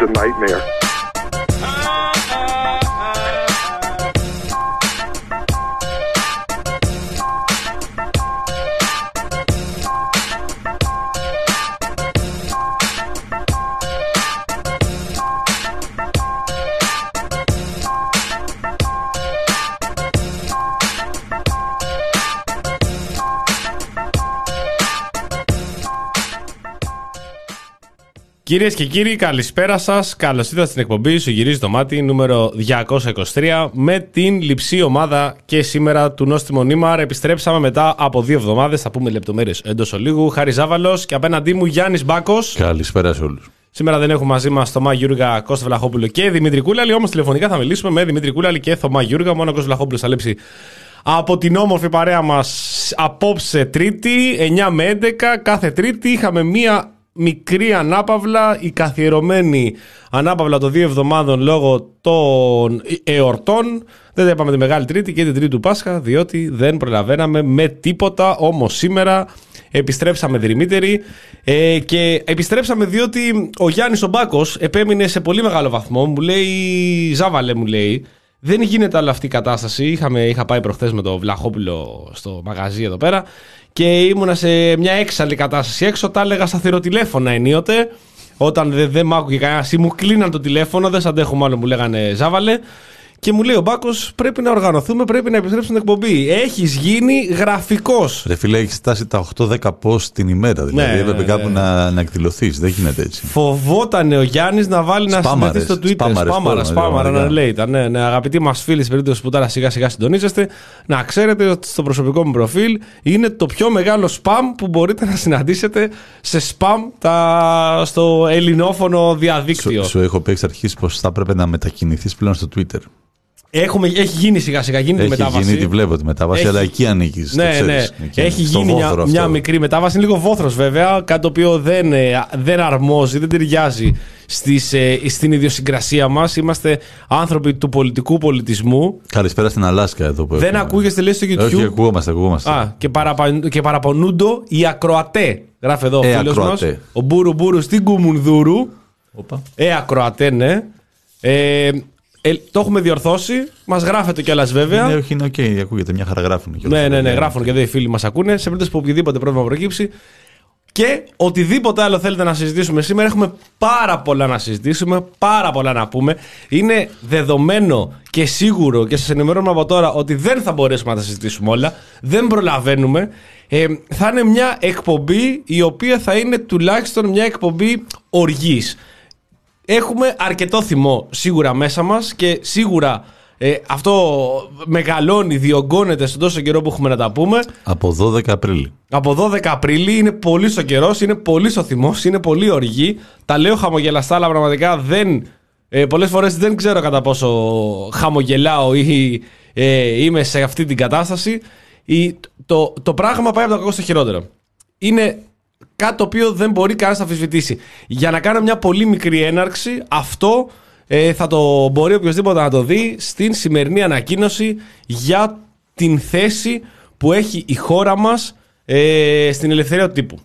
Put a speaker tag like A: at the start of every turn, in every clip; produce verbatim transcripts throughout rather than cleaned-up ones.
A: a nightmare.
B: Κυρίες και κύριοι, καλησπέρα σας. Καλώς ήρθατε στην εκπομπή Σου Γυρίζει το Μάτι νούμερο διακόσια είκοσι τρία με την λειψή ομάδα και σήμερα του Νόστιμο Νήμαρ. Επιστρέψαμε μετά από δύο εβδομάδες. Θα πούμε λεπτομέρειες εντός ολίγου. Χάρης Ζάβαλος και απέναντί μου Γιάννης Μπάκος.
C: Καλησπέρα σε όλους.
B: Σήμερα δεν έχουμε μαζί μας Θωμά Γιούργα, Κώστα Βλαχόπουλο και Δημήτρη Κούλαλη. Όμως τηλεφωνικά θα μιλήσουμε με Δημήτρη Κούλαλη και Θωμά Γιούργα. Μόνο ο Κώστας Βλαχόπουλος θα λείψει από την όμορφη παρέα μας απόψε Τρίτη, εννιά με έντεκα. Κάθε Τρίτη είχαμε μία μικρή ανάπαυλα, η καθιερωμένη ανάπαυλα των δύο εβδομάδων λόγω των εορτών. Δεν τα είπαμε τη Μεγάλη Τρίτη και την Τρίτη του Πάσχα, διότι δεν προλαβαίναμε με τίποτα. Όμως σήμερα επιστρέψαμε δρυμύτεροι ε, και επιστρέψαμε διότι ο Γιάννης ο Μπάκος επέμεινε σε πολύ μεγάλο βαθμό. Μου λέει, Ζάβαλε, μου λέει, δεν γίνεται άλλη αυτή η κατάσταση. Είχαμε, είχα πάει προχθές με τον Βλαχόπουλο στο μαγαζί εδώ πέρα και ήμουνα σε μια έξαλλη κατάσταση έξω. Τα έλεγα στα θηροτηλέφωνα ενίοτε. Όταν δεν δε μ' άκουγε κανένα ή μου κλείναν το τηλέφωνο, δεν σ' αντέχω μάλλον, μου λέγανε Ζάβαλε. Και μου λέει ο Μπάκος, πρέπει να οργανωθούμε, πρέπει να επιστρέψουμε την εκπομπή. Έχεις γίνει γραφικός.
C: Ρε φίλε, έχεις φτάσει τα οκτώ δέκα post την ημέρα. Δηλαδή
B: ναι,
C: έπρεπε
B: ναι,
C: κάπου
B: ναι.
C: να, να εκδηλωθείς. Δεν γίνεται έτσι.
B: Φοβότανε ο Γιάννης να βάλει να συνδεθεί στο Twitter.
C: Σπάμαρες,
B: Σπάμαρα, σπάμαρα, να λέει. Ναι, ναι, αγαπητοί μας φίλοι, στην περίπτωση που τώρα σιγά σιγά συντονίζεστε, να ξέρετε ότι στο προσωπικό μου προφίλ είναι το πιο μεγάλο spam που μπορείτε να συναντήσετε σε spam τα... στο ελληνόφωνο διαδίκτυο.
C: Σου, σου έχω πει εξ αρχής πως θα έπρεπε να μετακινηθείς πλέον στο Twitter.
B: Έχουμε, έχει γίνει σιγά σιγά, γίνεται
C: έχει
B: η μετάβαση.
C: Έχει γίνει, τη βλέπω τη μετάβαση, έχει... αλλά εκεί ανήκεις.
B: Ναι,
C: ξέρεις,
B: ναι.
C: εκεί,
B: έχει γίνει μια, μια μικρή μετάβαση. Είναι λίγο βόθρος βέβαια, κάτι το οποίο δεν, δεν αρμόζει, δεν ταιριάζει στις, στην ιδιοσυγκρασία μας. Είμαστε άνθρωποι του πολιτικού πολιτισμού.
C: Καλησπέρα στην Αλάσκα εδώ που
B: δεν
C: έχουμε.
B: ακούγεστε, λέει στο YouTube.
C: Όχι, ακουγόμαστε, ακουγόμαστε.
B: Α, και, παραπα, και παραπονούντο οι ακροατέ. Γράφει εδώ ο
C: ε,
B: φίλος μας. Ο Μπούρου Μπούρου στην Κουμουνδούρου.
C: Οπα.
B: Ε, ακροατέ, ναι. Ε, Ε, το έχουμε διορθώσει. Μας γράφετε κιόλας βέβαια.
C: Ναι, όχι, είναι οκ, okay, ακούγεται. Μια χαρά γράφουν.
B: Ναι, ναι, ναι, γράφουν και εδώ οι φίλοι μας ακούνε. Σε περίπτωση που οποιοδήποτε πρόβλημα προκύψει και οτιδήποτε άλλο θέλετε να συζητήσουμε σήμερα, έχουμε πάρα πολλά να συζητήσουμε, πάρα πολλά να πούμε. Είναι δεδομένο και σίγουρο και σας ενημερώνουμε από τώρα ότι δεν θα μπορέσουμε να τα συζητήσουμε όλα. Δεν προλαβαίνουμε. Ε, θα είναι μια εκπομπή η οποία θα είναι τουλάχιστον μια εκπομπή οργής. Έχουμε αρκετό θυμό σίγουρα μέσα μας και σίγουρα ε, αυτό μεγαλώνει, διωγγώνεται στον τόσο καιρό που έχουμε να τα πούμε.
C: Από δώδεκα Απρίλη.
B: Από δώδεκα Απρίλη είναι πολύ ο καιρός, είναι πολύ ο θυμός, είναι πολύ οργή. Τα λέω χαμογελαστά, αλλά πραγματικά δεν, ε, πολλές φορές δεν ξέρω κατά πόσο χαμογελάω ή ε, είμαι σε αυτή την κατάσταση. Η, το, το πράγμα πάει από το κακό στο χειρότερο. Είναι κάτι το οποίο δεν μπορεί κανένας να αμφισβητήσει. Για να κάνω μια πολύ μικρή έναρξη, αυτό ε, θα το μπορεί οποιοδήποτε να το δει στην σημερινή ανακοίνωση για την θέση που έχει η χώρα μας ε, στην ελευθερία του τύπου.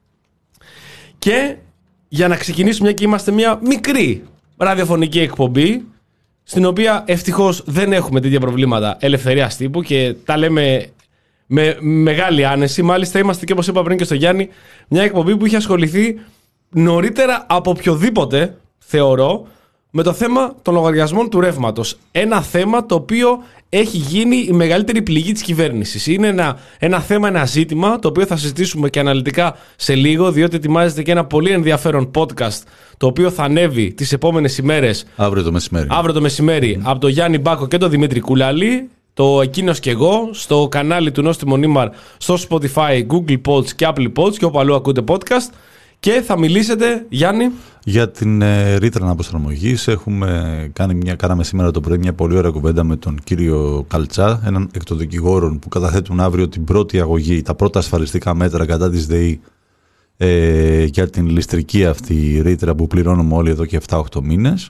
B: Και για να ξεκινήσουμε, μια και είμαστε μια μικρή ραδιοφωνική εκπομπή, στην οποία ευτυχώς δεν έχουμε τέτοια προβλήματα ελευθερίας τύπου και τα λέμε με μεγάλη άνεση. Μάλιστα είμαστε, και όπως είπα πριν και στο Γιάννη, μια εκπομπή που είχε ασχοληθεί νωρίτερα από οποιοδήποτε, θεωρώ, με το θέμα των λογαριασμών του ρεύματος. Ένα θέμα το οποίο έχει γίνει η μεγαλύτερη πληγή της κυβέρνησης. Είναι ένα, ένα θέμα, ένα ζήτημα το οποίο θα συζητήσουμε και αναλυτικά σε λίγο, διότι ετοιμάζεται και ένα πολύ ενδιαφέρον podcast το οποίο θα ανέβει τις επόμενες ημέρες.
C: Αύριο το μεσημέρι.
B: Αύριο το μεσημέρι mm. από τον Γιάννη Μπάκο και τον Δημήτρη Κούλαλη. Το Εκείνος και εγώ, στο κανάλι του Νόστιμο Νήμαρ, στο Spotify, Google Pods και Apple Pods και όπου αλλού ακούτε podcast. Και θα μιλήσετε, Γιάννη,
C: για την ε, ρήτρα αναπροσαρμογής. Έχουμε κάνει μια, κάναμε σήμερα το πρωί μια πολύ ωραία κουβέντα με τον κύριο Καλτσά, έναν εκ των δικηγόρων που καταθέτουν αύριο την πρώτη αγωγή, τα πρώτα ασφαλιστικά μέτρα κατά της ΔΕΗ ε, για την ληστρική αυτή ρήτρα που πληρώνουμε όλοι εδώ και επτά οκτώ μήνες.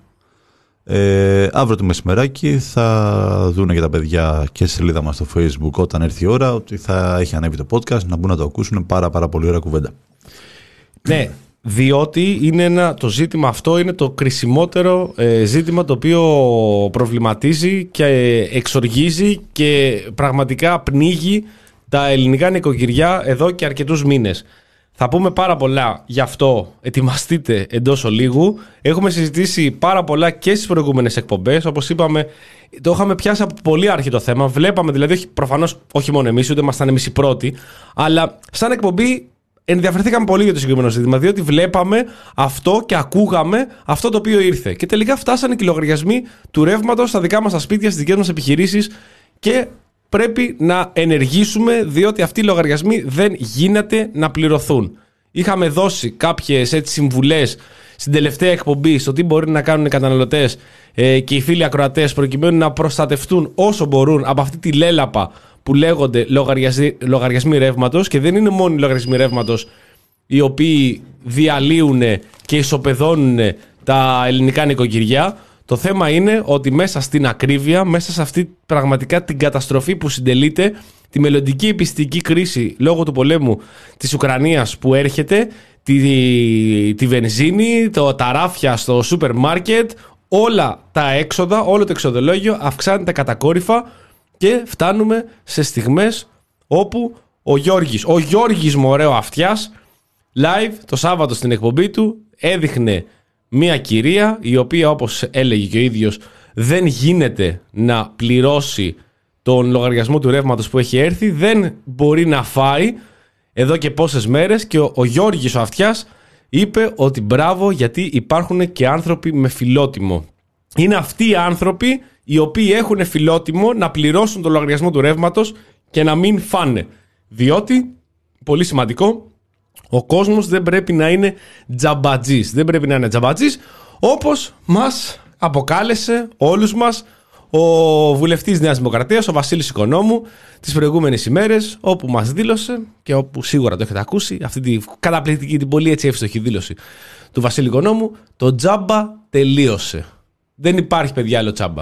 C: Ε, αύριο το μεσημεράκι θα δούνε και τα παιδιά και στη σελίδα μας στο Facebook όταν έρθει η ώρα ότι θα έχει ανέβει το podcast, να μπουν να το ακούσουν. Πάρα πάρα πολύ ωραία κουβέντα.
B: Ναι, διότι είναι ένα, το ζήτημα αυτό είναι το κρισιμότερο ε, ζήτημα το οποίο προβληματίζει και εξοργίζει και πραγματικά πνίγει τα ελληνικά νοικοκυριά εδώ και αρκετούς μήνες. Θα πούμε πάρα πολλά γι' αυτό, ετοιμαστείτε εντός ολίγου. Έχουμε συζητήσει πάρα πολλά και στις προηγούμενες εκπομπές. Όπως είπαμε, το είχαμε πιάσει από πολύ αρχή το θέμα. Βλέπαμε δηλαδή, προφανώς όχι μόνο εμείς, ούτε ήμασταν εμείς οι πρώτοι, αλλά σαν εκπομπή ενδιαφερθήκαμε πολύ για το συγκεκριμένο ζήτημα, διότι βλέπαμε αυτό και ακούγαμε αυτό το οποίο ήρθε. Και τελικά φτάσανε και οι λογαριασμοί του ρεύματος στα δικά μας τα σπίτια, στις δικές μας επιχειρήσεις και πρέπει να ενεργήσουμε, διότι αυτοί οι λογαριασμοί δεν γίνεται να πληρωθούν. Είχαμε δώσει κάποιες έτσι συμβουλές στην τελευταία εκπομπή στο τι μπορεί να κάνουν οι καταναλωτές ε, και οι φίλοι ακροατές προκειμένου να προστατευτούν όσο μπορούν από αυτή τη λέλαπα που λέγονται λογαριασμοί, λογαριασμοί ρεύματος, και δεν είναι μόνο οι λογαριασμοί ρεύματος οι οποίοι διαλύουν και ισοπεδώνουν τα ελληνικά νοικοκυριά. Το θέμα είναι ότι μέσα στην ακρίβεια, μέσα σε αυτή πραγματικά την καταστροφή που συντελείται, τη μελλοντική επιστημική κρίση λόγω του πολέμου της Ουκρανίας που έρχεται, τη, τη βενζίνη, το, τα ράφια στο σούπερ μάρκετ, όλα τα έξοδα, όλο το εξοδολόγιο αυξάνεται κατακόρυφα και φτάνουμε σε στιγμές όπου ο Γιώργης, ο Γιώργης Μωρέο Αυτιάς, live το Σάββατο στην εκπομπή του έδειχνε μια κυρία η οποία, όπως έλεγε και ο ίδιος, δεν γίνεται να πληρώσει τον λογαριασμό του ρεύματος που έχει έρθει, δεν μπορεί να φάει εδώ και πόσες μέρες, και ο, ο Γιώργης ο Αυτιάς είπε ότι μπράβο γιατί υπάρχουν και άνθρωποι με φιλότιμο. Είναι αυτοί οι άνθρωποι οι οποίοι έχουν φιλότιμο να πληρώσουν τον λογαριασμό του ρεύματος και να μην φάνε. Διότι, πολύ σημαντικό, ο κόσμος δεν πρέπει να είναι τζαμπατζής. Δεν πρέπει να είναι τζαμπατζής, όπως μας αποκάλεσε όλους μας ο βουλευτής Νέας Δημοκρατίας, ο Βασίλης Οικονόμου, τις προηγούμενες ημέρες, όπου μας δήλωσε, και όπου σίγουρα το έχετε ακούσει, αυτή την καταπληκτική, την πολύ έτσι εύστοχη δήλωση του Βασίλη Οικονόμου, το τζάμπα τελείωσε. Δεν υπάρχει, παιδιά, άλλο τζάμπα.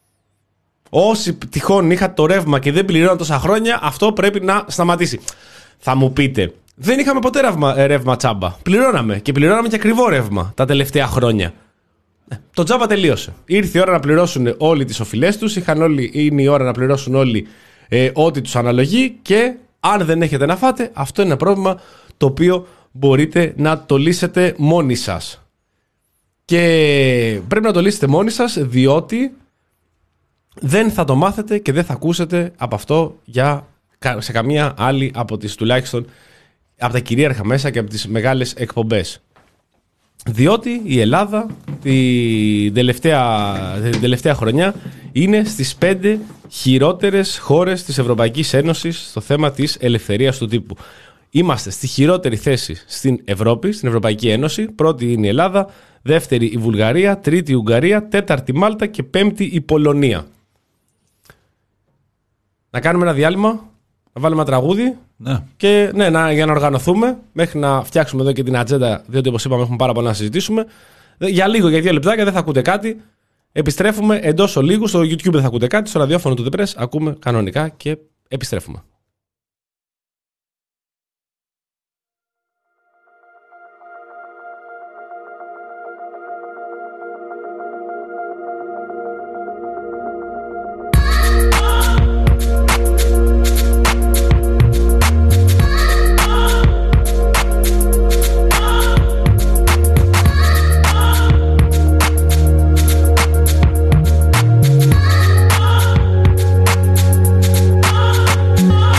B: Όσοι τυχόν είχατε το ρεύμα και δεν πληρώναν τόσα χρόνια, αυτό πρέπει να σταματήσει. Θα μου πείτε, δεν είχαμε ποτέ ρεύμα, ρεύμα τσάμπα. Πληρώναμε και πληρώναμε και ακριβό ρεύμα τα τελευταία χρόνια. Το τζάμπα τελείωσε. Ήρθε η ώρα να πληρώσουν όλοι τις οφειλές τους. Είχαν όλοι, είναι η ώρα να πληρώσουν όλοι ε, ό,τι τους αναλογεί. Και αν δεν έχετε να φάτε, αυτό είναι ένα πρόβλημα το οποίο μπορείτε να το λύσετε μόνοι σας. Και πρέπει να το λύσετε μόνοι σας, διότι δεν θα το μάθετε και δεν θα ακούσετε από αυτό για, σε καμία άλλη από τις τουλάχιστον από τα κυρίαρχα μέσα και από τις μεγάλες εκπομπές. Διότι η Ελλάδα την τελευταία, την τελευταία χρονιά είναι στις πέντε χειρότερες χώρες της Ευρωπαϊκής Ένωσης στο θέμα της ελευθερίας του τύπου. Είμαστε στη χειρότερη θέση στην Ευρώπη, στην Ευρωπαϊκή Ένωση. Πρώτη είναι η Ελλάδα, δεύτερη η Βουλγαρία, τρίτη η Ουγγαρία, τέταρτη η Μάλτα και πέμπτη η Πολωνία. Να κάνουμε ένα διάλειμμα, να βάλουμε ένα τραγούδι.
C: Ναι.
B: Και ναι, να, για να οργανωθούμε μέχρι να φτιάξουμε εδώ και την ατζέντα, διότι όπως είπαμε έχουμε πάρα πολλά να συζητήσουμε. Για λίγο, για δύο λεπτάκια δεν θα ακούτε κάτι. Επιστρέφουμε εντός ολίγου. Στο YouTube δεν θα ακούτε κάτι. Στο ραδιόφωνο του The Press ακούμε κανονικά και επιστρέφουμε.
A: Oh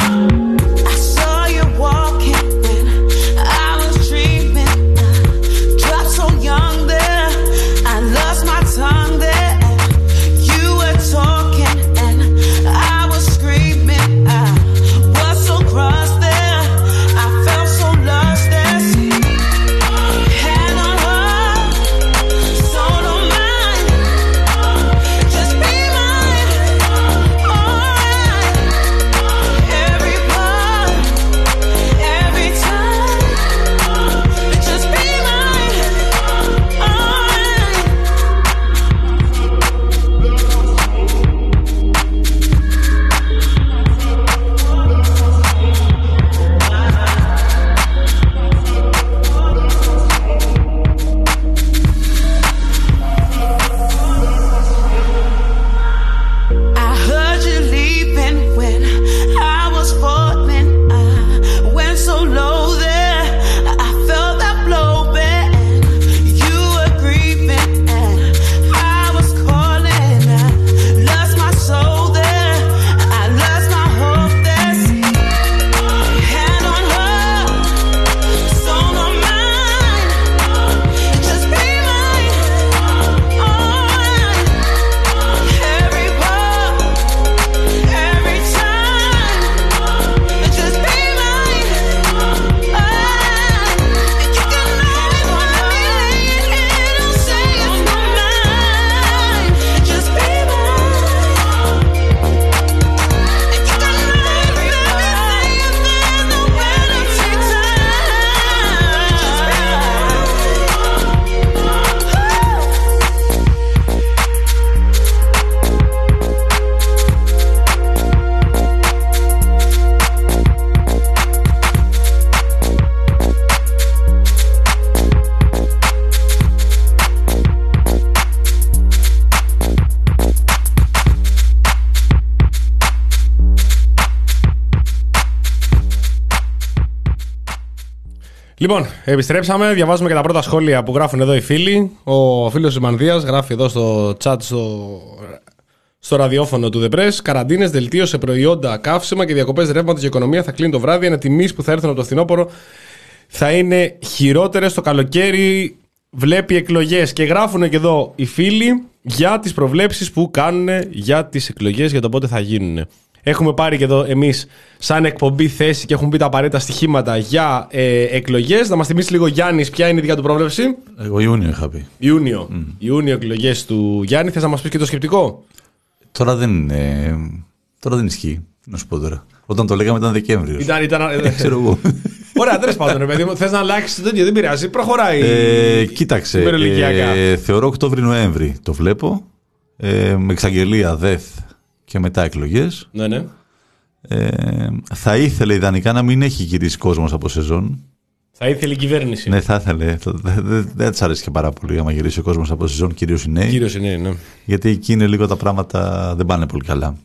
B: Λοιπόν, επιστρέψαμε. Διαβάζουμε και τα πρώτα σχόλια που γράφουν εδώ οι φίλοι. Ο φίλος της Μανδίας γράφει εδώ στο chat στο, στο ραδιόφωνο του The Press. Καραντίνες, δελτίο σε προϊόντα, καύσιμα και διακοπές ρεύματος και οικονομία θα κλείνει το βράδυ. Είναι τιμής που θα έρθουν από το φθινόπωρο. Θα είναι χειρότερες το καλοκαίρι. Βλέπει εκλογές. Και γράφουν και εδώ οι φίλοι για τις προβλέψεις που κάνουν για τις εκλογές, για το πότε θα γίνουν. Έχουμε πάρει και εδώ εμείς σαν εκπομπή θέση και έχουμε πει τα απαραίτητα στοιχήματα για ε, εκλογές. Να μας θυμίσει λίγο Γιάννης ποια είναι η δικιά του πρόβλεψη.
C: Εγώ Ιούνιο είχα πει.
B: Ιούνιο. Mm. Ιούνιο εκλογές του Γιάννη. Θες να μας πεις και το σκεπτικό?
C: Τώρα δεν, ε, τώρα δεν ισχύει, να σου πω τώρα. Όταν το λέγαμε ήταν Δεκέμβριο.
B: Ήταν, ήταν,
C: ε, ξέρω εγώ.
B: Ωραία, τέλος πάντων, ρε παιδί μου. Θες να αλλάξεις το τέτοιο, δεν πειράζει. Προχωράει.
C: Ε, κοίταξε. Ε, θεωρώ Οκτώβρη-Νοέμβρη το βλέπω. Ε, με εξαγγελία ΔΕΘ και μετά εκλογές.
B: Ναι, ναι.
C: Ε, θα ήθελε ιδανικά να μην έχει γυρίσει κόσμος από σεζόν.
B: Θα ήθελε η κυβέρνηση.
C: Ναι, θα ήθελε. Δεν δε, δε της αρέσει και πάρα πολύ άμα γυρίσει ο κόσμος από σεζόν, κυρίως οι νέοι.
B: Κυρίως οι νέοι, ναι.
C: Γιατί εκεί είναι λίγο τα πράγματα δεν πάνε πολύ καλά.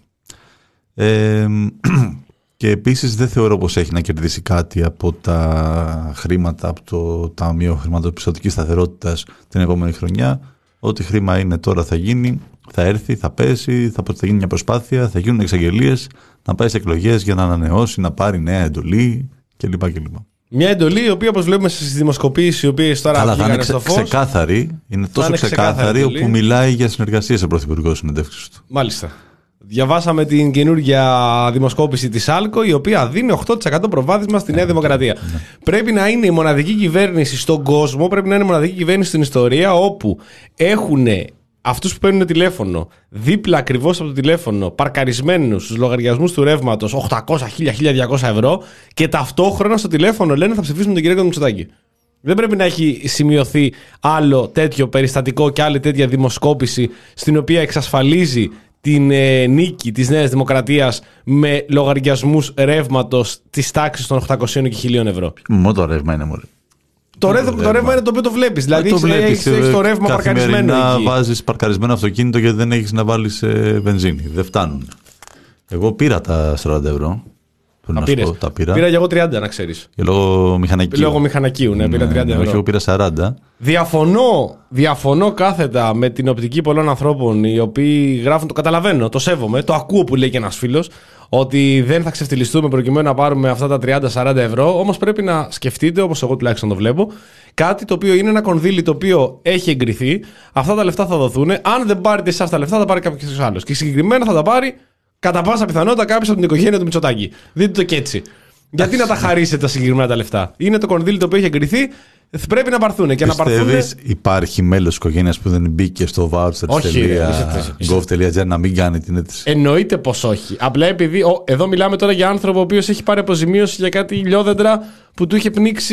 C: Ε, και επίσης δεν θεωρώ πως έχει να κερδίσει κάτι από τα χρήματα, από το Ταμείο Χρηματοπιστωτικής Σταθερότητας την επόμενη χρονιά. Ό,τι χρήμα είναι τώρα θα γίνει, θα έρθει, θα πέσει, θα, θα γίνει μια προσπάθεια, θα γίνουν εξαγγελίες, να πάει σε εκλογές για να ανανεώσει, να πάρει νέα εντολή κλπ. κλπ.
B: Μια εντολή η οποία, όπως βλέπουμε στις δημοσκοπήσεις οι οποίες τώρα
C: αλλά
B: βγήκαν
C: ξε,
B: στο φως.
C: Ξεκάθαρη, είναι τόσο
B: είναι
C: ξεκάθαρη όπου μιλάει για συνεργασία σε πρωθυπουργικό συνεντεύξεις του.
B: Μάλιστα. Διαβάσαμε την καινούργια δημοσκόπηση της Άλκο, η οποία δίνει οκτώ τοις εκατό προβάδισμα στη Νέα Δημοκρατία. Ναι. Πρέπει να είναι η μοναδική κυβέρνηση στον κόσμο, πρέπει να είναι η μοναδική κυβέρνηση στην ιστορία όπου έχουν αυτούς που παίρνουν τηλέφωνο δίπλα ακριβώς από το τηλέφωνο, παρκαρισμένους στους λογαριασμούς του ρεύματος οκτακόσια, χίλια, χίλια διακόσια ευρώ και ταυτόχρονα στο τηλέφωνο λένε θα ψηφίσουν τον κύριο Μητσοτάκη. Δεν πρέπει να έχει σημειωθεί άλλο τέτοιο περιστατικό και άλλη τέτοια δημοσκόπηση στην οποία εξασφαλίζει την ε, νίκη της Νέας Δημοκρατίας με λογαριασμούς ρεύματος της τάξης των οκτακοσίων και χιλίων ευρώ.
C: Μόνο το ρεύμα είναι μόνο.
B: Το, ρεύμα, το ρεύμα είναι το οποίο το βλέπεις. Δηλαδή έχεις, έχεις το ρεύμα παρκαρισμένο εκεί.
C: Να βάζεις παρκαρισμένο αυτοκίνητο γιατί δεν έχεις να βάλεις ε, βενζίνη. Δεν φτάνουν. Εγώ πήρα τα σαράντα ευρώ.
B: Τα, πήρες. τα πήρα. Πήρα και εγώ τριάντα, να ξέρεις.
C: Και λόγω μηχανακίου.
B: Λόγω μηχανακίου, ναι, πήρα τριάντα ευρώ.
C: Όχι, εγώ πήρα σαράντα.
B: Διαφωνώ, διαφωνώ κάθετα με την οπτική πολλών ανθρώπων οι οποίοι γράφουν, το καταλαβαίνω, το σέβομαι, το ακούω που λέει και ένας φίλος, ότι δεν θα ξεφτυλιστούμε προκειμένου να πάρουμε αυτά τα τριάντα σαράντα ευρώ. Όμως πρέπει να σκεφτείτε, όπως εγώ τουλάχιστον το βλέπω, κάτι το οποίο είναι ένα κονδύλι το οποίο έχει εγκριθεί. Αυτά τα λεφτά θα δοθούν. Αν δεν πάρετε εσάς τα λεφτά, θα πάρει κάποιος άλλος. Και συγκεκριμένα θα τα πάρει κατά πάσα πιθανότητα κάποιος από την οικογένεια του Μητσοτάκη. Δείτε το και έτσι. Γιατί να τα χαρίσετε τα συγκεκριμένα τα λεφτά? Είναι το κονδύλι το οποίο έχει εγκριθεί. Πρέπει να πάρθουν. Και
C: πιστεύεις να πάρθουν... υπάρχει μέλος της οικογένειας που δεν μπήκε στο vouchers τελεία gov τελεία gr να μην κάνει την αίτηση?
B: Εννοείται πως όχι. Απλά επειδή ο, εδώ μιλάμε τώρα για άνθρωπο ο οποίος έχει πάρει αποζημίωση για κάτι λιόδεντρα που του είχε πνίξει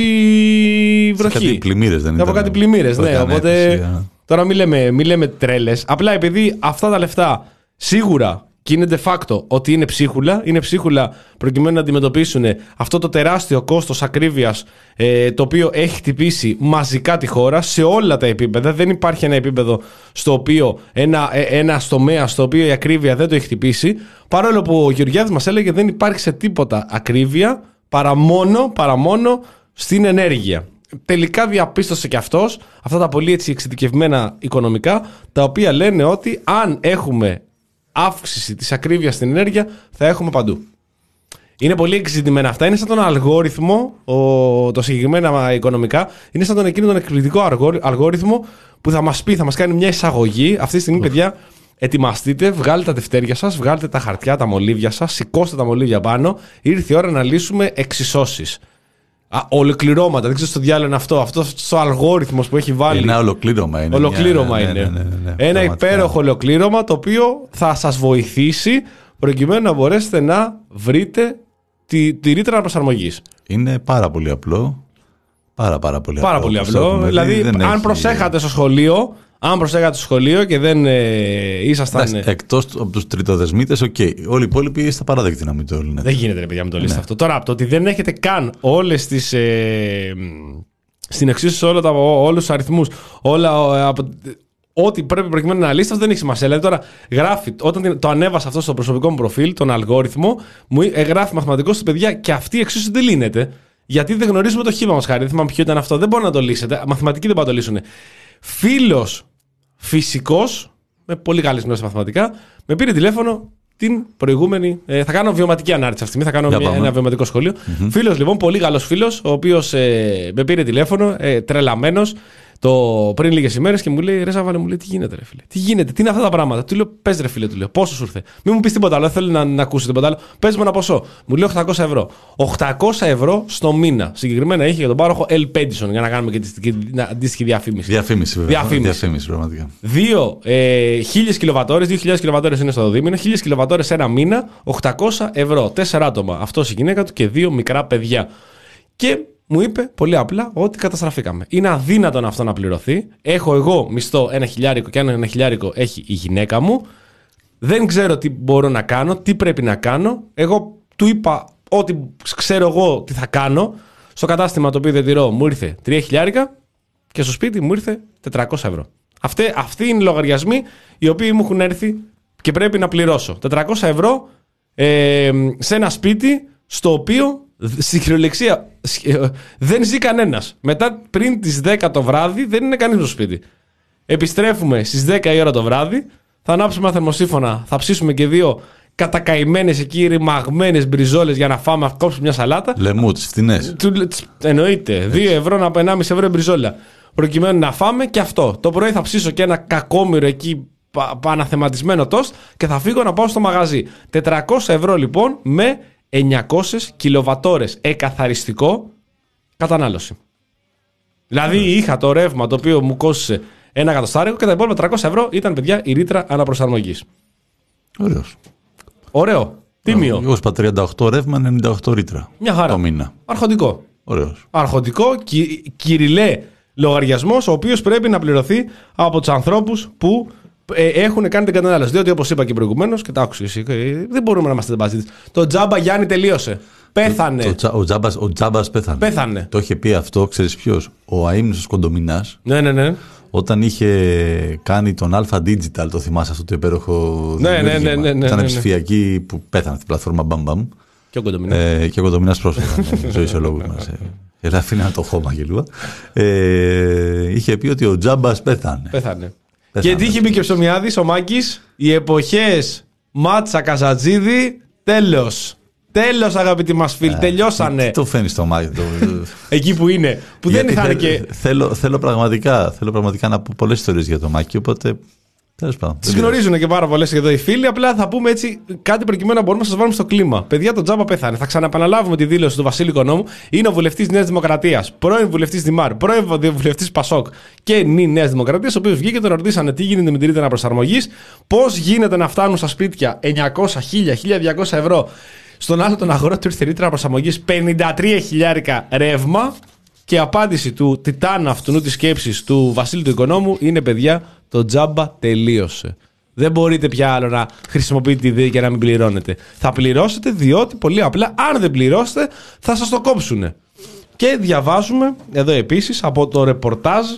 B: βροχή.
C: Κάτι πλημμύρες δεν είναι?
B: Από κάτι πλημμύρες, ναι. Οπότε αίτηση, τώρα μην λέμε, μη λέμε τρέλες. Απλά επειδή αυτά τα λεφτά σίγουρα. Και είναι de facto ότι είναι ψίχουλα, είναι ψίχουλα προκειμένου να αντιμετωπίσουν αυτό το τεράστιο κόστος ακρίβειας ε, το οποίο έχει χτυπήσει μαζικά τη χώρα σε όλα τα επίπεδα. Δεν υπάρχει ένα επίπεδο στο οποίο, ένα, ένα τομέα στο οποίο η ακρίβεια δεν το έχει χτυπήσει. Παρόλο που ο Γεωργιάδης μας έλεγε δεν υπάρχει σε τίποτα ακρίβεια παρά μόνο, παρά μόνο στην ενέργεια. Τελικά διαπίστωσε και αυτός αυτά τα πολύ έτσι εξειδικευμένα οικονομικά, τα οποία λένε ότι αν έχουμε αύξηση της ακρίβειας στην ενέργεια θα έχουμε παντού. Είναι πολύ εξειδικευμένα αυτά. Είναι σαν τον αλγόριθμο, ο, το συγκεκριμένα οικονομικά, είναι σαν τον εκείνο τον εκπληκτικό αλγόριθμο που θα μας πει, θα μας κάνει μια εισαγωγή. Αυτή τη στιγμή, παιδιά, ετοιμαστείτε, βγάλετε τα τευτέρια σας, βγάλετε τα χαρτιά, τα μολύβια σας, σηκώστε τα μολύβια πάνω. Ήρθε η ώρα να λύσουμε εξισώσεις. Α, ολοκληρώματα, δεν ξέρω στο διάλογο είναι αυτό. Αυτό ο αλγόριθμο που έχει βάλει.
C: Ένα ολοκλήρωμα είναι.
B: Ολοκλήρωμα
C: μια...
B: είναι.
C: Ναι, ναι, ναι, ναι,
B: Ένα πραγματικά υπέροχο ολοκλήρωμα το οποίο θα σας βοηθήσει προκειμένου να μπορέσετε να βρείτε τη, τη ρήτρα προσαρμογής.
C: Είναι πάρα πολύ απλό. Πάρα, πάρα πολύ
B: πάρα
C: απλό.
B: Πολύ απλό. Δηλαδή, αν έχει... προσέχατε στο σχολείο. Αν προσέχατε στο σχολείο και δεν ε, ήσασταν.
C: Εκτός από τους τριτοδεσμίτες, οκ. Okay. Όλοι οι υπόλοιποι είστε παράδεκτοι να μην το λένε.
B: Δεν γίνεται, ρε παιδιά, να το λύσετε ναι. αυτό. Τώρα, από το ότι δεν έχετε καν όλες τις. Ε, στην εξίσωση όλα τα, όλους τους αριθμούς, όλα. Από, ό,τι πρέπει προκειμένου να λύσετε, δεν έχει σημασία. Δηλαδή, τώρα γράφει, όταν το ανέβασα αυτό στο προσωπικό μου προφίλ, τον αλγόριθμο, μου γράφει μαθηματικό στα παιδιά και αυτή η εξίσωση δεν λύνεται. Γιατί δεν γνωρίζουμε το χήμα μας, χάρη. Δεν θυμάμαι ποιο ήταν αυτό. Δεν μπορεί να το λύσετε. Μαθηματικοί δεν μπορούν να το λύσουν. Φίλος φυσικός, με πολύ καλή γνώση μαθηματικά, με πήρε τηλέφωνο την προηγούμενη. Ε, θα κάνω βιωματική ανάρτηση αυτή τη στιγμή. Θα κάνω μια, ένα βιωματικό σχόλιο. Mm-hmm. Φίλος, λοιπόν, πολύ καλός φίλος, ο οποίος ε, με πήρε τηλέφωνο, ε, τρελαμένος. Το πριν λίγες ημέρες και μου λέει: Ρε Σαββάλε, μου λέει, τι γίνεται, ρε φίλε. Τι γίνεται, τι είναι αυτά τα πράγματα. Του λέω: Πες, ρε φίλε, του λέω: Πόσο σου ήρθε. Μην μου πεις τίποτα άλλο, δεν θέλω να, να ακούσει τίποτα άλλο. Πες μου ένα ποσό. Μου λέει οκτακόσια ευρώ. οκτακόσια ευρώ στο μήνα. Συγκεκριμένα είχε για τον πάροχο El Pedison για να κάνουμε και την αντίστοιχη διαφήμιση.
C: Διαφήμιση, βέβαια.
B: Διαφήμιση,
C: διαφήμιση πραγματικά.
B: Δύο ε, χίλιες κιλοβατόρες, δύο χιλιάδες κιλοβατόρες είναι στο δίμηνο, χίλιες κιλοβατόρες ένα μήνα, οκτακόσια ευρώ. Τέσσερα άτομα. Αυτός η γυναίκα του και δύο μικρά παιδιά. Και μου είπε πολύ απλά ότι καταστραφήκαμε. Είναι αδύνατον αυτό να πληρωθεί. Έχω εγώ μισθό ένα χιλιάρικο και ένα χιλιάρικο έχει η γυναίκα μου. Δεν ξέρω τι μπορώ να κάνω, τι πρέπει να κάνω. Εγώ του είπα ότι ξέρω εγώ τι θα κάνω. Στο κατάστημα το οποίο δεν τηρώ μου ήρθε τρία χιλιάρικα και στο σπίτι μου ήρθε τετρακόσια ευρώ. Αυτοί, αυτοί είναι οι λογαριασμοί οι οποίοι μου έχουν έρθει και πρέπει να πληρώσω. τετρακόσια ευρώ ε, σε ένα σπίτι στο οποίο στην κυριολεξία δεν ζει κανένας. Μετά, πριν τις δέκα το βράδυ, δεν είναι κανείς στο σπίτι. Επιστρέφουμε στις δέκα η ώρα το βράδυ, θα ανάψουμε ένα θερμοσύφωνα, θα ψήσουμε και δύο κατακαημένες εκεί ρημαγμένες μπριζόλες για να φάμε, να κόψουμε μια σαλάτα.
C: Λεμού, τις φτηνές.
B: Εννοείται. δύο ευρώ, ενάμιση ευρώ μπριζόλα. Προκειμένου να φάμε και αυτό. Το πρωί θα ψήσω και ένα κακόμοιρο εκεί παναθεματισμένο τόστ και θα φύγω να πάω στο μαγαζί. τετρακόσια ευρώ λοιπόν με εννιακόσιες κιλοβατόρες εκαθαριστικό κατανάλωση. Δηλαδή mm. είχα το ρεύμα το οποίο μου κόστησε ένα εκατοστάρικο και τα υπόλοιπα τριακόσια ευρώ ήταν, παιδιά, η ρήτρα αναπροσαρμογής.
C: Ωραίος.
B: Ωραίο. Τίμιο.
C: Εγώ είπα τριάντα οκτώ ρεύμα, ενενήντα οκτώ ρήτρα.
B: Μια χαρά.
C: Το μήνα.
B: Αρχοντικό.
C: Ωραίος.
B: Αρχοντικό, κυ, κυριλέ λογαριασμός, ο οποίος πρέπει να πληρωθεί από τους ανθρώπους που ε, έχουν κάνει την κατανάλωση. Διότι, όπως είπα και προηγουμένως, και τα άκουσα εσύ, ε, δεν μπορούμε να είμαστε μαζί. Το τζάμπα Γιάννη τελείωσε. Πέθανε.
C: Το, το, ο, τζάμπας, ο τζάμπας πέθανε.
B: Πέθανε.
C: Το είχε πει αυτό, ξέρεις ποιος? Ο αείμνηστος Κοντομινάς.
B: Ναι, ναι, ναι.
C: Όταν είχε κάνει τον Alpha Digital, το θυμάσαι αυτό το υπέροχο
B: ναι, ναι, ναι, ναι, ναι,
C: ήταν
B: ναι, ναι.
C: ψηφιακή που πέθανε στην πλατφόρμα Bam Bam.
B: Και ο Κοντομινάς.
C: Ε, και ο Κοντομινάς πρόσφατα. Ζωή σε λόγους μας. Ελά, αφήνει το χώμα και λίγο. Ε, είχε πει ότι ο τζάμπας πέθανε.
B: Πέθανε. Και τι είχε πει και ο Ψωμιάδης, ο Μάκης, οι εποχές Μάτσα Καζατζίδη, τέλος. Τέλος, αγαπητοί μας φίλοι, ε, τελειώσανε.
C: Τι το φαίνεις στο Μάκη. Το...
B: Εκεί που είναι. Που δεν θα είναι και.
C: Θέλω, θέλω, πραγματικά, θέλω πραγματικά να πω πολλές ιστορίες για το Μάκη, οπότε.
B: Τις γνωρίζουν και πάρα πολλές εδώ οι φίλοι. Απλά θα πούμε έτσι κάτι προκειμένου να μπορούμε να σας βάλουμε στο κλίμα. Παιδιά, το τζάμπα πέθανε. Θα ξαναπαναλάβουμε τη δήλωση του Βασίλη Οικονόμου. Είναι ο βουλευτής Νέας Δημοκρατίας, πρώην βουλευτής Δημάρ, πρώην βουλευτής Πασόκ και νη Νέας Δημοκρατίας, ο οποίος βγήκε και τον ρωτήσανε τι γίνεται με τη ρήτρα αναπροσαρμογής, πώς γίνεται να φτάνουν στα σπίτια εννιακόσια, χίλια, χίλια διακόσια ευρώ. Στον άλλο τον αγορά του ήρθε ρήτρα αναπροσαρμογής πενήντα τρία χιλιάρικα ρεύμα. Και η απάντηση του τιτάνα αυτού της σκέψης του Βασίλη του Οικονόμου είναι, παιδιά, το τζάμπα τελείωσε. Δεν μπορείτε πια άλλο να χρησιμοποιείτε τη ΔΕΗ και να μην πληρώνετε. Θα πληρώσετε διότι πολύ απλά, αν δεν πληρώσετε, θα σας το κόψουν. Και διαβάζουμε εδώ επίσης από το ρεπορτάζ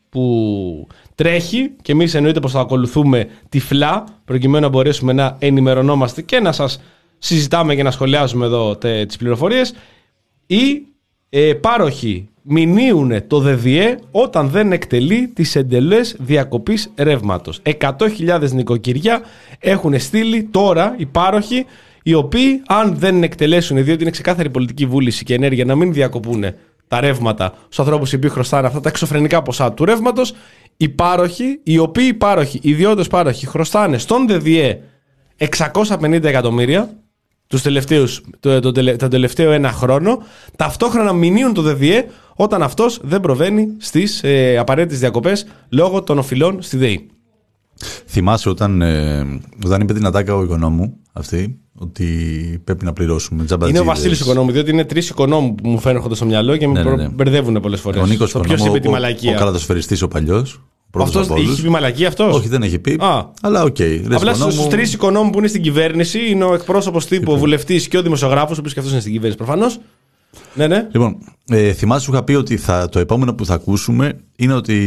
B: που τρέχει και εμείς εννοείται πως θα ακολουθούμε τυφλά προκειμένου να μπορέσουμε να ενημερωνόμαστε και να σας συζητάμε και να σχολιάζουμε εδώ τε, τις πληροφορίες. Οι ε, πάροχοι μηνύουν το ΔΔΕ όταν δεν εκτελεί τις εντελές διακοπής ρεύματος. εκατό χιλιάδες νοικοκυριά έχουν στείλει τώρα οι πάροχοι, οι οποίοι αν δεν εκτελέσουν, διότι είναι ξεκάθαρη πολιτική βούληση και ενέργεια να μην διακοπούν τα ρεύματα στους ανθρώπους οι οποίοι χρωστάνε αυτά τα εξωφρενικά ποσά του ρεύματος, οι πάροχοι, οι οποίοι πάροχοι, οι ιδιώτες πάροχοι χρωστάνε στον ΔΔΕ εξακόσια πενήντα εκατομμύρια τους τελευταίους, το, το, το, το τελευταίο ένα χρόνο, ταυτόχρονα μηνύουν το ΔΔΕ όταν αυτός δεν προβαίνει στις ε, απαραίτητες διακοπές λόγω των οφειλών στη ΔΕΗ.
C: Θυμάσαι όταν, ε, όταν είπε την ατάκα ο Οικονόμου αυτή, ότι πρέπει να πληρώσουμε τζαμπατζίδες.
B: Είναι ο Βασίλης Οικονόμου, διότι είναι τρεις Οικονόμου που μου φαίνονται στο μυαλό και με ναι, ναι, ναι. μπερδεύουν πολλές φορές.
C: Ο Νίκος Οικονόμου,
B: είπε τη μαλακία.
C: Ο, ο καλατοσφαιριστής ο παλιός.
B: Αυτός είχε πει μαλακία αυτός.
C: Όχι, δεν έχει πει. Α. Αλλά οκ. Okay.
B: Απλά στους τρεις Οικονόμου που είναι στην κυβέρνηση είναι ο εκπρόσωπος τύπου, ο βουλευτής και ο δημοσιογράφος, ο οποίος και αυτός είναι στην κυβέρνηση προφανώς. Ναι, ναι.
C: Λοιπόν, ε, θυμάσαι σου είχα πει ότι θα, το επόμενο που θα ακούσουμε είναι ότι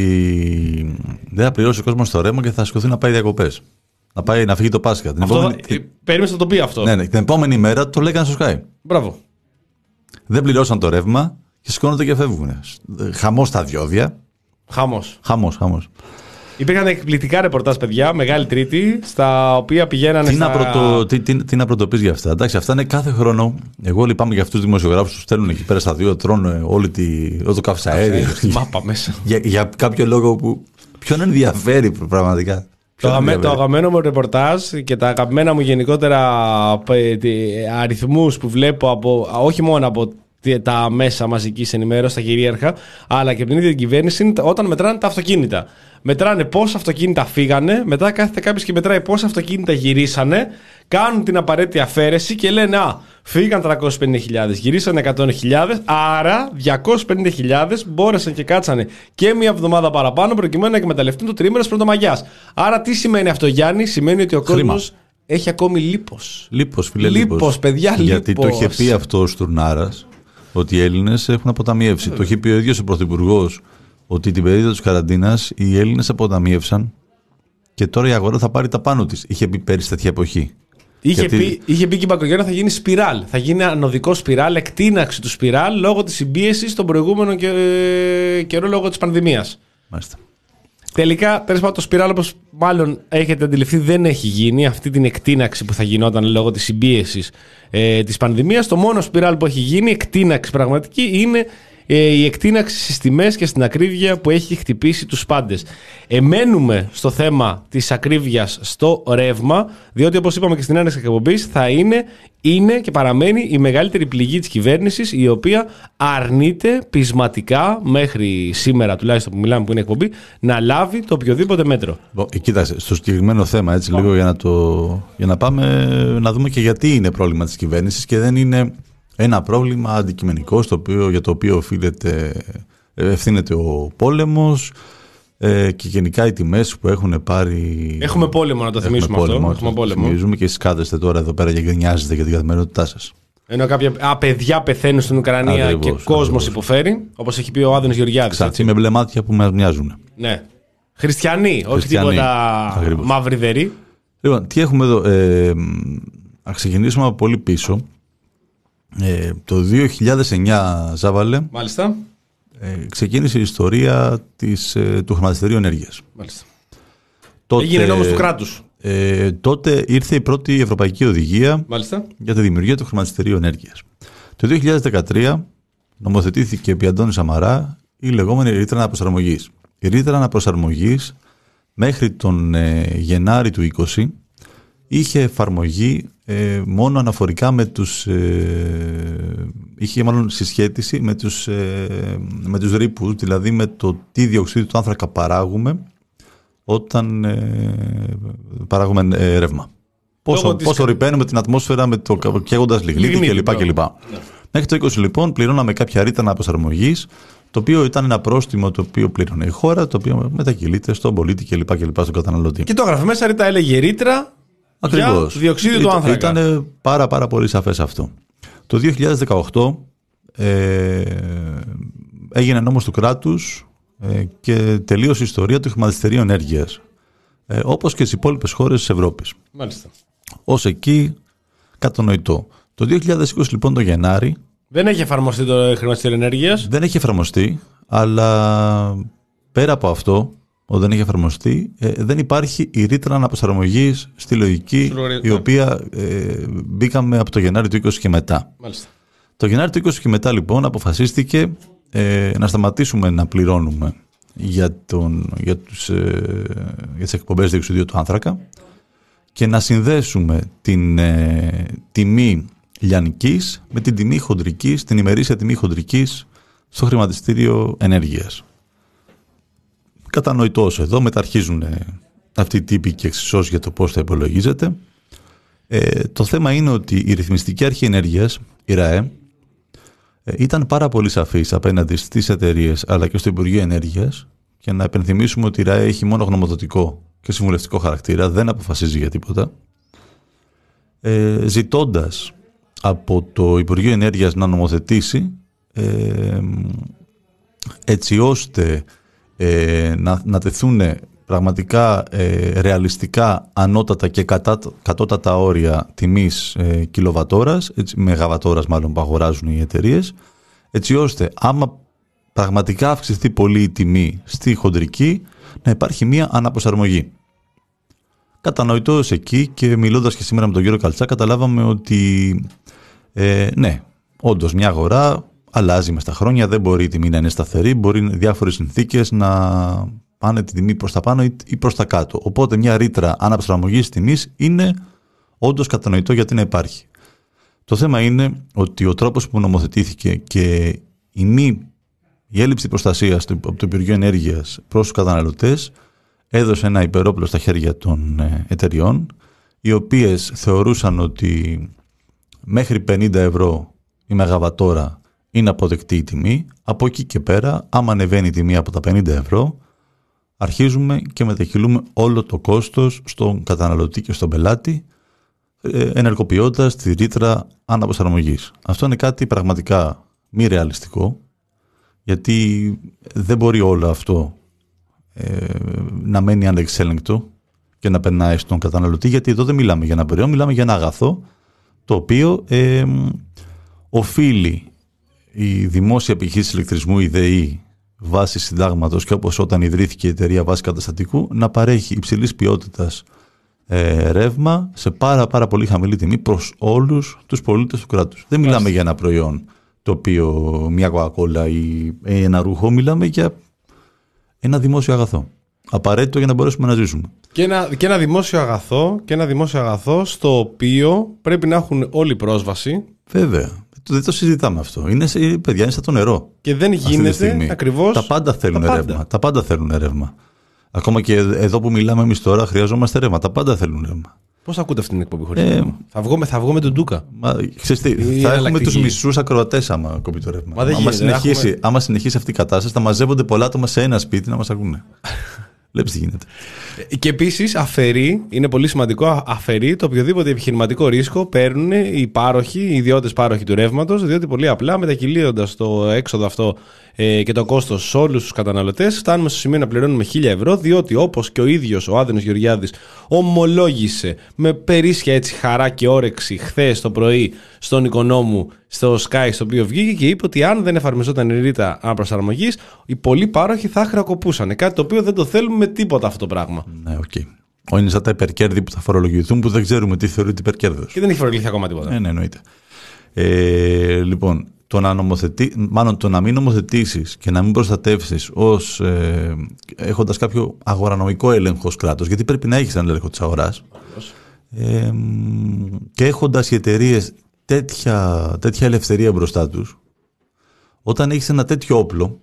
C: δεν θα πληρώσει ο κόσμος το ρεύμα και θα σηκωθεί να πάει διακοπές. Να πάει να φύγει το Πάσχα. Την
B: αυτό
C: επόμενη...
B: θα... Περίμενε να το πει αυτό.
C: Ναι, ναι, την επόμενη μέρα το λέγανε στο Sky.
B: Μπράβο.
C: δεν πληρώσαν το ρεύμα και σηκώνονται και φεύγουν. Χαμός στα διόδια.
B: Χαμός.
C: Χαμός, χαμός.
B: Υπήρχαν εκπληκτικά ρεπορτάζ, παιδιά, Μεγάλη Τρίτη, στα οποία πηγαίνανε.
C: Τι,
B: στα...
C: να, πρωτο, τι, τι, τι να πρωτοπείς για αυτά. Εντάξει, αυτά είναι κάθε χρόνο. Εγώ λυπάμαι για αυτούς τους δημοσιογράφους που στέλνουν εκεί πέρα στα δύο, τρώνε όλη τη, όλο το καυσαέρι.
B: Μάπα μέσα.
C: για, για κάποιο λόγο που. Ποιον ενδιαφέρει πραγματικά.
B: Το, αγαμέ, το αγαπημένο μου ρεπορτάζ και τα αγαπημένα μου γενικότερα αριθμούς που βλέπω από, όχι μόνο από τα μέσα μαζικής ενημέρωσης, τα κυρίαρχα, αλλά και από την ίδια την κυβέρνηση, όταν μετράνε τα αυτοκίνητα. Μετράνε πόσα αυτοκίνητα φύγανε, μετά κάθεται κάποιος και μετράει πόσα αυτοκίνητα γυρίσανε, κάνουν την απαραίτητη αφαίρεση και λένε «Α, φύγαν τριακόσιες πενήντα χιλιάδες, γυρίσανε εκατό χιλιάδες, άρα διακόσιες πενήντα χιλιάδες μπόρεσαν και κάτσανε και μία εβδομάδα παραπάνω προκειμένου να εκμεταλλευτούν το τριήμερο της Πρωτομαγιάς». Άρα τι σημαίνει αυτό, Γιάννη? Σημαίνει ότι ο κόσμος έχει ακόμη λίπος.
C: Λίπος, φίλε,
B: λίπος. Λίπος, παιδιά, λίπος.
C: Γιατί το είχε πει αυτό ο Στουρνάρας, ότι οι Έλληνες έχουν αποταμιεύσει. Το είχε πει ο ίδιος ο Πρωθυπουργός, ότι την περίοδο της καραντίνας οι Έλληνες αποταμίευσαν και τώρα η αγορά θα πάρει τα πάνω της. Είχε πει πέρυσι τέτοια εποχή.
B: Είχε, Γιατί... πει, είχε πει και η Μπακογιάννα θα γίνει σπιράλ. Θα γίνει ανωδικό σπιράλ, εκτείναξη του σπιράλ λόγω της συμπίεσης των προηγούμενων και... καιρό λόγω της πανδημίας.
C: Μάλιστα.
B: Τελικά, τέλος πάντων, το σπιράλ, όπως μάλλον έχετε αντιληφθεί, δεν έχει γίνει. Αυτή την εκτείναξη που θα γινόταν λόγω της συμπίεσης ε, της πανδημίας. Το μόνο σπιράλ που έχει γίνει, εκτείναξη πραγματική, είναι ε, η εκτείναξη στις τιμές και στην ακρίβεια που έχει χτυπήσει τους πάντες. Εμένουμε στο θέμα της ακρίβειας στο ρεύμα, διότι όπως είπαμε και στην έναρξη εκπομπής, θα είναι, είναι και παραμένει η μεγαλύτερη πληγή της κυβέρνησης, η οποία αρνείται πεισματικά, μέχρι σήμερα τουλάχιστον που μιλάμε που είναι εκπομπή, να λάβει το οποιοδήποτε μέτρο.
C: Κοίταξε, στο συγκεκριμένο θέμα, έτσι λίγο για να, το, για να πάμε να δούμε και γιατί είναι πρόβλημα της κυβέρνησης και δεν είναι ένα πρόβλημα αντικειμενικό στο οποίο, για το οποίο οφείλεται, ευθύνεται ο πόλεμος ε, και γενικά οι τιμές που έχουν πάρει.
B: Έχουμε πόλεμο, να το θυμίσουμε αυτό.
C: Πόλεμο,
B: Έχουμε πόλεμο.
C: Θυμίζουμε και εσείς κάθεστε τώρα εδώ πέρα και γκρινιάζετε για την καθημερινότητά σας.
B: Ενώ κάποια α, παιδιά πεθαίνουν στην Ουκρανία ακριβώς, και κόσμος υποφέρει, όπως έχει πει ο Άδωνης Γεωργιάδης.
C: Ξαρτή με μπλε μάτια που μας μοιάζουν.
B: Ναι. Χριστιανοί, όχι τίποτα μαύριδεροί.
C: Λοιπόν, τι έχουμε εδώ. Ε, να ξεκινήσουμε από πολύ πίσω. Ε, το δύο χιλιάδες εννιά, Ζάβαλε,
B: μάλιστα,
C: ε, ξεκίνησε η ιστορία της, ε, του χρηματιστηρίου ενέργειας.
B: Μάλιστα.
C: Τότε,
B: έγινε νόμος του κράτους.
C: Ε, τότε ήρθε η πρώτη ευρωπαϊκή οδηγία, μάλιστα, για τη δημιουργία του χρηματιστηρίου ενέργειας. Το δύο χιλιάδες δεκατρία νομοθετήθηκε επί Αντώνη Σαμαρά η λεγόμενη ρήτρα αναπροσαρμογής. Η ρήτρα αναπροσαρμογής μέχρι τον ε, Γενάρη του είκοσι είχε εφαρμογή ε, μόνο αναφορικά με τους ε, είχε μάλλον συσχέτιση με τους, ε, με τους ρήπους, δηλαδή με το τι διοξείδιο του άνθρακα παράγουμε όταν ε, παράγουμε ε, ρεύμα. Πόσο, πόσο ρηπαίνουμε την ατμόσφαιρα με το καίγοντας λιγνίτη κλπ. κλπ. Ναι. Μέχρι το είκοσι λοιπόν πληρώναμε κάποια ρήτρα αναπροσαρμογής, το οποίο ήταν ένα πρόστιμο το οποίο πλήρωνε η χώρα, το οποίο μετακυλείται στον πολίτη κλπ. κλπ. Στον καταναλωτή.
B: Και το έγραφε μέσα, ρήτα έλεγε ρήτρα. Ακριβώς. Για διοξείδιο του άνθρακα.
C: Ήταν πάρα, πάρα πολύ σαφές αυτό. Το δύο χιλιάδες δεκαοκτώ ε, έγινε νόμος του κράτους ε, και τελείωσε η ιστορία του χρηματιστηρίου ενέργειας. Ε, όπως και στις υπόλοιπες χώρες της Ευρώπης.
B: Μάλιστα.
C: Ως εκεί κατανοητό. Το δύο χιλιάδες είκοσι λοιπόν το Γενάρη.
B: Δεν έχει εφαρμοστεί το χρηματιστήριο ενέργειας.
C: Δεν έχει εφαρμοστεί, αλλά πέρα από αυτό, όταν δεν έχει εφαρμοστεί, ε, δεν υπάρχει η ρήτρα αναπροσαρμογής στη λογική, η οποία ε, μπήκαμε από το Γενάρη του είκοσι και μετά. Μάλιστα. Το Γενάρη του είκοσι και μετά λοιπόν αποφασίστηκε ε, να σταματήσουμε να πληρώνουμε για, τον, για, τους, ε, για τις εκπομπές διοξειδίου του άνθρακα και να συνδέσουμε την ε, τιμή λιανικής με την τιμή χοντρικής, την ημερήσια τιμή χοντρικής στο χρηματιστήριο ενέργειας. Κατανοητός εδώ, μεταρχίζουν αυτοί οι τύποι και εξισώσεις για το πώς θα υπολογίζεται. Ε, το θέμα είναι ότι η Ρυθμιστική Αρχή Ενέργειας, η ΡΑΕ, ε, ήταν πάρα πολύ σαφής απέναντι στις εταιρείες αλλά και στο Υπουργείο Ενέργειας, και να επενθυμίσουμε ότι η ΡΑΕ έχει μόνο γνωμοδοτικό και συμβουλευτικό χαρακτήρα, δεν αποφασίζει για τίποτα, ε, ζητώντας από το Υπουργείο Ενέργειας να νομοθετήσει ε, έτσι ώστε ε, να, να τεθούν πραγματικά ε, ρεαλιστικά ανώτατα και κατά, κατώτατα όρια τιμής ε, κιλοβατόρας, έτσι, μεγαβατόρας μάλλον που αγοράζουν οι εταιρείες, έτσι ώστε άμα πραγματικά αυξηθεί πολύ η τιμή στη χοντρική, να υπάρχει μία αναπροσαρμογή. Κατανοητός εκεί, και μιλώντας και σήμερα με τον κύριο Καλτσά, καταλάβαμε ότι ε, ναι, όντως μια αγορά αλλάζει μες τα χρόνια, δεν μπορεί η τιμή να είναι σταθερή, μπορεί διάφορες συνθήκες να πάνε τη τιμή προς τα πάνω ή προς τα κάτω. Οπότε μια ρήτρα αναπροσαρμογής τιμής είναι όντως κατανοητό γιατί να υπάρχει. Το θέμα είναι ότι ο τρόπος που νομοθετήθηκε και η, μη, η έλλειψη προστασίας από το Υπουργείο Ενέργειας προς τους καταναλωτές έδωσε ένα υπερόπλο στα χέρια των εταιριών, οι οποίες θεωρούσαν ότι μέχρι πενήντα ευρώ η μεγαβατόρα είναι αποδεκτή η τιμή. Από εκεί και πέρα, άμα ανεβαίνει η τιμή από τα πενήντα ευρώ, αρχίζουμε και μετακυλούμε όλο το κόστος στον καταναλωτή και στον πελάτη, ενεργοποιώντας τη ρήτρα αναπροσαρμογής. Αυτό είναι κάτι πραγματικά μη ρεαλιστικό, γιατί δεν μπορεί όλο αυτό ε, να μένει ανεξέλεγκτο και να περνάει στον καταναλωτή, γιατί εδώ δεν μιλάμε για ένα προϊόν, μιλάμε για ένα αγαθό, το οποίο ε, οφείλει η δημόσια επιχείρηση ηλεκτρισμού, η ΔΕΗ, βάσει συντάγματος και όπως όταν ιδρύθηκε η εταιρεία βάσει καταστατικού, να παρέχει υψηλής ποιότητας ε, ρεύμα σε πάρα, πάρα πολύ χαμηλή τιμή προς όλους τους πολίτες του κράτους. Δεν μιλάμε Άς. για ένα προϊόν το οποίο μια κοκακόλα ή ένα ρούχο, μιλάμε για ένα δημόσιο αγαθό. Απαραίτητο για να μπορέσουμε να ζήσουμε.
B: Και ένα, και ένα δημόσιο αγαθό, και ένα δημόσιο αγαθό στο οποίο πρέπει να έχουν όλοι πρόσβαση.
C: Βέβαια. Δεν το συζητάμε αυτό. Είναι, παιδιά, είναι σαν το νερό.
B: Και δεν γίνεται ακριβώς.
C: Τα πάντα θέλουν
B: τα
C: ρεύμα.
B: Πάντα.
C: Τα πάντα θέλουν ρεύμα. Ακόμα και εδώ που μιλάμε εμείς τώρα, χρειαζόμαστε ρεύμα. Τα πάντα θέλουν ρεύμα.
B: Πώς ακούτε αυτή την εκπομπή χωρίς ε, ρεύμα? Θα βγω, με, θα βγω με τον Ντούκα.
C: Μα, ξέρεις τι, θα έχουμε τους μισούς ακροατές άμα κοπεί το ρεύμα. Μα άμα, γίνεται, συνεχίσει, έχουμε... άμα συνεχίσει αυτή η κατάσταση, θα μαζεύονται πολλά άτομα σε ένα σπίτι να μας ακούνε. Βλέπεις τι γίνεται.
B: Και επίσης αφαιρεί, είναι πολύ σημαντικό, αφαιρεί το οποιοδήποτε επιχειρηματικό ρίσκο παίρνουν οι πάροχοι, οι ιδιώτες πάροχοι του ρεύματος, διότι πολύ απλά μετακυλίοντας το έξοδο αυτό ε, και το κόστος σε όλους τους καταναλωτές, φτάνουμε στο σημείο να πληρώνουμε χίλια ευρώ, διότι όπως και ο ίδιος ο Άδενος Γεωργιάδης ομολόγησε με περίσσια έτσι χαρά και όρεξη χθες το πρωί στον Οικονόμου, στο Sky, στο οποίο βγήκε και είπε ότι αν δεν εφαρμοζόταν η ρήτρα αναπροσαρμογής, οι πολλοί πάροχοι θα χρεοκοπούσαν. Κάτι το οποίο δεν το θέλουμε με τίποτα αυτό το πράγμα.
C: Ναι, οκ. Okay. Είναι σαν τα υπερκέρδη που θα φορολογηθούν, που δεν ξέρουμε τι θεωρείται υπερκέρδος.
B: Και δεν έχει φορολογηθεί ακόμα τίποτα.
C: Ναι, ναι, εννοείται. Ε, λοιπόν, το να, νομοθετή, μάλλον το να μην νομοθετήσεις και να μην προστατεύσεις ως ε, έχοντας κάποιο αγορανομικό έλεγχο ως κράτος, γιατί πρέπει να έχεις έναν έλεγχο της αγοράς, ε, και έχοντας οι εταιρείες τέτοια, τέτοια ελευθερία μπροστά τους, όταν έχεις ένα τέτοιο όπλο,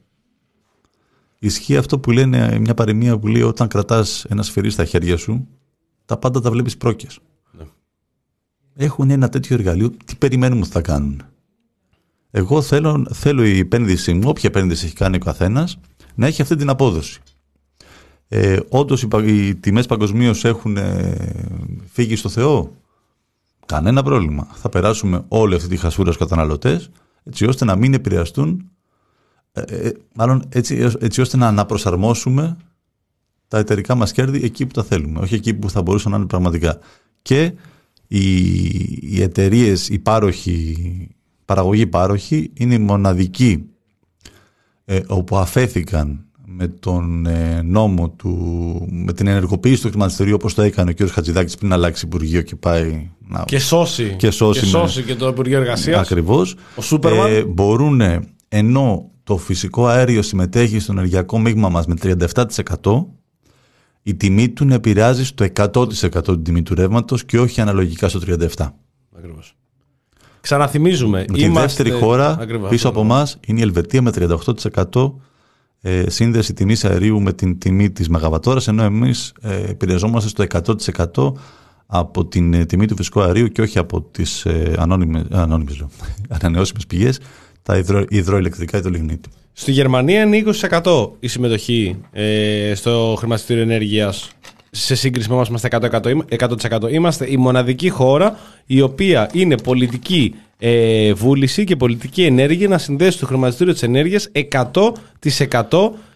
C: ισχύει αυτό που λένε, μια παροιμία που λέει, όταν κρατάς ένα σφυρί στα χέρια σου, τα πάντα τα βλέπεις πρόκειες. Ναι. Έχουν ένα τέτοιο εργαλείο, τι περιμένουμε ότι θα κάνουν? Εγώ θέλω, θέλω η επένδυση μου, όποια επένδυση έχει κάνει ο καθένας, να έχει αυτή την απόδοση. Ε, όντως οι, οι τιμές παγκοσμίως έχουν ε, φύγει στο Θεό. Κανένα πρόβλημα. Θα περάσουμε όλη αυτή τη χασούρα στους καταναλωτές, έτσι ώστε να μην επηρεαστούν, ε, ε, μάλλον έτσι, έτσι ώστε να αναπροσαρμόσουμε τα εταιρικά μας κέρδη εκεί που τα θέλουμε, όχι εκεί που θα μπορούσαν να είναι πραγματικά. Και οι, οι εταιρείες, οι πάροχοι, παραγωγοί πάροχοι, είναι οι μοναδικοί ε, όπου αφέθηκαν με τον ε, νόμο του, με την ενεργοποίηση του χρηματιστηρίου, όπως το έκανε ο κ. Χατζηδάκης πριν αλλάξει υπουργείο και πάει να...
B: και σώσει
C: και, σώσει
B: και,
C: με...
B: σώσει και το Υπουργείο Εργασίας.
C: Ακριβώς.
B: Ο Σούπερμαν. Ε,
C: μπορούν, ενώ το φυσικό αέριο συμμετέχει στο ενεργειακό μείγμα μας με τριάντα επτά τοις εκατό, η τιμή του επηρεάζει στο εκατό τοις εκατό την τιμή του ρεύματος και όχι αναλογικά στο τριάντα επτά τοις εκατό.
B: Ακριβώς. Ξαναθυμίζουμε.
C: Και είμαστε... η δεύτερη χώρα Ακριβώς. πίσω από εμάς είναι η Ελβετία με τριάντα οκτώ τοις εκατό ε, σύνδεση τιμής αερίου με την τιμή της μεγαβατόρας, ενώ εμείς ε, επηρεαζόμαστε στο εκατό τοις εκατό από την ε, τιμή του φυσικού αερίου και όχι από τις ε, ανώνυμες, ανώνυμες, λέω, ανανεώσιμες πηγές, τα υδρο, υδροηλεκτρικά ή το λιγνίτη.
B: Στη Γερμανία είναι είκοσι τοις εκατό η συμμετοχή ε, στο χρηματιστήριο ενέργειας. Σε σύγκριση με εμάς είμαστε εκατό τοις εκατό. Είμαστε η μοναδική χώρα η οποία είναι πολιτική ε, βούληση και πολιτική ενέργεια να συνδέσει το χρηματιστήριο της ενέργειας εκατό τοις εκατό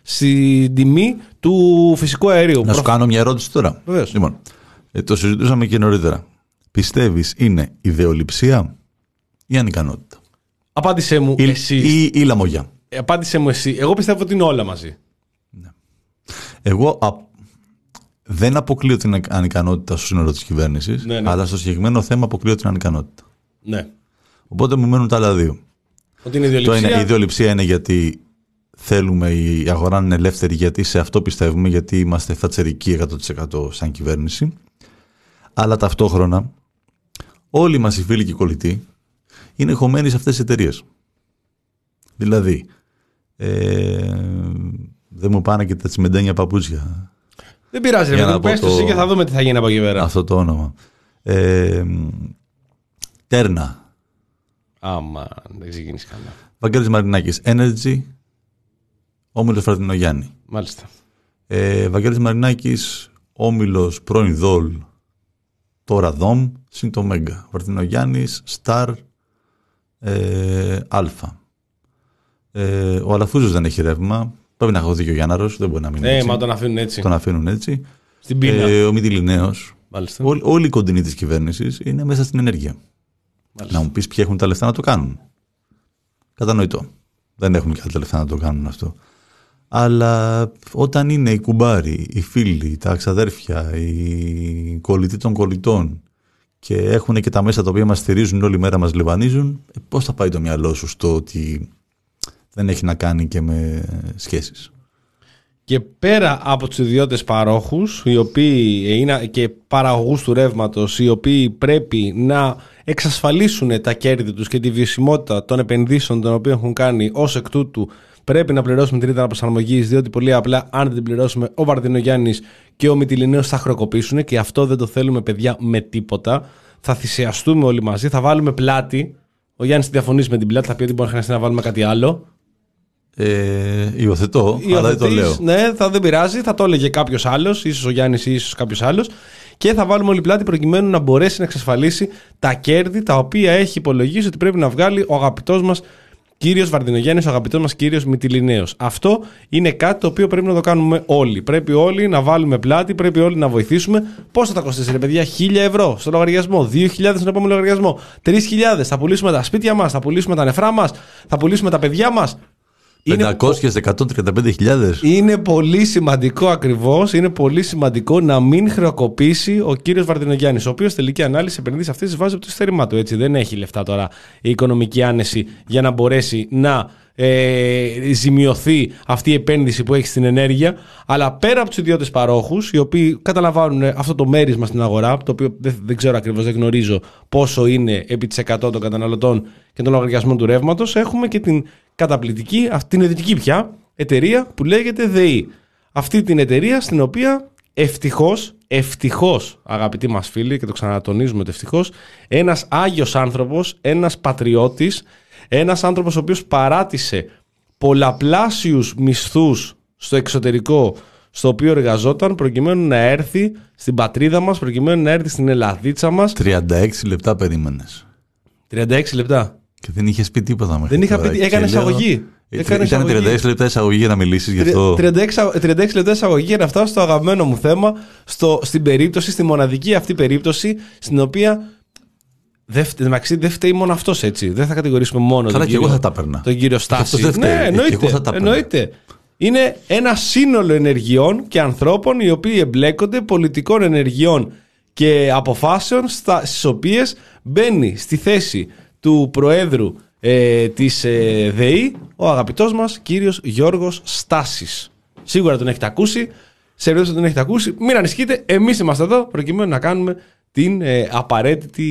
B: στην τιμή του φυσικού αερίου.
C: Να σου κάνω μια ερώτηση τώρα.
B: Βεβαίως.
C: Λοιπόν, ε, το συζητούσαμε και νωρίτερα. Πιστεύεις είναι ιδεολειψία ή ανικανότητα?
B: Απάντησέ μου
C: Ή,
B: εσύ.
C: ή, ή λαμογιά.
B: Απάντησέ μου εσύ. Εγώ πιστεύω ότι είναι όλα μαζί.
C: Ναι. Εγώ α, δεν αποκλείω την ανικανότητα στο σύνολο της κυβέρνησης,
B: Ναι, ναι.
C: αλλά στο συγκεκριμένο θέμα αποκλείω την ανικανότητα.
B: Ναι.
C: Οπότε μου μένουν τα άλλα δύο.
B: Ότι είναι
C: Το
B: ιδεολειψία.
C: είναι, η ιδεολειψία είναι γιατί θέλουμε η αγορά να είναι ελεύθερη, γιατί σε αυτό πιστεύουμε, γιατί είμαστε θατσερικοί εκατό τοις εκατό σαν κυβέρνηση. Αλλά ταυτόχρονα όλοι μας οι φίλοι και οι κολλητοί είναι χωμένοι σε αυτές τις εταιρείες. Δηλαδή, ε, δεν μου πάνε και τα τσιμεντένια παπούτσια.
B: Δεν πειράζει, ρε
C: Για
B: παιδί
C: να
B: μου.
C: πω
B: Πες το
C: το-
B: εσύ και θα δούμε τι θα γίνει από εκεί πέρα.
C: Αυτό το όνομα. Ε, Τέρνα.
B: Άμα δεν ξεκινήσει καλά.
C: Βαγγέλης Μαρινάκης. Energy. Όμιλος Φαρτινογιάννη.
B: Μάλιστα.
C: Ε, Βαγγέλης Μαρινάκης. Όμιλος πρώην Δόλ. Τώρα Δόμ. Συν το Μέγκα. Φαρτινογιάννης. Σταρ. Ε, Αλφα. Ε, ο Αλαφούζος δεν έχει ρεύμα. Πρέπει να έχω δίκιο ο Γιάνναρος. Δεν μπορεί να μείνει
B: Ε,
C: έτσι.
B: μα τον αφήνουν έτσι.
C: Τον αφήνουν έτσι.
B: Στην πείνα.
C: Ε, ο Μητυλινέος.
B: Μάλιστα.
C: Όλοι, όλοι οι κοντινοί της κυβέρνησης είναι μέσα στην ενέργεια.
B: Μάλιστα.
C: Να μου πεις ποιοι έχουν τα λεφτά να το κάνουν. Κατανοητό. Δεν έχουν και τα λεφτά να το κάνουν αυτό. Αλλά όταν είναι οι κουμπάροι, οι φίλοι, τα ξαδέρφια, οι κολλητοί των κολλητών και έχουν και τα μέσα τα οποία μας στηρίζουν όλη μέρα, μας λιβανίζουν, ε, πώς θα πάει το μυαλό σου στο ότι δεν έχει να κάνει και με σχέσεις?
B: Και πέρα από τους ιδιώτες παρόχους, οι οποίοι είναι και παραγωγούς του ρεύματος, οι οποίοι πρέπει να εξασφαλίσουν τα κέρδη τους και τη βιωσιμότητα των επενδύσεων των οποίων έχουν κάνει, ως εκ τούτου πρέπει να πληρώσουμε την ρήτρα προσαρμογής, διότι πολύ απλά αν δεν την πληρώσουμε ο Βαρδινογιάννης και ο Μητυλινέος θα χρεοκοπήσουν και αυτό δεν το θέλουμε, παιδιά, με τίποτα. Θα θυσιαστούμε όλοι μαζί, θα βάλουμε πλάτη. Ο Γιάννης διαφωνήσει με την πλάτη, θα πει ότι μπορεί να χρειαστεί να βάλουμε κάτι άλλο.
C: Ε, υιοθετώ, αλλά δεν το λέω.
B: Ναι, θα, δεν πειράζει, θα το έλεγε κάποιος άλλος, ίσως ο Γιάννης ή ίσως κάποιος άλλος. Και θα βάλουμε όλη πλάτη προκειμένου να μπορέσει να εξασφαλίσει τα κέρδη τα οποία έχει υπολογίσει ότι πρέπει να βγάλει ο αγαπητός μας κύριος Βαρδινογιάννης, ο αγαπητός μας κύριος Μητυλινέος. Αυτό είναι κάτι το οποίο πρέπει να το κάνουμε όλοι. Πρέπει όλοι να βάλουμε πλάτη, πρέπει όλοι να βοηθήσουμε. Πόσο θα κοστίσει, ρε παιδιά, χίλια ευρώ στο λογαριασμό, δύο χιλιάδες στον επόμενο λογαριασμό, τρεις χιλιάδες. Θα πουλήσουμε τα σπίτια μας, θα πουλήσουμε τα νεφρά μας, θα πουλήσουμε τα παιδιά μας.
C: πεντακόσιες, εκατόν τριάντα πέντε χιλιάδες.
B: Είναι πολύ σημαντικό ακριβώς, είναι πολύ σημαντικό να μην χρεοκοπήσει ο κύριος Βαρδινογιάννης, ο οποίος τελική ανάλυση επενδύσει αυτές τις βάσεις από το εισιτήρημά του. Έτσι. Δεν έχει λεφτά τώρα η οικονομική άνεση για να μπορέσει να ε, ζημιωθεί αυτή η επένδυση που έχει στην ενέργεια. Αλλά πέρα από τους ιδιώτες παρόχους, οι οποίοι καταλαμβάνουν αυτό το μέρισμα στην αγορά, το οποίο δεν, δεν ξέρω ακριβώς, δεν γνωρίζω πόσο είναι επί της εκατό των καταναλωτών και των λογαριασμών του ρεύματος, έχουμε και την καταπληκτική, αυτή την ιδιωτική πια εταιρεία που λέγεται ΔΕΗ. Αυτή την εταιρεία στην οποία ευτυχώς, ευτυχώς αγαπητοί μας φίλοι, και το ξανατονίζουμε το ευτυχώς, ένας άγιος άνθρωπος, ένας πατριώτης, ένας άνθρωπος ο οποίος παράτησε πολλαπλάσιους μισθούς στο εξωτερικό στο οποίο εργαζόταν προκειμένου να έρθει στην πατρίδα μας, προκειμένου να έρθει στην Ελλαδίτσα μας.
C: τριάντα έξι λεπτά περίμενες.
B: τριάντα έξι λεπτά.
C: Και δεν είχε πει τίποτα μέχρι
B: Δεν είχα
C: τώρα.
B: πει, έκανε
C: Και λέω,
B: εισαγωγή.
C: ε,
B: Έκανε
C: Ήταν τριάντα έξι λεπτά εισαγωγή για να μιλήσεις γι' αυτό.
B: τριάντα έξι, τριάντα έξι λεπτά εισαγωγή για να φτάσω στο αγαπημένο μου θέμα, στο, στην περίπτωση, στη μοναδική αυτή περίπτωση, στην οποία δεν φταίει, δεν φταίει μόνο αυτός, έτσι. Δεν θα κατηγορήσουμε μόνο
C: Καλά,
B: τον
C: και
B: κύριο,
C: εγώ θα τα παίρνα.
B: τον κύριο Στάση.
C: αυτός δεν φταίει.
B: Ναι,
C: Ε,
B: εννοείται,
C: και εγώ θα τα παίρνα.
B: εννοείται. Είναι ένα σύνολο ενεργειών και ανθρώπων οι οποίοι εμπλέκονται, πολιτικών ενεργειών και αποφάσεων, στα, στις οποίες μπαίνει στη θέση του Προέδρου ε, της ε, ΔΕΗ ο αγαπητός μας κύριος Γιώργος Στάσης. Σίγουρα τον έχετε ακούσει. Σε περίπτωση που τον έχετε ακούσει, μην ανησυχείτε. Εμείς είμαστε εδώ προκειμένου να κάνουμε την ε, απαραίτητη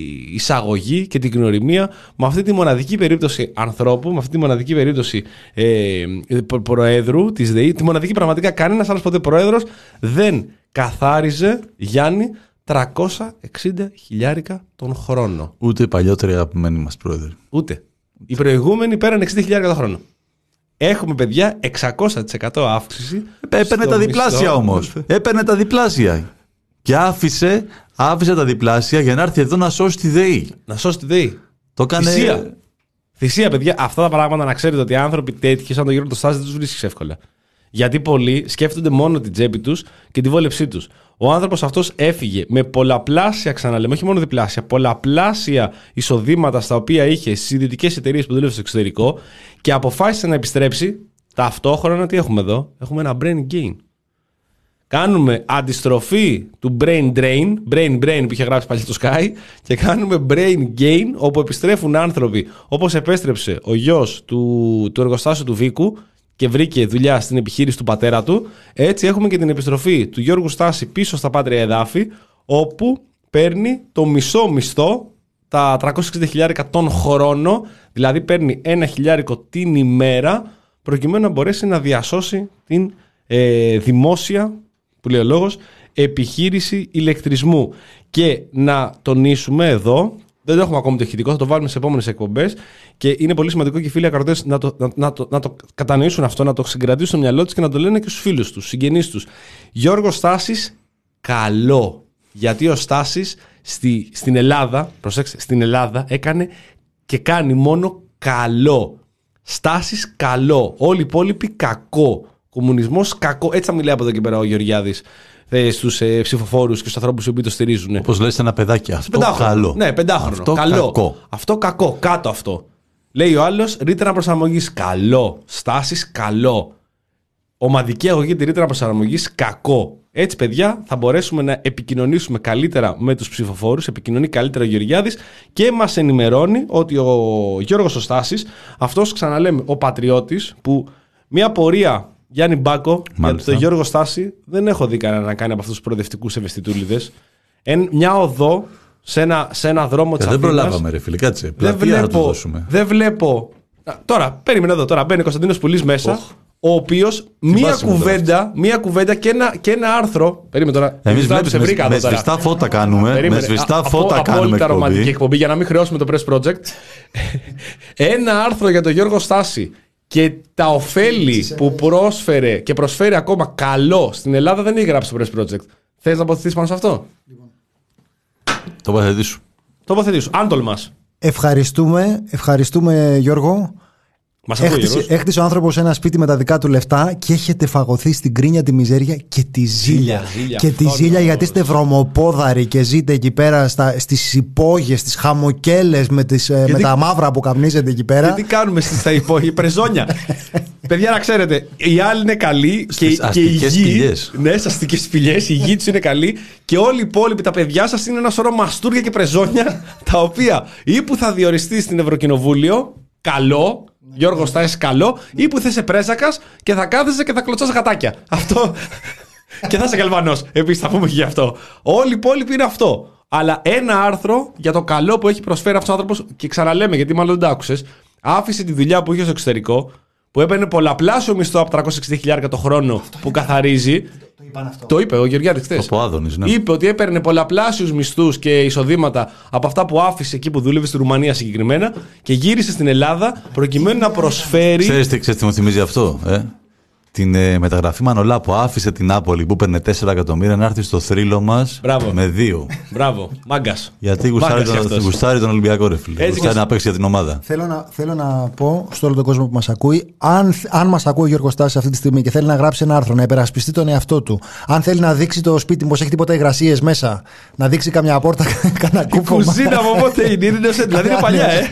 B: εισαγωγή και την γνωριμία με αυτή τη μοναδική περίπτωση ανθρώπου, με αυτή τη μοναδική περίπτωση ε, προ- Προέδρου της ΔΕΗ. Τη μοναδική, πραγματικά κανένας άλλος ποτέ Πρόεδρος δεν καθάριζε, Γιάννη, τριακόσια εξήντα χιλιάρικα τον χρόνο.
C: Ούτε οι παλιότεροι αγαπημένοι μας πρόεδροι.
B: Ούτε. Οι προηγούμενοι πέραν εξήντα χιλιάρικα τον χρόνο. Έχουμε, παιδιά, εξακόσια τοις εκατό αύξηση.
C: Έπαιρνε
B: στο
C: τα διπλάσια
B: μισθό.
C: όμως. Έπαιρνε τα διπλάσια. Και άφησε, άφησε τα διπλάσια για να έρθει εδώ να σώσει τη ΔΕΗ.
B: Να σώσει τη ΔΕΗ.
C: Το έκανε.
B: Θυσία. Θυσία, παιδιά. Αυτά τα πράγματα να ξέρετε ότι οι άνθρωποι τέτοιοι, σαν τον Γιώργο το Στάση, δεν του βρίσκει εύκολα. Γιατί πολλοί σκέφτονται μόνο την τσέπη τους και τη βόλεψή τους. Ο άνθρωπος αυτός έφυγε με πολλαπλάσια, ξαναλέμε, όχι μόνο διπλάσια, πολλαπλάσια εισοδήματα στα οποία είχε στις ιδιωτικές εταιρείες που δούλευε στο εξωτερικό και αποφάσισε να επιστρέψει. Ταυτόχρονα τι έχουμε εδώ? Έχουμε ένα brain gain. Κάνουμε αντιστροφή του brain drain, brain brain που είχε γράψει πάλι στο Sky, και κάνουμε brain gain, όπου επιστρέφουν άνθρωποι όπως επέστρεψε ο γιος του, του εργοστάσιου του Βίκου και βρήκε δουλειά στην επιχείρηση του πατέρα του. Έτσι έχουμε και την επιστροφή του Γιώργου Στάση πίσω στα πάτρια εδάφη, όπου παίρνει το μισό μισθό, τα τριακόσια εξήντα χιλιάρικα τον χρόνο, δηλαδή παίρνει ένα χιλιάρικο την ημέρα, προκειμένου να μπορέσει να διασώσει την ε, δημόσια, που λέει ο λόγος, επιχείρηση ηλεκτρισμού. Και να τονίσουμε εδώ, δεν το έχουμε ακόμη το ηχητικό, θα το βάλουμε σε επόμενες εκπομπές και είναι πολύ σημαντικό και οι φίλοι ακροατές να το, να, να, το, να το κατανοήσουν αυτό, να το συγκρατήσουν στο μυαλό τους και να το λένε και στους φίλους τους, στους συγγενείς τους. Γιώργος Στάσης, καλό. Γιατί ο Στάσης στη, στην Ελλάδα, προσέξτε, στην Ελλάδα έκανε και κάνει μόνο καλό. Στάσης, καλό. Όλοι οι υπόλοιποι, κακό. Κομμουνισμός, κακό. Έτσι θα μιλάει από εδώ και πέρα ο Γεωργιάδης στους ε, ψηφοφόρους και στους ανθρώπους που το στηρίζουν.
C: Όπως λες, ένα παιδάκι. Αυτό
B: πεντάχρονο.
C: Καλό.
B: Ναι, πεντάχρονο.
C: Αυτό
B: καλό.
C: Κακό.
B: Αυτό κακό. Κάτω αυτό. Λέει ο άλλος, ρήτρα προσαρμογής, καλό. Στάσεις, καλό. Ομαδική αγωγή τη ρήτρα προσαρμογής, κακό. Έτσι, παιδιά, θα μπορέσουμε να επικοινωνήσουμε καλύτερα με τους ψηφοφόρους. Επικοινωνεί καλύτερα ο Γεωργιάδης και μας ενημερώνει ότι ο Γιώργος ο Στάσης, αυτός, ξαναλέμε, ο πατριώτης, που μια πορεία. Γιάννη Μπάκο, για τον Γιώργο Στάση δεν έχω δει κανένα να κάνει από αυτούς τους προοδευτικούς ευαισθητούλιδες. Εν, μια οδό σε ένα, σε ένα δρόμο της Αθήνας.
C: Δεν προλάβαμε, ρε φίλε, κάτσε.
B: Δεν βλέπω, δεν βλέπω. Τώρα, περίμενε εδώ. Τώρα μπαίνει ο Κωνσταντίνος Πουλής μέσα, oh. ο οποίος μία κουβέντα, μία κουβέντα και ένα, και ένα άρθρο. Περίμενε τώρα.
C: Εμείς βλέπεις, με, με σβηστά φώτα κάνουμε.
B: Περίμενε,
C: με σβηστά
B: α,
C: φώτα
B: απο,
C: κάνουμε
B: απόλυτα
C: εκπομπή.
B: ρομαντική εκπομπή για να μην χρεώσουμε το Press Project. Ένα άρθρο για τον Γιώργο Στάση και τα ωφέλη που πρόσφερε και προσφέρει ακόμα καλό στην Ελλάδα δεν έχει γράψει το Press Project. Θες να αποθετήσεις πάνω σε αυτό?
C: Το αποθετήσου.
B: Το αποθετήσου. Αν τολμάς.
A: Ευχαριστούμε, ευχαριστούμε Γιώργο.
B: Μας ακούει,
A: Έχτισε, έχτισε ο άνθρωπος ένα σπίτι με τα δικά του λεφτά και έχετε φαγωθεί στην κρίνια, τη μιζέρια και τη ζήλια.
B: ζήλια
A: και τη ζήλια
B: είναι
A: γιατί είστε βρωμοπόδαροι και ζείτε εκεί πέρα στα, στις υπόγειες, στις χαμοκέλες με, τις, με τα μαύρα που καπνίζετε εκεί πέρα.
B: Και τι κάνουμε στα υπόγεια, πρεζόνια. Παιδιά, να ξέρετε, οι άλλοι είναι καλοί και, και οι γη. Ναι, στις αστικές σπηλιές, η γη τους είναι καλή και όλοι οι υπόλοιποι, τα παιδιά σας, είναι ένα σωρό μαστούρια και πρεζόνια, τα οποία ή που θα διοριστεί στην Ευρωκοινοβούλιο, καλό. Γιώργο Στάσης, καλό, ή που θα είσαι πρέζακας και θα κάθεσαι και θα κλωτσάς γατάκια. Αυτό. Και θα είσαι Γαλβανός. Επίσης, θα πούμε και γι' αυτό. Όλοι οι υπόλοιποι είναι αυτό. Αλλά ένα άρθρο για το καλό που έχει προσφέρει αυτός ο άνθρωπος, και ξαναλέμε, γιατί μάλλον δεν το άκουσες, άφησε τη δουλειά που είχε στο εξωτερικό, που έπαιρνε πολλαπλάσιο μισθό από τριακόσια εξήντα χιλιάρικα το χρόνο αυτό που καθαρίζει. Το, το, το είπε ο Γεωργιάδης χθες.
C: Από Άδωνης, ναι.
B: Είπε ότι έπαιρνε πολλαπλάσιους μισθούς και εισοδήματα από αυτά που άφησε εκεί που δούλευε στη Ρουμανία συγκεκριμένα και γύρισε στην Ελλάδα προκειμένου να προσφέρει.
C: Ξέρεις τι μου θυμίζει αυτό, ε? Την ε, μεταγραφή Μανολά που άφησε την Νάπολη που παίρνε τέσσερα εκατομμύρια να έρθει στο θρύλο μας με δύο.
B: Μπράβο, μάγκας.
C: Γιατί γουστάρει τον, γουστάρει τον Ολυμπιακό, ρε φίλε. Γουστάρει να παίξει για την ομάδα.
A: Θέλω να, θέλω να πω σε όλο τον κόσμο που μας ακούει, αν, αν μας ακούει ο Γιώργος Στάσης αυτή τη στιγμή και θέλει να γράψει ένα άρθρο, να υπερασπιστεί τον εαυτό του, αν θέλει να δείξει το σπίτι πως έχει τίποτα υγρασίες μέσα, να δείξει καμιά πόρτα, κανένα κούφο.
B: Η κουζίνα από πότε είναι, δηλαδή είναι παλιά, ε.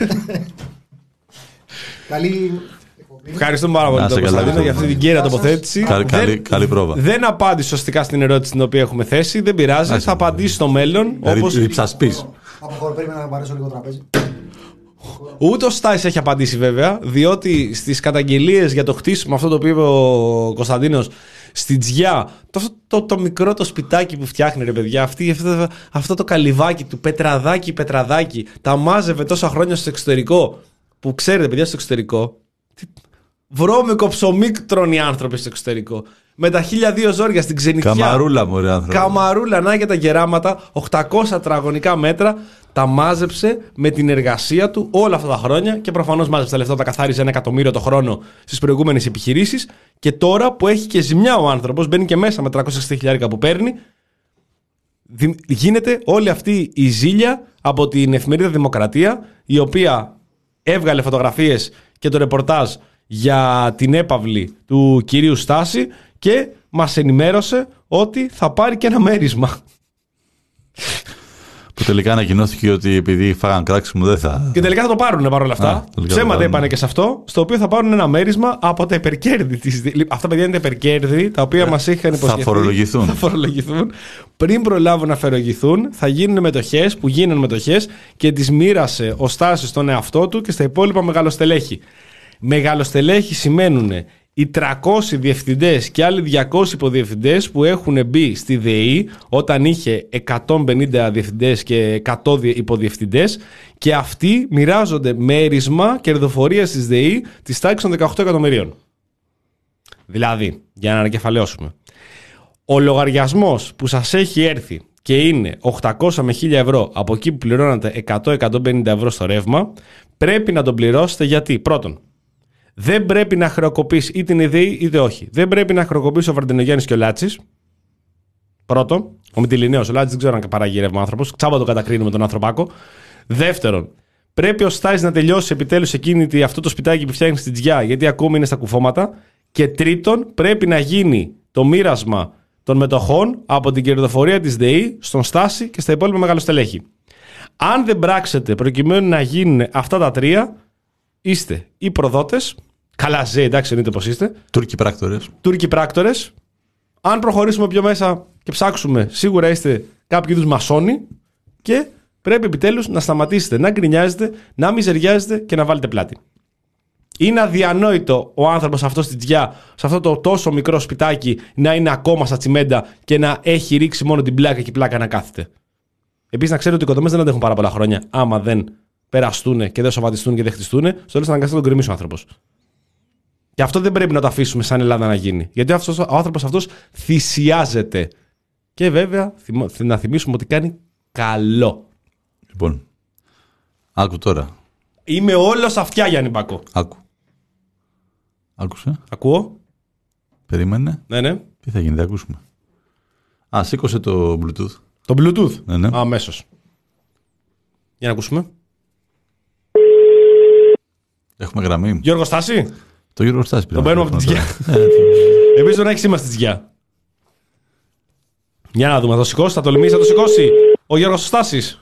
A: Καλή.
B: Ευχαριστούμε πάρα πολύ τον Κωνσταντίνο για αυτή την κέρια τοποθέτηση.
C: Καλή, καλή, καλή πρόβα.
B: Δεν απάντησε σωστικά στην ερώτηση την οποία έχουμε θέσει. Δεν πειράζει. Θα απαντήσει στο μέλλον.
C: Όπως ριψασπείς.
A: Πρέπει να παρέσω λίγο τραπέζι.
B: Ούτε ο Στάις έχει απαντήσει βέβαια, διότι στις καταγγελίες για το χτίσιμο, αυτό το οποίο είπε ο Κωνσταντίνος, στη Τζιά, το, το, το μικρό το σπιτάκι που φτιάχνει, ρε παιδιά, αυτή, αυτό, αυτό το καλυβάκι του, πετραδάκι, πετραδάκι, τα μάζευε τόσα χρόνια στο εξωτερικό. Που ξέρετε, παιδιά, στο εξωτερικό. Βρώμικο ψωμί τρώνε οι άνθρωποι στο εξωτερικό. Με τα χίλια δύο ζόρια στην ξενικιά.
C: Καμαρούλα, μωρέ άνθρωποι.
B: Καμαρούλα, να για τα γεράματα, οκτακόσια τετραγωνικά μέτρα. Τα μάζεψε με την εργασία του όλα αυτά τα χρόνια και προφανώς μάζεψε τα λεφτά, τα καθάριζε ένα εκατομμύριο το χρόνο στις προηγούμενες επιχειρήσεις. Και τώρα που έχει και ζημιά ο άνθρωπος, μπαίνει και μέσα με τριακόσια εξήντα χιλιάρικα που παίρνει, γίνεται όλη αυτή η ζήλια από την εφημερίδα Δημοκρατία, η οποία έβγαλε φωτογραφίες και το ρεπορτάζ για την έπαυλη του κυρίου Στάση και μας ενημέρωσε ότι θα πάρει και ένα μέρισμα.
C: Που τελικά ανακοινώθηκε ότι επειδή φάγαν κράξιμο δεν θα.
B: Και τελικά θα το πάρουν παρόλα αυτά. Ψέματα είπανε και σε αυτό, στο οποίο θα πάρουν ένα μέρισμα από τα υπερκέρδη της. Αυτά παιδιά είναι τα υπερκέρδη, τα οποία μας είχαν υποσχεθεί.
C: Θα φορολογηθούν.
B: Θα φορολογηθούν. Πριν προλάβουν να φορολογηθούν, θα γίνουν μετοχές που γίνουν μετοχές και τις μοίρασε ο Στάσης στον εαυτό του και στα υπόλοιπα μεγαλοστελέχη. Μεγαλοστελέχη σημαίνουν οι τριακόσιοι διευθυντές και άλλοι διακόσιοι υποδιευθυντές που έχουν μπει στη ΔΕΗ όταν είχε εκατόν πενήντα διευθυντές και εκατό υποδιευθυντές, και αυτοί μοιράζονται μέρισμα κερδοφορίας της ΔΕΗ της τάξης των δεκαοκτώ εκατομμυρίων. Δηλαδή, για να ανακεφαλαιώσουμε, ο λογαριασμός που σας έχει έρθει και είναι οκτακόσια με χίλια ευρώ από εκεί που πληρώνατε εκατό με εκατόν πενήντα ευρώ στο ρεύμα, πρέπει να τον πληρώσετε γιατί, πρώτον, δεν πρέπει να χρεοκοπήσει είτε η ΔΕΗ είτε όχι. Δεν πρέπει να χρεοκοπήσει ο Βαρδινογιάννης και ο Λάτσης. Πρώτον, ο Μυτιληναίος, ο Λάτσης δεν ξέρω αν παράγει ρεύμα άνθρωπος. Τσάμπα το κατακρίνουμε τον ανθρωπάκο. Δεύτερον, πρέπει ο Στάις να τελειώσει επιτέλους εκείνη αυτό το σπιτάκι που φτιάχνει στην Τζιά, γιατί ακόμη είναι στα κουφώματα. Και τρίτον, πρέπει να γίνει το μοίρασμα των μετοχών από την κερδοφορία της ΔΕΗ στον Στάση και στα υπόλοιπα μεγαλοστελέχη. Αν δεν πράξετε προκειμένου να γίνουν αυτά τα τρία, είστε οι προδότες. Καλά, ζε, εντάξει, εννοείται πως είστε.
C: Τούρκοι πράκτορες.
B: Τούρκοι πράκτορες. Αν προχωρήσουμε πιο μέσα και ψάξουμε, σίγουρα είστε κάποιοι είδους μασόνοι και πρέπει επιτέλους να σταματήσετε να γκρινιάζετε, να μιζεριάζετε και να βάλετε πλάτη. Είναι αδιανόητο ο άνθρωπος αυτός στην Τζιά, σε αυτό το τόσο μικρό σπιτάκι, να είναι ακόμα στα τσιμέντα και να έχει ρίξει μόνο την πλάκα και η πλάκα να κάθεται. Επίσης, να ξέρετε ότι οι οικοδομές δεν αντέχουν πάρα πολλά χρόνια, άμα δεν περαστούν και δεν σοβατιστούν και δεν χτιστούν, στο τέλος θα αναγκαστεί να τον γκρεμίσει ο άνθρωπος. Και αυτό δεν πρέπει να το αφήσουμε σαν Ελλάδα να γίνει. Γιατί αυτός, ο άνθρωπος αυτός θυσιάζεται. Και βέβαια, να θυμίσουμε ότι κάνει καλό.
C: Λοιπόν, άκου τώρα.
B: Είμαι όλος αυτιά, Γιάννη Μπακό.
C: Άκου. Άκουσε.
B: Ακούω.
C: Περίμενε.
B: Ναι, ναι.
C: Τι θα γίνει, δεν ακούσουμε. Α, σήκωσε το Bluetooth.
B: Το Bluetooth.
C: Ναι, ναι.
B: Α, αμέσως. Για να ακούσουμε.
C: Έχουμε γραμμή.
B: Γιώργο Στάση.
C: Το Γιώργο Στάση πήραμε.
B: Τον παίρνουμε από τη Τζιά. Επίσης τον έχει σήμα στη Τζιά. Για να δούμε, θα το σηκώσει, θα το λυμίσει, θα το σηκώσει. Ο Γιώργος Στάσης.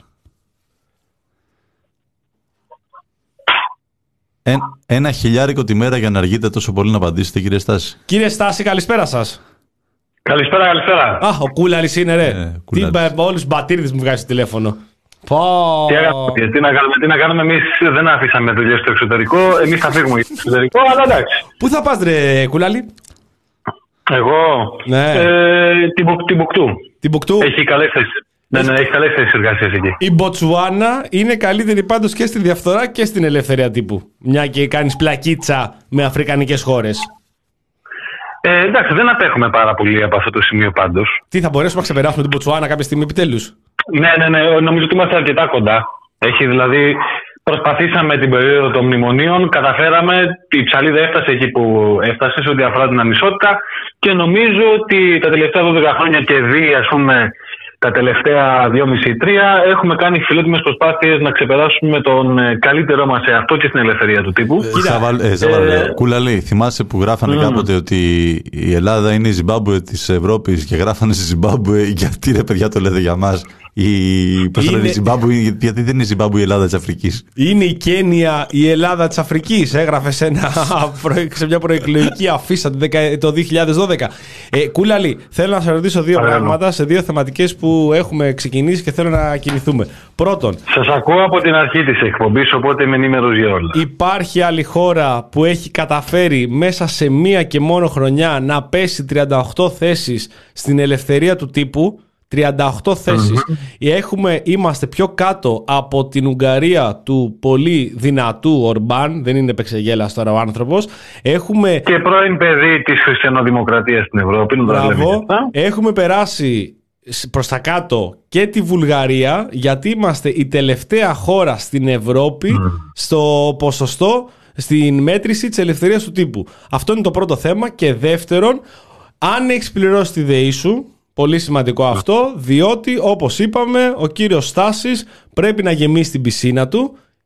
C: Ε, ένα χιλιάρικο τη μέρα για να αργείτε τόσο πολύ να απαντήσετε, κύριε Στάση.
B: Κύριε Στάση, καλησπέρα σας.
D: Καλησπέρα, καλησπέρα.
B: Α, ο Κούλαλης είναι, ρε.
C: Ε,
B: Τι είπα, όλους τους μπατήριδες μου βγάζει στο τηλέφωνο. Πω.
D: Τι, αγάπη, τι να κάνουμε, τι να κάνουμε, εμείς δεν αφήσαμε δουλειές στο εξωτερικό, εμείς θα φύγουμε στο εξωτερικό, αλλά εντάξει.
B: Πού θα πας, ρε Κούλαλη?
D: Εγώ,
B: ναι.
D: ε, την, την Μπουκτού.
B: Την Μπουκτού.
D: Έχει καλές θέσεις. Ναι, ναι, έχει καλές θέσεις εργασίας εκεί.
B: Η Μποτσουάνα είναι καλύτερη πάντως και στη διαφθορά και στην ελευθερία τύπου. Μια και κάνεις πλακίτσα με αφρικανικές χώρες.
D: Ε, εντάξει, δεν απέχουμε πάρα πολύ από αυτό το σημείο πάντως.
B: Τι, θα μπορέσουμε να ξεπεράσουμε την Μποτσουάνα κάποια στιγμή επιτέλους?
D: Ναι, ναι, ναι, νομίζω ότι είμαστε αρκετά κοντά. Έχει δηλαδή, προσπαθήσαμε την περίοδο των μνημονίων, καταφέραμε, η ψαλίδα έφτασε εκεί που έφτασε σε ό,τι αφορά την ανισότητα και νομίζω ότι τα τελευταία δώδεκα χρόνια και δει, ας πούμε, τα τελευταία δυόμισι τρία έχουμε κάνει φιλότιμες προσπάθειες να ξεπεράσουμε τον καλύτερό μας εαυτό και στην ελευθερία του τύπου.
C: Ε, ε, ε, Κούλαλη, θυμάσαι που γράφανε mm. κάποτε ότι η Ελλάδα είναι η Ζιμπάμπουε της Ευρώπης και γράφανε στη Ζιμπάμπουε, γιατί ρε παιδιά το λέτε για μας, η, πώς είναι... η Ζιμπάμπουε, γιατί δεν είναι η Ζιμπάμπουε η Ελλάδα της Αφρικής.
B: Είναι η Κένια η Ελλάδα της Αφρικής, έγραφε σε, ένα, σε μια προεκλογική αφίσα το δύο χιλιάδες δώδεκα. Ε, Κούλαλη, θέλω να σας ρωτήσω δύο Άρα, πράγματα σε δύο θεματικές που έχουμε ξεκινήσει και θέλω να κινηθούμε. Πρώτον,
D: σας ακούω από την αρχή της εκπομπής, οπότε είμαι ενήμερος για όλα.
B: Υπάρχει άλλη χώρα που έχει καταφέρει μέσα σε μία και μόνο χρονιά να πέσει τριάντα οκτώ θέσεις στην ελευθερία του τύπου? τριάντα οκτώ θέσεις. Mm-hmm. Έχουμε, είμαστε πιο κάτω από την Ουγγαρία του πολύ δυνατού Ορμπάν. Δεν είναι επεξεγέλας τώρα ο άνθρωπος. Έχουμε...
D: Και πρώην παιδί της χριστιανοδημοκρατίας στην Ευρώπη.
B: Μπράβο. Έχουμε περάσει προς τα κάτω και τη Βουλγαρία, γιατί είμαστε η τελευταία χώρα στην Ευρώπη mm. στο ποσοστό, στην μέτρηση της ελευθερίας του τύπου. Αυτό είναι το πρώτο θέμα. Και δεύτερον, αν έχεις πληρώσει τη ΔΕΗ σου, πολύ σημαντικό αυτό, διότι όπως είπαμε ο κύριος Στάσης πρέπει να γεμίσει την πισίνα του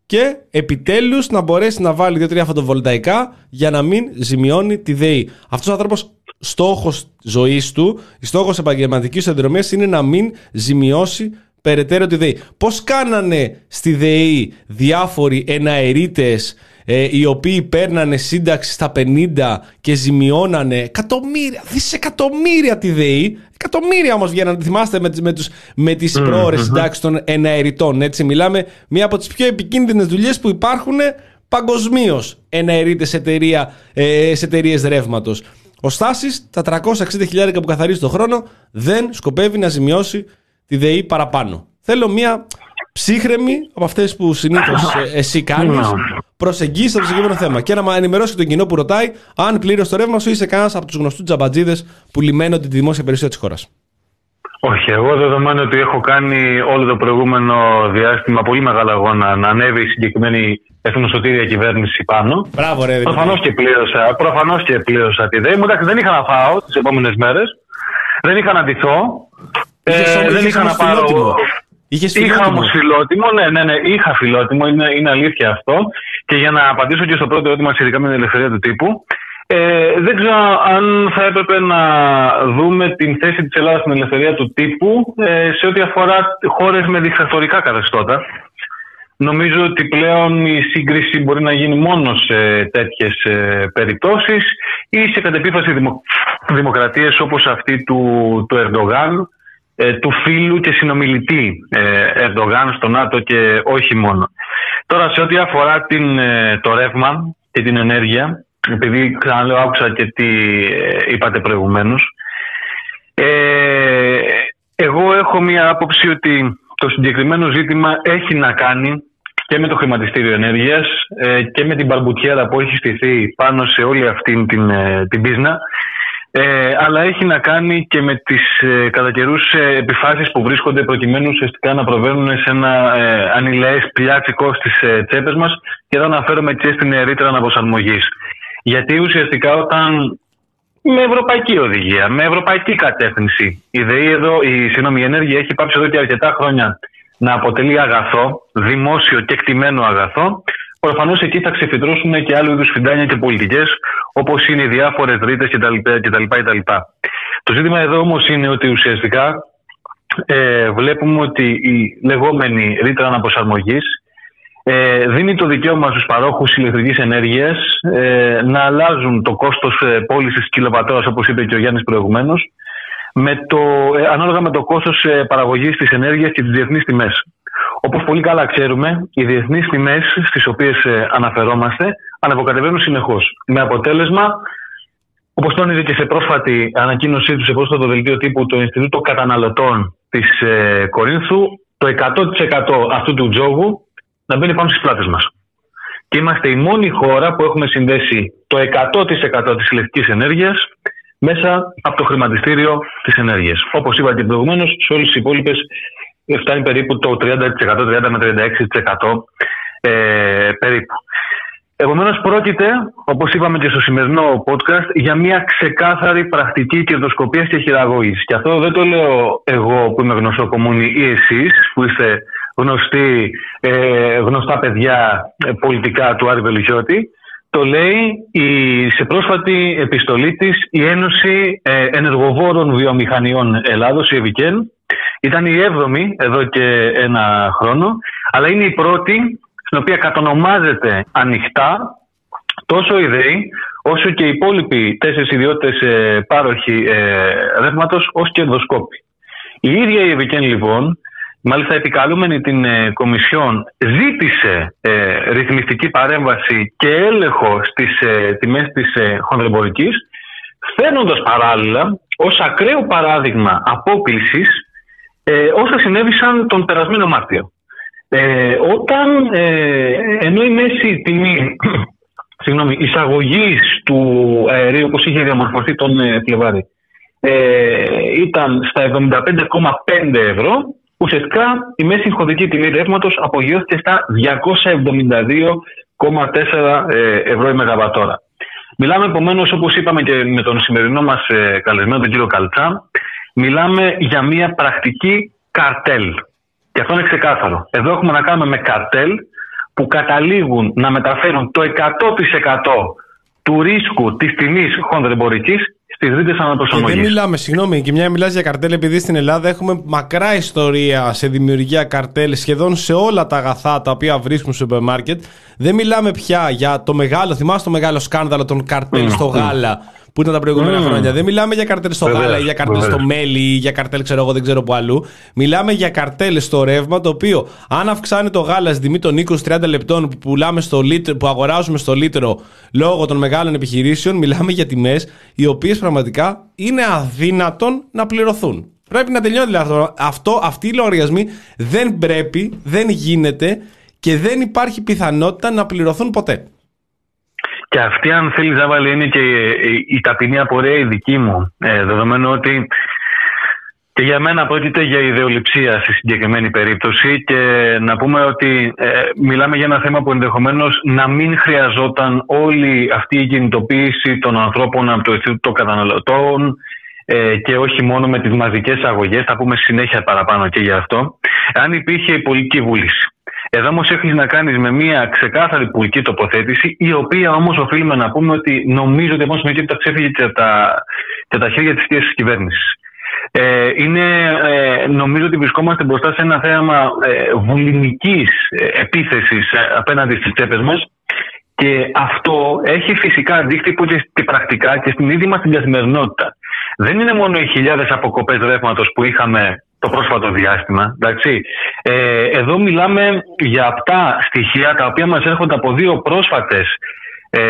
B: και επιτέλους να μπορέσει να βάλει δύο τρία φωτοβολταϊκά για να μην ζημιώνει τη ΔΕΗ. Αυτός ο άνθρωπος, στόχος ζωής του, στόχος επαγγελματικής ενδρομίας είναι να μην ζημιώσει περαιτέρω τη ΔΕΗ. Πώς κάνανε στη ΔΕΗ διάφοροι εναερίτες ε, οι οποίοι παίρνανε σύνταξη στα πενήντα και ζημιώνανε εκατομμύρια, δισεκατομμύρια τη ΔΕΗ. Εκατομμύρια όμως βγαίνανε, θυμάστε, με, με, τους, με τις mm, πρόωρες mm-hmm. συντάξεις των εναεριτών. Έτσι, μιλάμε μία από τις πιο επικίνδυνες δουλειές που υπάρχουν παγκοσμίως, εναερίτες σε, εταιρεία, ε, σε εταιρείες ρεύματος. Ο Στάσης, τα τριακόσια εξήντα χιλιάδες που καθαρίζει το χρόνο, δεν σκοπεύει να ζημιώσει τη ΔΕΗ παραπάνω. Θέλω μία ψύχρεμη από αυτές που συνήθως εσύ κάνεις προσεγγίσεις στο συγκεκριμένο θέμα και να ενημερώσει τον κοινό που ρωτάει αν πλήρωσε το ρεύμα σου ή είσαι κανένας από τους γνωστούς τζαμπατζίδες που λιμένονται τη δημόσια περιουσία της χώρας.
D: Όχι, εγώ δεδομένου ότι έχω κάνει όλο το προηγούμενο διάστημα πολύ μεγάλο αγώνα να ανέβει η συγκεκριμένη εθνοσωτήρια κυβέρνηση πάνω.
B: Μπράβο, ρε,
D: προφανώς και πλήρωσα, προφανώς και πλήρωσα τη ΔΕΗ μου. Εντάξει, δεν είχα να φάω τις επόμενες μέρες, δεν είχα να ντυθώ, ε, δεν είχα να πάρω. Είχα όμως φιλότιμο, ναι, ναι, ναι, είχα φιλότιμο, είναι, είναι αλήθεια αυτό. Και για να απαντήσω και στο πρώτο ερώτημα σχετικά με την ελευθερία του τύπου, ε, δεν ξέρω αν θα έπρεπε να δούμε την θέση της Ελλάδας στην ελευθερία του τύπου ε, σε ό,τι αφορά χώρες με δικτατορικά καθεστώτα. Νομίζω ότι πλέον η σύγκριση μπορεί να γίνει μόνο σε τέτοιες ε, περιπτώσεις ή σε κατ' επίφαση δημο, δημοκρατίες όπως αυτή του, του Ερντογάν, του φίλου και συνομιλητή Ερντογάν στο ΝΑΤΟ και όχι μόνο. Τώρα, σε ό,τι αφορά την, το ρεύμα και την ενέργεια, επειδή ξαναλέω άκουσα και τι είπατε προηγουμένως, ε, εγώ έχω μία άποψη ότι το συγκεκριμένο ζήτημα έχει να κάνει και με το χρηματιστήριο ενέργειας ε, και με την μπαρμπουτιέρα που έχει στηθεί πάνω σε όλη αυτή την, την πίσνα. Ε, αλλά έχει να κάνει και με τις ε, κατά καιρούς ε, επιφάσεις που βρίσκονται προκειμένου ουσιαστικά να προβαίνουν σε ένα ε, ανηλαές πλιάτσικο στις ε, τσέπες μας, και εδώ αναφέρομαι και στην ε, ρήτρα αναπροσαρμογής. Γιατί ουσιαστικά όταν με ευρωπαϊκή οδηγία, με ευρωπαϊκή κατεύθυνση, η ΔΕΗ εδώ, η, συγγνώμη, η ενέργεια έχει πάψει εδώ και αρκετά χρόνια να αποτελεί αγαθό, δημόσιο και εκτιμένο αγαθό, προφανώς εκεί θα ξεφυτρώσουν και άλλου είδους φιντάνια και πολιτικές, όπως είναι οι διάφορες ρήτες κτλ. Το ζήτημα εδώ όμως είναι ότι ουσιαστικά ε, βλέπουμε ότι η λεγόμενη ρήτρα αναπροσαρμογής ε, δίνει το δικαίωμα στους παρόχους ηλεκτρικής ενέργειας ε, να αλλάζουν το κόστος ε, πώλησης κιλοβατόρας, όπως είπε και ο Γιάννης προηγουμένως, με το, ε, ανάλογα με το κόστος ε, παραγωγής της ενέργειας και τις διεθνείς τιμές. Όπως πολύ καλά ξέρουμε, οι διεθνείς τιμές στις οποίες ε, αναφερόμαστε αναποκατεβαίνουν συνεχώς. Με αποτέλεσμα, όπως τόνιζε και σε πρόσφατη ανακοίνωσή του, σε πρόσφατο δελτίο τύπου, το Ινστιτούτο Καταναλωτών της ε, Κορίνθου, το εκατό τοις εκατό αυτού του τζόγου να μπαίνει πάνω στις πλάτες μας. Και είμαστε η μόνη χώρα που έχουμε συνδέσει το εκατό τοις εκατό της ηλεκτρικής ενέργειας μέσα από το χρηματιστήριο της ενέργειας. Όπως είπα και προηγουμένως, σε όλες τις υπόλοιπες φτάνει περίπου το τριάντα τοις εκατό, τριάντα με τριάντα έξι τοις εκατό ε, περίπου. Επομένως, πρόκειται, όπως είπαμε και στο σημερινό podcast, για μια ξεκάθαρη πρακτική κερδοσκοπίας και χειραγώγησης. Και αυτό δεν το λέω εγώ που είμαι γνωστό κομμούνι ή εσείς που είστε γνωστοί, ε, γνωστά παιδιά ε, πολιτικά του Άρη Βελουχιώτη. Το λέει η, σε πρόσφατη επιστολή της η Ένωση ε, Ενεργοβόρων Βιομηχανιών Ελλάδος, η ΕΒΙΚΕΝ. Ήταν η έβδομη εδώ και ένα χρόνο, αλλά είναι η πρώτη στην οποία κατονομάζεται ανοιχτά τόσο η ΔΕΗ όσο και οι υπόλοιποι τέσσερις ιδιώτες ε, πάροχοι ε, ρεύματος ως κερδοσκόποι. Η ίδια η ΕΒΙΚΕΝ λοιπόν, μάλιστα επικαλούμενη την ε, Κομισιόν, ζήτησε ε, ρυθμιστική παρέμβαση και έλεγχο στις ε, τιμές της ε, χονδρεμπορικής, φέρνοντας παράλληλα ως ακραίο παράδειγμα απόκλησης ε, όσα συνέβησαν τον περασμένο Μάρτιο. Ε, όταν ε, ενώ η μέση τιμή συγγνώμη, εισαγωγής του αερίου, όπως είχε διαμορφωθεί τον ε, Φλεβάρη, ε, ήταν στα εβδομήντα πέντε κόμμα πέντε ευρώ, ουσιαστικά η μέση χοντρική τιμή ρεύματος απογειώθηκε στα διακόσια εβδομήντα δύο κόμμα τέσσερα ευρώ η μεγαβατόρα. Μιλάμε επομένως, όπως είπαμε και με τον σημερινό μας ε, καλεσμένο, τον κύριο Καλτσά, μιλάμε για μια πρακτική καρτέλ. Και αυτό είναι ξεκάθαρο. Εδώ έχουμε να κάνουμε με καρτέλ που καταλήγουν να μεταφέρουν το εκατό τοις εκατό του ρίσκου της τιμής χονδρεμπορικής στις ρήτρες αναπροσαρμογής.
B: Και δεν μιλάμε, συγγνώμη, και μια μιλάς για καρτέλ, επειδή στην Ελλάδα έχουμε μακρά ιστορία σε δημιουργία καρτέλ σχεδόν σε όλα τα αγαθά τα οποία βρίσκουν στο σούπερ μάρκετ. Δεν μιλάμε πια για το μεγάλο, θυμάσαι το μεγάλο σκάνδαλο των καρτέλ mm, στο mm. γάλα που ήταν τα προηγούμενα mm. χρόνια. Δεν μιλάμε για καρτέλ στο Βεβαίως, γάλα ή για καρτέλ Βεβαίως. στο μέλι ή για καρτέλ, ξέρω εγώ, δεν ξέρω που αλλού. Μιλάμε για καρτέλ στο ρεύμα, το οποίο αν αυξάνει το γάλα στην τιμή των είκοσι με τριάντα λεπτών που, πουλάμε στο λίτρο, που αγοράζουμε στο λίτρο λόγω των μεγάλων επιχειρήσεων, μιλάμε για τιμές οι οποίες πραγματικά είναι αδύνατον να πληρωθούν. Πρέπει να τελειώνει δηλαδή αυτό. Αυτοί οι λογαριασμοί δεν πρέπει, δεν γίνεται και δεν υπάρχει πιθανότητα να πληρωθούν ποτέ.
D: Και αυτή, αν θέλει, Ζάβαλη, είναι και η, η ταπεινή απορία η δική μου. Ε, δεδομένου ότι και για μένα πρόκειται για ιδεολειψία στη συγκεκριμένη περίπτωση και να πούμε ότι ε, μιλάμε για ένα θέμα που ενδεχομένως να μην χρειαζόταν όλη αυτή η κινητοποίηση των ανθρώπων από το Ινστιτούτο Καταναλωτών ε, και όχι μόνο με τις μαζικές αγωγές, θα πούμε συνέχεια παραπάνω και γι' αυτό, αν υπήρχε η πολιτική βούληση. Εδώ όμως έχεις να κάνεις με μια ξεκάθαρη πολιτική τοποθέτηση, η οποία όμως οφείλουμε να πούμε ότι νομίζω ότι όμως με τα ξέφυγε και τα, και τα χέρια της ίδιας της κυβέρνησης. Ε, είναι, ε, νομίζω ότι βρισκόμαστε μπροστά σε ένα θέαμα ε, βουλημικής ε, επίθεσης ε, απέναντι στις τσέπες μας και αυτό έχει φυσικά αντίκτυπο και, και πρακτικά και στην ίδια μας την καθημερινότητα. Δεν είναι μόνο οι χιλιάδες αποκοπές ρεύματος που είχαμε το πρόσφατο διάστημα. Εντάξει. Ε, εδώ μιλάμε για αυτά στοιχεία τα οποία μας έρχονται από δύο πρόσφατες ε,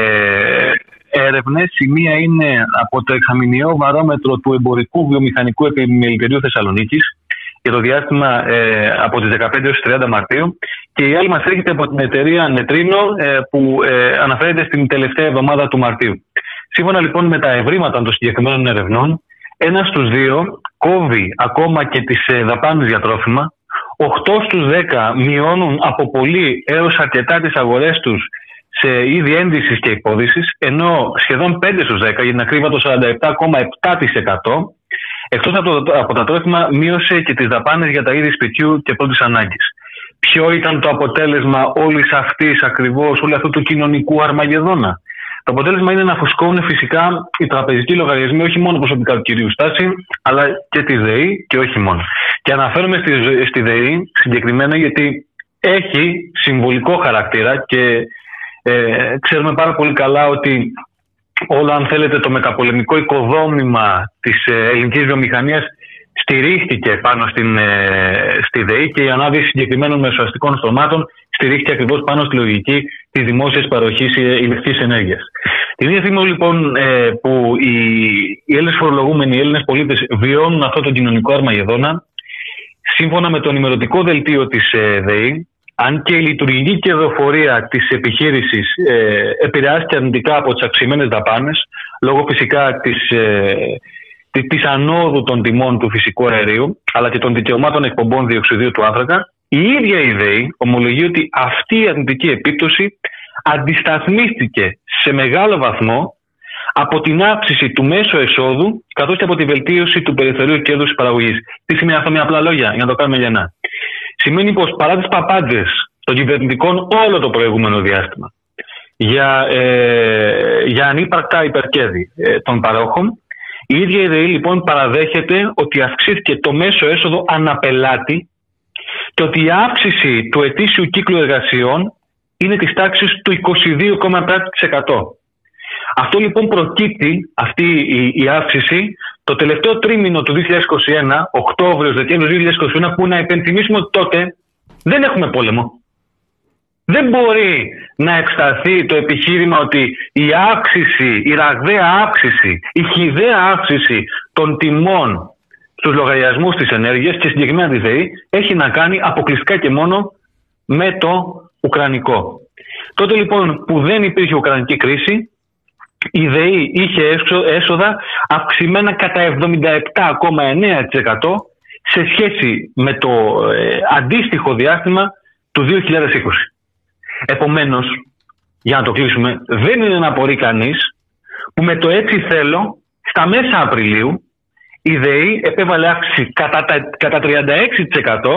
D: έρευνες. Η μία είναι από το εξαμηνιαίο βαρόμετρο του Εμπορικού Βιομηχανικού Επιμελητηρίου Θεσσαλονίκης για το διάστημα ε, από τις δεκαπέντε έως τριάντα Μαρτίου και η άλλη μας έρχεται από την εταιρεία Νετρίνο ε, που ε, αναφέρεται στην τελευταία εβδομάδα του Μαρτίου. Σύμφωνα λοιπόν με τα ευρήματα των συγκεκριμένων ερευνών, ένας στους δύο κόβει ακόμα και τις δαπάνες για τρόφιμα, οκτώ στους δέκα μειώνουν από πολύ έως αρκετά τις αγορές τους σε είδη ένδυσης και υπόδυσης, ενώ σχεδόν πέντε στους δέκα, για την ακρίβεια το σαράντα επτά κόμμα επτά τοις εκατό, εκτός από, το, από τα τρόφιμα μείωσε και τις δαπάνες για τα είδη σπιτιού και πρώτης ανάγκης. Ποιο ήταν το αποτέλεσμα όλης αυτής ακριβώς, όλου αυτού του κοινωνικού αρμαγεδόνα? Το αποτέλεσμα είναι να φουσκώνουν φυσικά οι τραπεζικοί λογαριασμοί, όχι μόνο προσωπικά του κυρίου Στάση, αλλά και τη ΔΕΗ και όχι μόνο. Και αναφέρομαι στη, στη ΔΕΗ συγκεκριμένα γιατί έχει συμβολικό χαρακτήρα και ε, ξέρουμε πάρα πολύ καλά ότι όλο, αν θέλετε, το μεταπολεμικό οικοδόμημα της ε, ελληνικής βιομηχανίας στηρίχθηκε πάνω στην, ε, στη ΔΕΗ και η ανάδυση συγκεκριμένων μεσοαστικών στρωμάτων στηρίχθηκε ακριβώς πάνω στη λογική της δημόσιας παροχής ηλεκτρικής ενέργειας. Την ίδια στιγμή λοιπόν ε, που οι, οι Έλληνες φορολογούμενοι, οι Έλληνες πολίτες βιώνουν αυτό το κοινωνικό αρμαγεδόνα, σύμφωνα με το ενημερωτικό δελτίο της ε, ΔΕΗ, αν και η λειτουργική κερδοφορία της επιχείρησης ε, επηρεάστηκε αρνητικά από τις αυξημένες δαπάνες, λόγω φυσικά της, ε, της, της ανόδου των τιμών του φυσικού αερίου, αλλά και των δικαιωμάτων εκπομπών διοξιδίου του άνθρακα, η ίδια η ΔΕΗ ομολογεί ότι αυτή η αρνητική επίπτωση αντισταθμίστηκε σε μεγάλο βαθμό από την αύξηση του μέσου εσόδου καθώς και από τη βελτίωση του περιθωρίου κέρδους της παραγωγής. Τι σημαίνει αυτό με απλά λόγια, για να το κάνουμε λιανά? Σημαίνει πως παρά τις παπάντζες των κυβερνητικών όλο το προηγούμενο διάστημα για, ε, για ανύπαρκτα υπερκέρδη ε, των παρόχων, η ίδια η ΔΕΗ λοιπόν παραδέχεται ότι αυξήθηκε το μέσο έσοδο αναπελάτη και ότι η αύξηση του ετήσιου κύκλου εργασιών είναι της τάξης του είκοσι δύο κόμμα επτά τοις εκατό. Αυτό λοιπόν προκύπτει, αυτή η, η αύξηση, το τελευταίο τρίμηνο του δύο χιλιάδες είκοσι ένα, Οκτώβριο-Δεκέμβριο δύο χιλιάδες είκοσι ένα, που να υπενθυμίσουμε ότι τότε δεν έχουμε πόλεμο. Δεν μπορεί να ευσταθεί το επιχείρημα ότι η αύξηση, η ραγδαία αύξηση, η χυδαία αύξηση των τιμών στους λογαριασμούς της ενέργειας και συγκεκριμένα της ΔΕΗ έχει να κάνει αποκλειστικά και μόνο με το ουκρανικό. Τότε λοιπόν που δεν υπήρχε ουκρανική κρίση, η ΔΕΗ είχε έσοδα αυξημένα κατά εβδομήντα επτά κόμμα εννέα τοις εκατό σε σχέση με το ε, αντίστοιχο διάστημα του δύο χιλιάδες είκοσι. Επομένως, για να το κλείσουμε, δεν είναι να απορεί κανείς που με το έτσι θέλω, στα μέσα Απριλίου, η ΔΕΗ επέβαλε αύξηση κατά, κατά τριάντα έξι τοις εκατό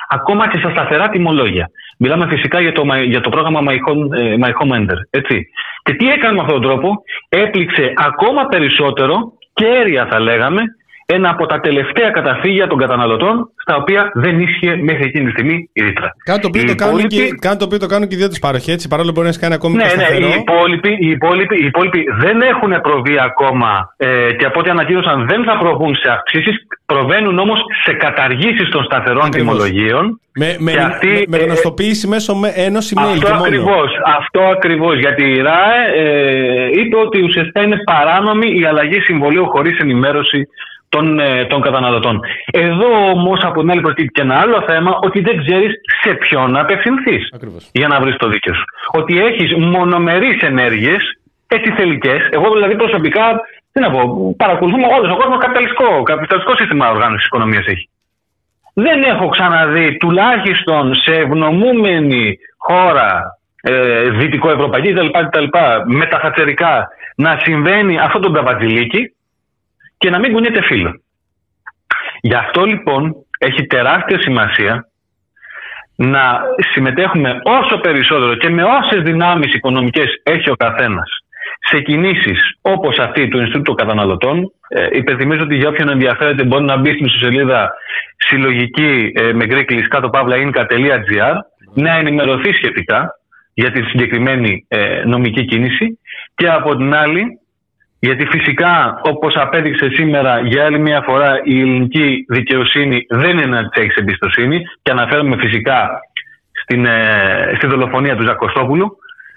D: ακόμα και στα σταθερά τιμολόγια. Μιλάμε φυσικά για το, για το πρόγραμμα My Home, ε, My Home Ender. Έτσι. Και τι έκανε με αυτόν τον τρόπο? Έπληξε ακόμα περισσότερο, κέρια θα λέγαμε, ένα από τα τελευταία καταφύγια των καταναλωτών, στα οποία δεν ίσχυε μέχρι εκείνη τη στιγμή η ρήτρα.
B: Κάτι το οποίο, το, υπόλοιποι... κάνουν και, το οποίο το κάνουν και οι ιδιώτες πάροχοι, έτσι, παρόλο που μπορεί να κάνει ακόμη
D: ναι,
B: πιο σταθερό.
D: Ναι, οι υπόλοιποι, οι, υπόλοιποι, οι υπόλοιποι δεν έχουν προβεί ακόμα ε, και από ό,τι ανακοίνωσαν δεν θα προβούν σε αυξήσεις, προβαίνουν όμως σε καταργήσεις των σταθερών τιμολογίων.
B: Με, με, αυτή, με, με γνωστοποίηση μέσω με ένωση mail.
D: Αυτό ακριβώς, αυτό ακριβώς, γιατί η ΡΑΕ ε, είπε ότι ουσιαστικά είναι παράνομη η αλλαγή συμβολίου χωρίς ενημέρωση Των, των καταναλωτών. Εδώ όμως από την άλλη προκύπτει και ένα άλλο θέμα, ότι δεν ξέρεις σε ποιον να απευθυνθείς για να βρεις το δίκαιο σου. Ότι έχεις μονομερείς ενέργειες, έτσι θελικές. Εγώ δηλαδή προσωπικά, τι να πω, παρακολουθούμε όλος ο κόσμος καπιταλιστικό, καπιταλιστικό σύστημα οργάνωσης οικονομίας έχει. Δεν έχω ξαναδεί τουλάχιστον σε ευνομούμενη χώρα ε, δυτικοευρωπαϊκή κτλ. Μεταχατσερικά να συμβαίνει αυτό το μπαβατζιλίκι και να μην κουνιέται φύλλο. Γι' αυτό λοιπόν έχει τεράστια σημασία να συμμετέχουμε όσο περισσότερο και με όσες δυνάμεις οικονομικές έχει ο καθένας σε κινήσεις όπως αυτή του Ινστιτούτου Καταναλωτών. Ε, υπενθυμίζω ότι για όποιον ενδιαφέρεται μπορεί να μπει στην ιστοσελίδα συλλογική ε, με γκρίκλης κάτω παύλα inca τελεία gr να ενημερωθεί σχετικά για τη συγκεκριμένη ε, νομική κίνηση, και από την άλλη, γιατί φυσικά, όπως απέδειξε σήμερα για άλλη μια φορά, η ελληνική δικαιοσύνη δεν είναι να της έχεις εμπιστοσύνη, και αναφέρομαι φυσικά στην, ε, στη δολοφονία του Ζακοστόπουλου,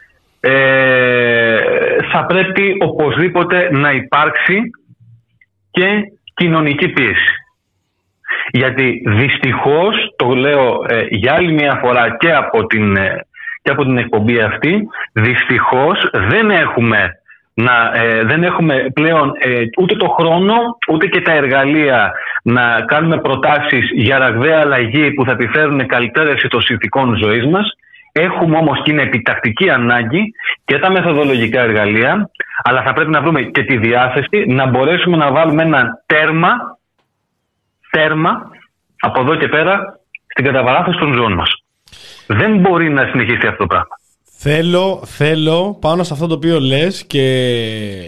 D: ε, θα πρέπει οπωσδήποτε να υπάρξει και κοινωνική πίεση. Γιατί δυστυχώς, το λέω ε, για άλλη μια φορά και από την, ε, και από την εκπομπή αυτή, δυστυχώς δεν έχουμε Να, ε, δεν έχουμε πλέον ε, ούτε το χρόνο ούτε και τα εργαλεία να κάνουμε προτάσεις για ραγδαία αλλαγή που θα επιφέρουν καλυτέρευση των συνθηκών ζωής μας. Έχουμε όμως και είναι επιτακτική ανάγκη και τα μεθοδολογικά εργαλεία, αλλά θα πρέπει να βρούμε και τη διάθεση να μπορέσουμε να βάλουμε ένα τέρμα, τέρμα από εδώ και πέρα στην καταβαράθωση των ζώων μας. Δεν μπορεί να συνεχίσει αυτό το πράγμα.
B: Θέλω, θέλω πάνω σε αυτό το οποίο λες, και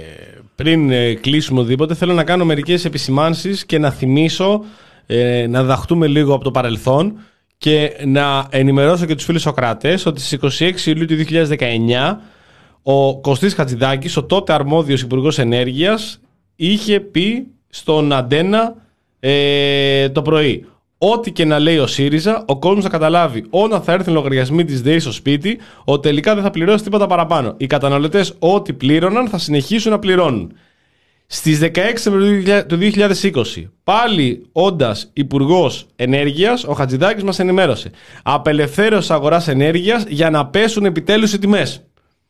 B: πριν ε, κλείσουμε οτιδήποτε, θέλω να κάνω μερικές επισημάνσεις και να θυμίσω, ε, να διδαχτούμε λίγο από το παρελθόν και να ενημερώσω και τους φίλους Σοκράτες ότι στις είκοσι έξι Ιουλίου του δύο χιλιάδες δεκαεννιά ο Κωστής Χατζηδάκης, ο τότε αρμόδιος Υπουργός Ενέργειας, είχε πει στον Αντένα ε, το πρωί: ό,τι και να λέει ο ΣΥΡΙΖΑ, ο κόσμος θα καταλάβει όταν θα έρθουν λογαριασμοί της ΔΕΗ στο σπίτι ότι τελικά δεν θα πληρώσει τίποτα παραπάνω. Οι καταναλωτές ό,τι πλήρωναν θα συνεχίσουν να πληρώνουν. Στις δεκαέξι Σεπτεμβρίου του δύο χιλιάδες είκοσι, πάλι όντας Υπουργός Ενέργειας, ο Χατζηδάκης μας ενημέρωσε: απελευθέρωση αγοράς ενέργειας για να πέσουν επιτέλους οι τιμές.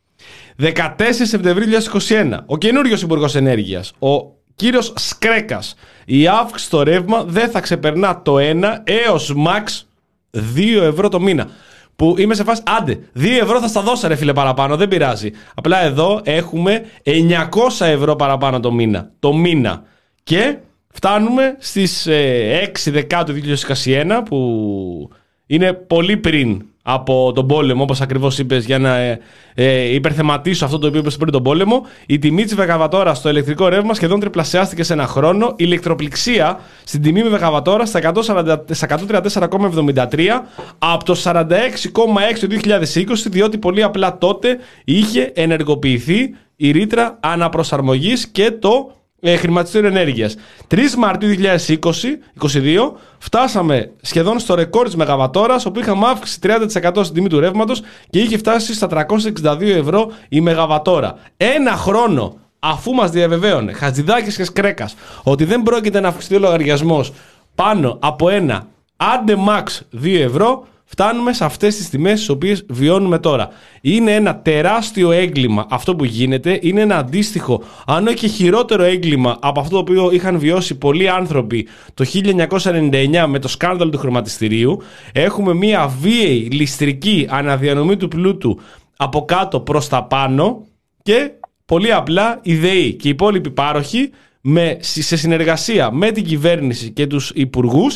B: δεκατέσσερις Σεπτεμβρίου δύο χιλιάδες είκοσι ένα, ο καινούριος Υπουργός Ενέργειας, ο κύριος Σκρέκας: η αύξηση στο ρεύμα δεν θα ξεπερνά το ένα έως max δύο ευρώ το μήνα. Που είμαι σε φάση, άντε, δύο ευρώ θα στα δώσω ρε φίλε παραπάνω, δεν πειράζει. Απλά εδώ έχουμε εννιακόσια ευρώ παραπάνω το μήνα. Το μήνα. Και φτάνουμε στις ε, έξι Δεκάτου δύο χιλιάδες είκοσι ένα, που είναι πολύ πριν από τον πόλεμο, όπως ακριβώς είπες, για να ε, ε, υπερθεματίσω αυτό το οποίο είπες πριν τον πόλεμο. Η τιμή της μεγαβατόρας στο ηλεκτρικό ρεύμα σχεδόν τριπλασιάστηκε σε ένα χρόνο. Η ηλεκτροπληξία στην τιμή με μεγαβατόρα στα εκατόν τριάντα τέσσερα κόμμα εβδομήντα τρία από το σαράντα έξι κόμμα έξι το δύο χιλιάδες είκοσι, διότι πολύ απλά τότε είχε ενεργοποιηθεί η ρήτρα αναπροσαρμογής και το Ε, χρηματιστήριο ενέργειας. τρεις Μαρτίου δύο χιλιάδες είκοσι, είκοσι δύο φτάσαμε σχεδόν στο ρεκόρ της μεγαβατόρας, όπου είχαμε αύξηση τριάντα τοις εκατό στην τιμή του ρεύματος και είχε φτάσει στα τριακόσια εξήντα δύο ευρώ η μεγαβατόρα. Ένα χρόνο αφού μας διαβεβαίωνε Χατζηδάκης και Σκρέκας ότι δεν πρόκειται να αυξηθεί ο λογαριασμός πάνω από ένα, άντε max δύο ευρώ, φτάνουμε σε αυτές τις τιμές τις οποίες βιώνουμε τώρα. Είναι ένα τεράστιο έγκλημα αυτό που γίνεται. Είναι ένα αντίστοιχο, αν όχι και χειρότερο έγκλημα από αυτό το οποίο είχαν βιώσει πολλοί άνθρωποι το χίλια εννιακόσια ενενήντα εννιά με το σκάνδαλο του χρηματιστηρίου. Έχουμε μια βίαιη, ληστρική αναδιανομή του πλούτου από κάτω προς τα πάνω και πολύ απλά η ΔΕΗ και οι υπόλοιποι πάροχοι με, σε συνεργασία με την κυβέρνηση και τους υπουργούς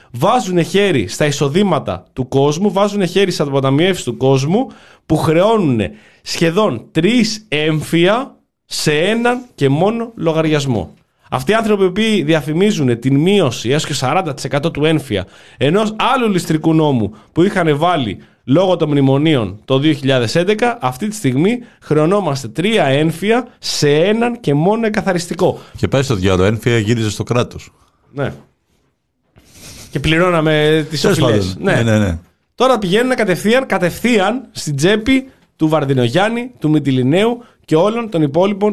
B: βάζουν χέρι στα εισοδήματα του κόσμου, βάζουν χέρι στις αποταμιεύσεις του κόσμου που χρεώνουν σχεδόν τρεις έμφυα σε έναν και μόνο λογαριασμό. Αυτοί οι άνθρωποι που διαφημίζουν την μείωση έως και σαράντα τοις εκατό του έμφυα ενός άλλου ληστρικού νόμου που είχαν βάλει λόγω των μνημονίων το δύο χιλιάδες έντεκα, αυτή τη στιγμή χρεωνόμαστε τρία έμφυα σε έναν και μόνο εκαθαριστικό.
C: Και πάει στο διάλογο, έμφυα γύριζε στο κράτος.
B: Ναι. Και πληρώναμε τις οφειλές.
C: Ναι. Ναι, ναι, ναι.
B: Τώρα πηγαίνουν κατευθείαν, κατευθείαν στην τσέπη του Βαρδινογιάννη, του Μυτιληναίου και όλων των υπόλοιπων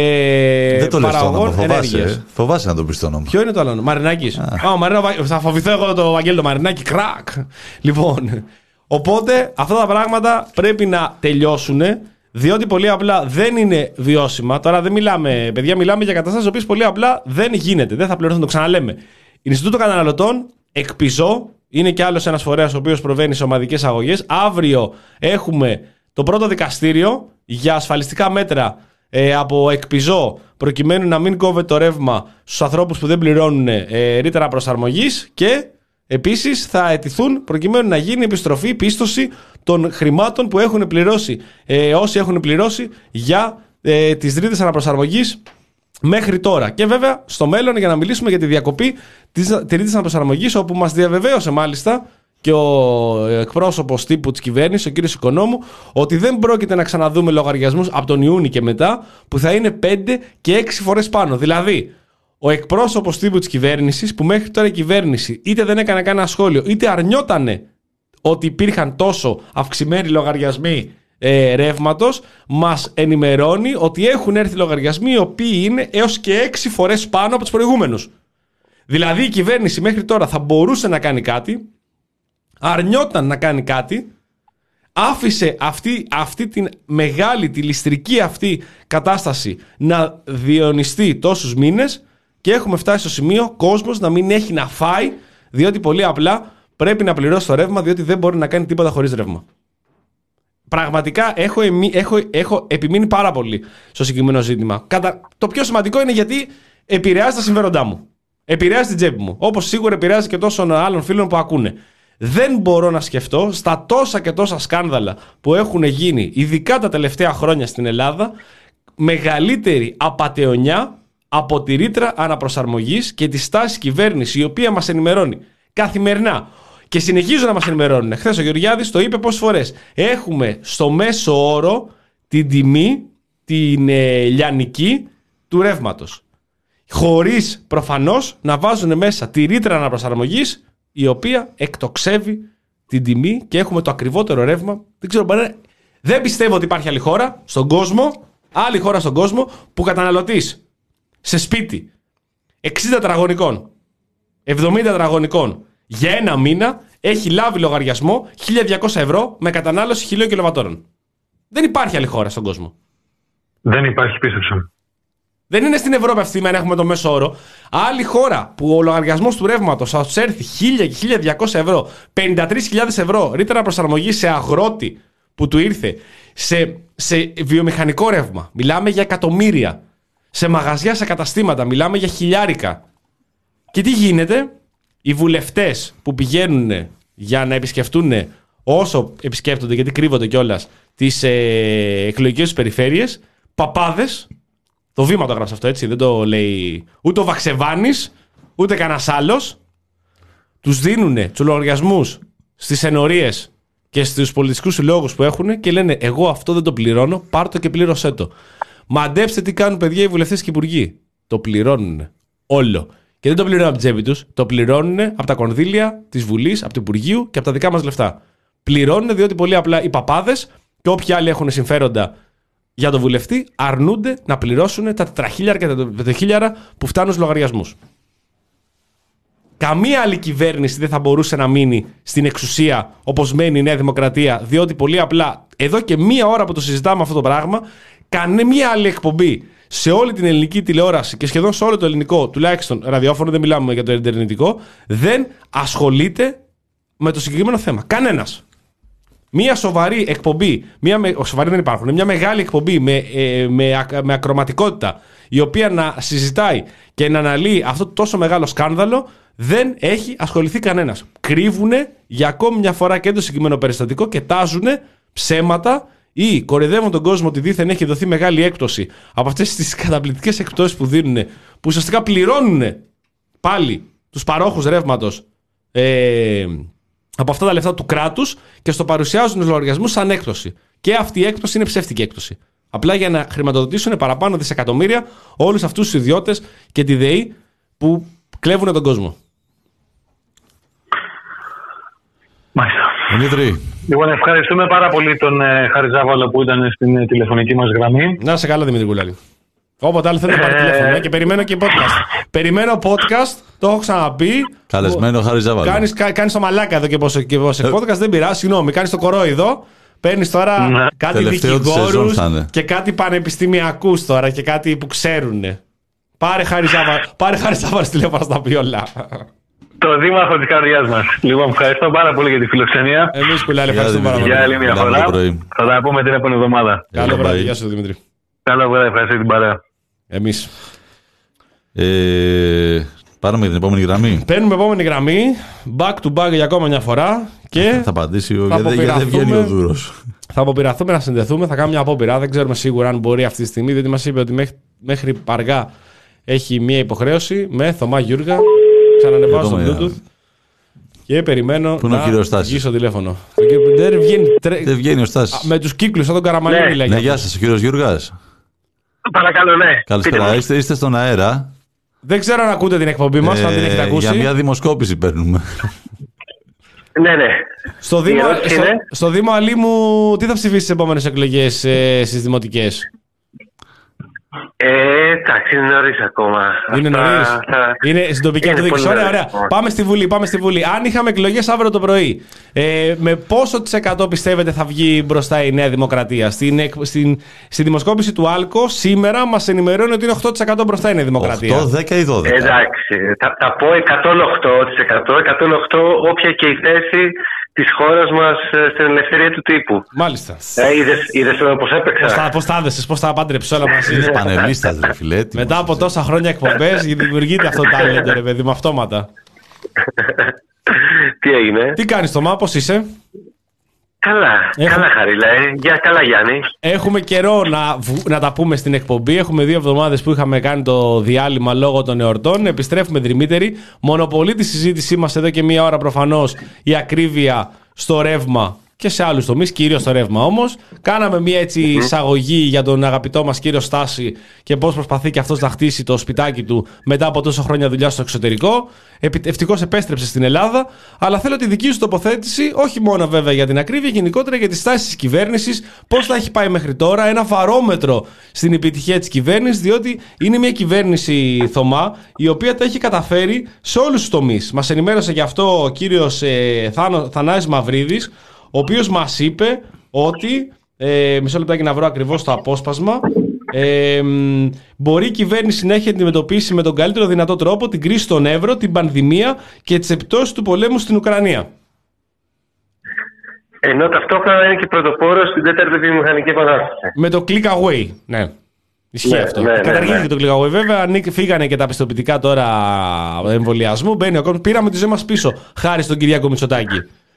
B: ε, παραγωγών ενέργειας.
C: Ε. Φοβάσαι να το πεις το όνομα.
B: Ποιο είναι το άλλο, Μαρινάκης. Α, Μαρινά, θα φοβηθώ εγώ το Βαγγέλη το Μαρινάκη. Κρακ. Λοιπόν, οπότε αυτά τα πράγματα πρέπει να τελειώσουν, διότι πολύ απλά δεν είναι βιώσιμα. Τώρα δεν μιλάμε, παιδιά, μιλάμε για καταστάσεις οποίες πολύ απλά δεν γίνεται. Δεν θα πληρωθούν, το ξαναλέμε. Ινστιτούτο Καταναλωτών, εκπιζώ, είναι κι άλλος ένας φορέας ο οποίος προβαίνει σε ομαδικές αγωγές. Αύριο έχουμε το πρώτο δικαστήριο για ασφαλιστικά μέτρα ε, από εκπιζώ, προκειμένου να μην κόβεται το ρεύμα στους ανθρώπους που δεν πληρώνουν ε, ρήτρα προσαρμογής, και επίσης θα αιτηθούν προκειμένου να γίνει επιστροφή, πίστοση των χρημάτων που έχουν πληρώσει ε, όσοι έχουν πληρώσει για ε, τις ρήτρες αναπροσαρμογής μέχρι τώρα. Και βέβαια στο μέλλον, για να μιλήσουμε για τη διακοπή της ρήτρας αναπροσαρμογής, όπου μας διαβεβαίωσε μάλιστα και ο εκπρόσωπος τύπου της κυβέρνησης, ο κύριος Οικονόμου, ότι δεν πρόκειται να ξαναδούμε λογαριασμούς από τον Ιούνιο και μετά που θα είναι πέντε και έξι φορές πάνω. Δηλαδή, ο εκπρόσωπος τύπου της κυβέρνησης, που μέχρι τώρα η κυβέρνηση είτε δεν έκανε κανένα σχόλιο, είτε αρνιότανε ότι υπήρχαν τόσο αυξημένοι λογαριασμοί ε, ρεύματος, μας ενημερώνει ότι έχουν έρθει λογαριασμοί οι οποίοι είναι έως και έξι φορές πάνω από τους προηγούμενους. Δηλαδή, η κυβέρνηση μέχρι τώρα θα μπορούσε να κάνει κάτι, αρνιόταν να κάνει κάτι, άφησε αυτή, αυτή την μεγάλη, τη ληστρική αυτή κατάσταση να διονυστεί τόσους μήνες, και έχουμε φτάσει στο σημείο κόσμος να μην έχει να φάει, διότι πολύ απλά πρέπει να πληρώσει το ρεύμα, διότι δεν μπορεί να κάνει τίποτα χωρίς ρεύμα. Πραγματικά έχω, εμι, έχω, έχω επιμείνει πάρα πολύ στο συγκεκριμένο ζήτημα. Κατα... Το πιο σημαντικό είναι γιατί επηρεάζει τα συμφέροντά μου. Επηρεάζει την τσέπη μου. Όπως σίγουρα επηρεάζει και τόσων άλλων φίλων που ακούνε. Δεν μπορώ να σκεφτώ στα τόσα και τόσα σκάνδαλα που έχουν γίνει, ειδικά τα τελευταία χρόνια στην Ελλάδα, μεγαλύτερη απατεωνιά από τη ρήτρα αναπροσαρμογής και τη στάση κυβέρνηση, η οποία μας ενημερώνει καθημερινά και συνεχίζουν να μας ενημερώνουν. Χθες ο Γεωργιάδης το είπε πόσες φορές. Έχουμε στο μέσο όρο την τιμή, την ε, λιανική του ρεύματος. Χωρίς προφανώς να βάζουν μέσα τη ρήτρα αναπροσαρμογής, η οποία εκτοξεύει την τιμή, και έχουμε το ακριβότερο ρεύμα. Δεν ξέρω, δεν πιστεύω ότι υπάρχει άλλη χώρα στον κόσμο, άλλη χώρα στον κόσμο που καταναλωτής σε σπίτι εξήντα τετραγωνικών, εβδομήντα τετραγωνικών για ένα μήνα έχει λάβει λογαριασμό χίλια διακόσια ευρώ με κατανάλωση χίλια κιλοβατόρων. Δεν υπάρχει άλλη χώρα στον κόσμο.
D: Δεν υπάρχει, πίστεψα.
B: Δεν είναι στην Ευρώπη αυτή τη μέρα, έχουμε το μέσο όρο. Άλλη χώρα που ο λογαριασμός του ρεύματος θα τους έρθει χίλια και χίλια διακόσια ευρώ, πενήντα τρεις χιλιάδες ευρώ ρήτρα προσαρμογή σε αγρότη που του ήρθε, σε, σε βιομηχανικό ρεύμα. Μιλάμε για εκατομμύρια. Σε μαγαζιά, σε καταστήματα, μιλάμε για χιλιάρικα. Και τι γίνεται? Οι βουλευτές που πηγαίνουν για να επισκεφτούν, όσο επισκέπτονται, γιατί κρύβονται κιόλας, τις ε, εκλογικές τους περιφέρειες, παπάδες. Το Βήμα το έγραψε αυτό, έτσι, δεν το λέει ούτε ο Βαξεβάνης, ούτε κανένας άλλος. Τους δίνουν τους λογαριασμούς στις ενορίες και στους πολιτιστικούς συλλόγους που έχουν και λένε: εγώ αυτό δεν το πληρώνω, πάρ' το και πλήρωσέ το. Μαντέψτε τι κάνουν, παιδιά, οι βουλευτές και οι υπουργοί. Το πληρώνουν όλο. Και δεν το πληρώνουν από την τσέπη τους, το πληρώνουν από τα κονδύλια της Βουλής, από του Υπουργείου και από τα δικά μας λεφτά. Πληρώνουν διότι πολύ απλά οι παπάδες και όποιοι άλλοι έχουν συμφέροντα για τον βουλευτή αρνούνται να πληρώσουν τα τετραχίλιαρα και τα πενταχίλιαρα που φτάνουν στους λογαριασμούς. Καμία άλλη κυβέρνηση δεν θα μπορούσε να μείνει στην εξουσία όπως μένει η Νέα Δημοκρατία, διότι πολύ απλά εδώ και μία ώρα που το συζητάμε αυτό το πράγμα, καμία άλλη εκπομπή σε όλη την ελληνική τηλεόραση και σχεδόν σε όλο το ελληνικό, τουλάχιστον ραδιόφωνο, δεν μιλάμε για το ιντερνετικό, δεν ασχολείται με το συγκεκριμένο θέμα. Κανένας. Μία σοβαρή εκπομπή, μία με, ο, σοβαρή δεν υπάρχουν, μια μεγάλη εκπομπή με, ε, με, με ακροματικότητα, η οποία να συζητάει και να αναλύει αυτό το τόσο μεγάλο σκάνδαλο, δεν έχει ασχοληθεί κανένας. Κρύβουνε για ακόμη μια φορά και το συγκεκριμένο περιστατικό και τάζουνε ψέματα ή κορυδεύουν τον κόσμο ότι δήθεν έχει δοθεί μεγάλη έκπτωση από αυτές τις καταπληκτικές εκπτώσεις που δίνουν, που ουσιαστικά πληρώνουν πάλι τους παρόχους ρεύματος ε, από αυτά τα λεφτά του κράτους και στο παρουσιάζουν τους λογαριασμούς σαν έκπτωση. Και αυτή η έκπτωση είναι ψεύτικη έκπτωση. Απλά για να χρηματοδοτήσουν παραπάνω δισεκατομμύρια όλους αυτούς τους ιδιώτες και τη ΔΕΗ που κλέβουν τον κόσμο.
D: Μάλιστα.
C: Δημήτρη.
D: Λοιπόν, ευχαριστούμε πάρα πολύ τον ε, Χαριζάβαλο που ήταν στην ε, τηλεφωνική μας γραμμή.
B: Να σε καλά, Δημήτρη Κουλάλη. Όποτε άλλο θέλω να πάρει τηλέφωνο και περιμένω και podcast. Περιμένω podcast, το έχω ξαναπεί.
C: Καλεσμένο Χαριζάβαλο.
B: Κάνεις, κα, κάνεις το μαλάκα εδώ και πόσο, και πόσο podcast, δεν πειράζει. Συγγνώμη, κάνεις το κορόιδο. Παίρνεις τώρα
D: Ναι.
B: κάτι
C: Τελευταίο της σεζόν
B: δικηγόρους
C: θα είναι.
B: και κάτι πανεπιστημιακούς τώρα και κάτι που ξέρουνε. Πάρε Χαριζάβαλο στη τηλέφωνο στα πει όλα.
D: Το δήμαρχο της καρδιάς μας. Λοιπόν, ευχαριστώ πάρα πολύ για τη φιλοξενία.
B: Εμείς Κουλάλη, ευχαριστούμε πάρα πολύ.
D: Για άλλη μια
C: Μιλάμε
D: φορά.
C: το πρωί.
D: Θα τα πούμε την επόμενη εβδομάδα.
B: Καλό
C: Bye.
B: βράδυ, γεια σου Δημήτρη.
D: Καλό βράδυ, ευχαριστώ την παρέα.
B: Εμείς.
C: Ε, πάρουμε για την επόμενη γραμμή.
B: Παίρνουμε επόμενη γραμμή, back to back για ακόμα μια φορά και
C: Θα απαντήσει ο
B: θα
C: γιατί γιατί δεν βγαίνει ο
B: αποπειραθούμε.
C: Δούρος.
B: θα αποπειραθούμε να συνδεθούμε. Θα κάνουμε μια απόπειρα. Δεν ξέρουμε σίγουρα αν μπορεί αυτή τη στιγμή, διότι μας είπε ότι μέχρι, μέχρι αργά έχει μια υποχρέωση με Θωμά Γιούργα. Ξανανεβάζω στο
C: Εδώ,
B: Bluetooth και περιμένω
C: Πού είναι ο
B: να
C: κύριος Στάσης?
B: βγει στο τηλέφωνο. Το κύριο- Δεν βγαίνει. τρε-
C: Δεν βγαίνει ο Στάσης.
B: Με τους κύκλους, σαν τον Καραμανλή
D: Ναι.
B: μιλάει.
C: Ναι,
B: κι
C: γεια
B: αυτός.
C: σας, ο κύριος Γιούργας.
D: Παρακαλώ, ναι.
C: Καλησπέρα.
D: Πείτε
C: Είστε, είστε στον αέρα.
B: Δεν ξέρω αν ακούτε την εκπομπή μας, αν την έχετε
C: Ε,
B: ακούσει.
C: για μια δημοσκόπηση παίρνουμε.
D: μου. Ναι, ναι.
B: Στο Δήμο,
D: ερώτηση
B: στο,
D: είναι?
B: στο Δήμο Αλήμου, τι θα ψηφίσει στις επόμενες εκλογές ε, στις δημοτικές?
E: Ε, εντάξει, είναι νωρίς ακόμα.
B: Είναι
E: Αυτά
B: νωρίς.
E: θα-
B: Είναι στην τοπική
E: Είναι
B: αυτοδιοίκηση.
E: πολύ
B: Ωραία,
E: νωρίς
B: ωραία.
E: ακόμα.
B: Πάμε στη Βουλή, πάμε στη Βουλή. Αν είχαμε εκλογές αύριο το πρωί, ε, με πόσο της εκατό πιστεύετε θα βγει μπροστά η Νέα Δημοκρατία? Στην, εκ- στην, στη δημοσκόπηση του Άλκο σήμερα μας ενημερώνει ότι είναι οκτώ τοις εκατό μπροστά η Νέα Δημοκρατία.
C: οκτώ, δέκα ή δώδεκα.
E: Εντάξει, θα, θα πω εκατόν οκτώ τοις εκατό, εκατόν οκτώ όποια και η θέση της χώρας μας ε, στην ελευθερία του τύπου.
B: Μάλιστα.
E: Ε, είδες, είδες εδώ πώς έπαιξα.
B: Πώς τα, πώς τα άδεσες, πώς τα πάντρεψες όλα μαζί.
C: Είσαι πανελίστας, ρε φιλέ. τι
B: Μετά
C: μας
B: από
C: είσαι.
B: τόσα χρόνια εκπομπές δημιουργείται αυτό το τάλεντο, ρε παιδί, με αυτόματα.
E: Τι έγινε.
B: Τι κάνεις, Θωμά, πώς είσαι?
E: Καλά,
B: Έχω-
E: καλά Χαρίλα. Ε. Γεια, καλά Γιάννη.
B: Έχουμε καιρό να, βου- να τα πούμε στην εκπομπή. Έχουμε δύο εβδομάδες που είχαμε κάνει το διάλειμμα λόγω των εορτών. Επιστρέφουμε Δημήτρη. Μονοπολεί τη συζήτησή μας εδώ και μία ώρα προφανώς η ακρίβεια στο ρεύμα και σε άλλους τομείς, κυρίως στο ρεύμα όμως. Κάναμε μία έτσι εισαγωγή για τον αγαπητό μας κύριο Στάση και πώς προσπαθεί και αυτός να χτίσει το σπιτάκι του μετά από τόσα χρόνια δουλειά στο εξωτερικό. Επι- Ευτυχώς επέστρεψε στην Ελλάδα, αλλά θέλω τη δική σου τοποθέτηση, όχι μόνο βέβαια για την ακρίβεια, γενικότερα για τη στάση της κυβέρνησης, πώς θα έχει πάει μέχρι τώρα, ένα φαρόμετρο στην επιτυχία της κυβέρνησης, διότι είναι μια κυβέρνηση, Θωμά, η οποία τα έχει καταφέρει σε όλους τους τομείς. Μας ενημέρωσε γι' αυτό ο κύριος ε, Θάνο, Θανάσης Μαυρίδης, ο οποίος μας είπε ότι, ε, μισό λεπτάκι να βρω ακριβώς το απόσπασμα, ε, μ, μπορεί η κυβέρνηση να έχει αντιμετωπίσει με τον καλύτερο δυνατό τρόπο την κρίση στον Εύρο, την πανδημία και τις επιπτώσεις του πολέμου στην Ουκρανία.
E: Ενώ ταυτόχρονα είναι και πρωτοπόρος στην τέταρτη βιομηχανική επανάσταση.
B: Με το click away, ναι. Ισχύει
E: Ναι,
B: αυτό.
E: ναι, ναι,
B: Καταργήθηκε
E: ναι.
B: το click away. Βέβαια, ανήκ- φύγανε και τα πιστοποιητικά τώρα εμβολιασμού. Μπαίνει ο κόσμος. Πήραμε τη ζωή μας πίσω, χάρη στον Κυριάκο Μητσοτάκη.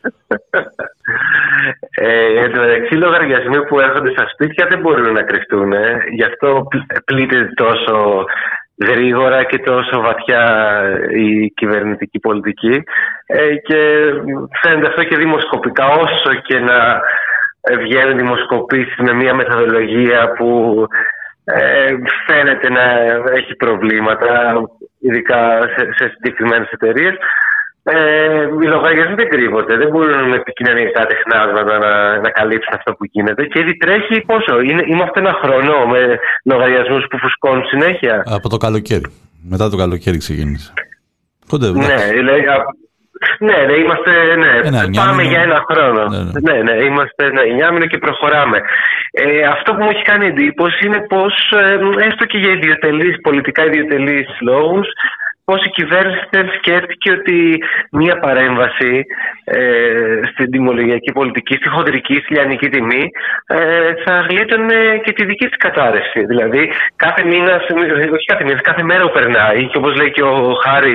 E: Ε, εν τω μεταξύ, οι λογαριασμοί που έρχονται στα σπίτια δεν μπορούν να κρυφτούν. Ε. Γι' αυτό πλ- πλήττεται τόσο γρήγορα και τόσο βαθιά η κυβερνητική πολιτική. Ε, και φαίνεται αυτό και δημοσκοπικά, όσο και να βγαίνουν δημοσκοπήσεις με μια μεθοδολογία που ε, φαίνεται να έχει προβλήματα, ειδικά σε, σε συγκεκριμένες εταιρείες. Ε, οι λογαριασμοί δεν κρύβονται. Δεν μπορούν με επικοινωνιακά τεχνάσματα να, να καλύψουν αυτό που γίνεται. Και ήδη τρέχει πόσο. Είναι, είμαστε ένα χρόνο με λογαριασμούς που φουσκώνουν συνέχεια.
C: Από το καλοκαίρι. Μετά το καλοκαίρι ξεκίνησε. Κοντεύει.
E: Ναι, λέει, α, ναι, ναι, είμαστε. Ναι,
C: Ένα
E: πάμε
C: εννιάμηνο.
E: για ένα χρόνο.
C: Ναι,
E: Ναι,
C: ναι.
E: ναι, είμαστε ένα εννιάμηνο και προχωράμε. Ε, αυτό που μου έχει κάνει εντύπωση είναι πως, ε, έστω και για ιδιωτελείς, πολιτικά ιδιωτελείς λόγους, πως η κυβέρνηση δεν σκέφτηκε ότι μία παρέμβαση ε, στην τιμολογιακή πολιτική, στη χοντρική, στη λιανική τιμή, ε, θα γλίτωνε και τη δική της κατάρρευση. Δηλαδή, κάθε μήνα, όχι κάθε μήνα, κάθε μέρα που περνάει, και όπως λέει και ο Χάρης,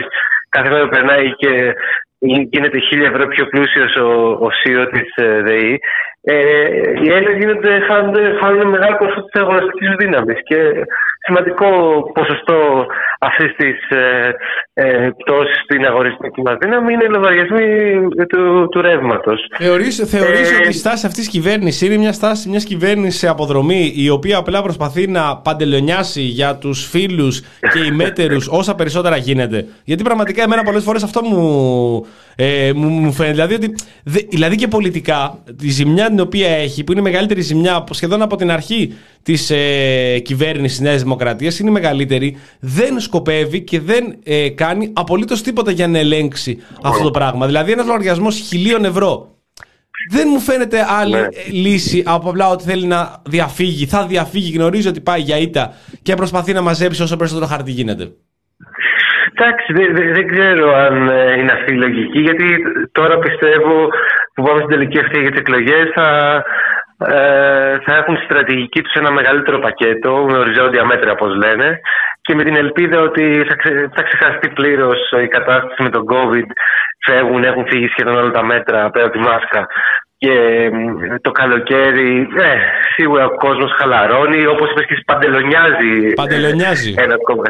E: κάθε μέρα περνάει και γίνεται χίλια ευρώ πιο πλούσιος ο, ο σι ι ο της ε, ΔΕΗ, ε, οι Έλληνες χάνουν μεγάλο ποσοστό της αγοραστικής δύναμης και σημαντικό ποσοστό αυτής της ε, ε, πτώσης στην αγοραστική μας δύναμη είναι οι λογαριασμοί του, του ρεύματος.
B: Θεωρείς, θεωρείς
E: ε,
B: ότι η στάση αυτής της κυβέρνησης είναι μια στάση μιας κυβέρνησης σε αποδρομή, η οποία απλά προσπαθεί να παντελονιάσει για τους φίλους και ημέτερους όσα περισσότερα γίνεται? Γιατί πραγματικά εμένα πολλές φορές αυτό μου, ε, μου, μου φαίνεται. Δηλαδή, ότι, δε, δηλαδή και πολιτικά τη ζημιά την οποία έχει, που είναι η μεγαλύτερη ζημιά σχεδόν από την αρχή της ε, κυβέρνησης Νέας Δημοκρατίας, είναι η μεγαλύτερη, δεν σκοπεύει και δεν ε, κάνει απολύτως τίποτα για να ελέγξει αυτό το πράγμα. Δηλαδή ένας λογαριασμός χιλίων ευρώ δεν μου φαίνεται άλλη ναι. λύση από απλά ότι θέλει να διαφύγει, θα διαφύγει, γνωρίζει ότι πάει για ήττα και προσπαθεί να μαζέψει όσο περισσότερο χαρτί γίνεται.
E: Εντάξει, δεν, δεν, δεν ξέρω αν είναι αυτή η λογική, γιατί τώρα πιστεύω που πάμε στην τελική ευθεία για τις εκλογές θα, ε, θα έχουν στη στρατηγική τους ένα μεγαλύτερο πακέτο με οριζόντια μέτρα, όπως λένε, και με την ελπίδα ότι θα, ξε, θα ξεχαστεί πλήρως η κατάσταση με τον COVID. Φεύγουν, έχουν φύγει σχεδόν όλα τα μέτρα πέρα από τη μάσκα. Και το καλοκαίρι, ε, σίγουρα ο κόσμος χαλαρώνει, όπως είπες και εσύ, παντελονιάζει.
B: Παντελονιάζει.
E: Ένα κόμμα.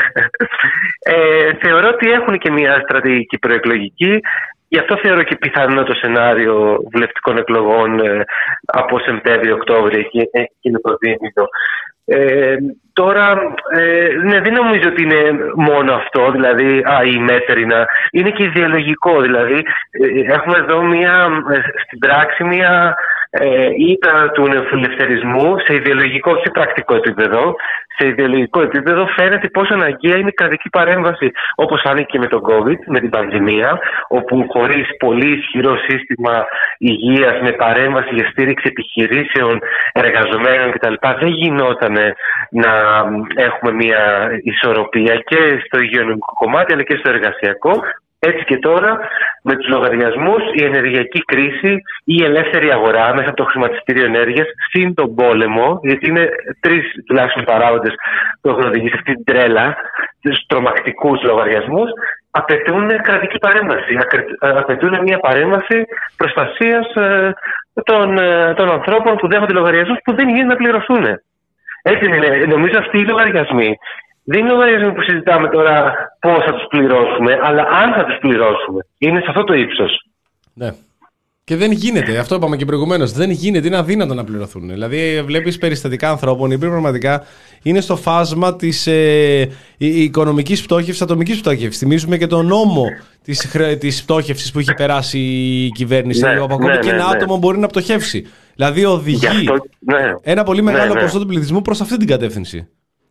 E: ε, θεωρώ ότι έχουν και μια στρατηγική προεκλογική. Γι' αυτό θεωρώ και πιθανό το σενάριο βουλευτικών εκλογών ε, από Σεπτέμβριο-Οκτώβριο, εκείνο το δίμηνο. Ε, τώρα, ε, ναι, δεν νομίζω ότι είναι μόνο αυτό, δηλαδή α, η μέτρινα. Είναι και ιδεολογικό, δηλαδή ε, έχουμε εδώ μια, ε, στην πράξη μια ε, ήττα του νεοφιλελευθερισμού σε ιδεολογικό, όχι σε πρακτικό επίπεδο. Σε ιδεολογικό επίπεδο φαίνεται πόσο αναγκαία είναι η κρατική παρέμβαση, όπως φάνηκε και με τον COVID, με την πανδημία, όπου χωρίς πολύ ισχυρό σύστημα υγείας, με παρέμβαση για στήριξη επιχειρήσεων, εργαζομένων κτλ., δεν γινόταν να έχουμε μια ισορροπία και στο υγειονομικό κομμάτι αλλά και στο εργασιακό. Έτσι και τώρα, με τους λογαριασμούς, η ενεργειακή κρίση, η ελεύθερη αγορά μέσα από το χρηματιστήριο ενέργειας, συν τον πόλεμο, γιατί είναι τρεις τουλάχιστον παράγοντες που έχουν οδηγήσει αυτή την τρέλα, τους τρομακτικούς λογαριασμούς, απαιτούν κρατική παρέμβαση. Απαιτούν μια παρέμβαση προστασίας των, των ανθρώπων που δέχονται λογαριασμούς που δεν γίνεται να πληρωθούν. Έτσι είναι. Νομίζω αυτοί οι λογαριασμοί δεν είναι λογαριασμοί που συζητάμε τώρα πώς θα τους πληρώσουμε, αλλά αν θα τους πληρώσουμε. Είναι σε αυτό το ύψος. Ναι.
B: Και δεν γίνεται, αυτό είπαμε και προηγουμένως, δεν γίνεται, είναι αδύνατο να πληρωθούν. Δηλαδή, βλέπεις περιστατικά ανθρώπων οι οποίοι πραγματικά είναι στο φάσμα της ε, οικονομικής πτώχευσης, ατομικής πτώχευσης. Θυμίζουμε και τον νόμο της, της πτώχευσης που είχε περάσει η κυβέρνηση, ναι, όπου ακόμη ναι, και ένα ναι, άτομο ναι. μπορεί να πτωχεύσει. Δηλαδή, οδηγεί αυτό, ναι, ένα πολύ μεγάλο ναι, ναι. ποσοστό του πληθυσμού προς αυτή την κατεύθυνση.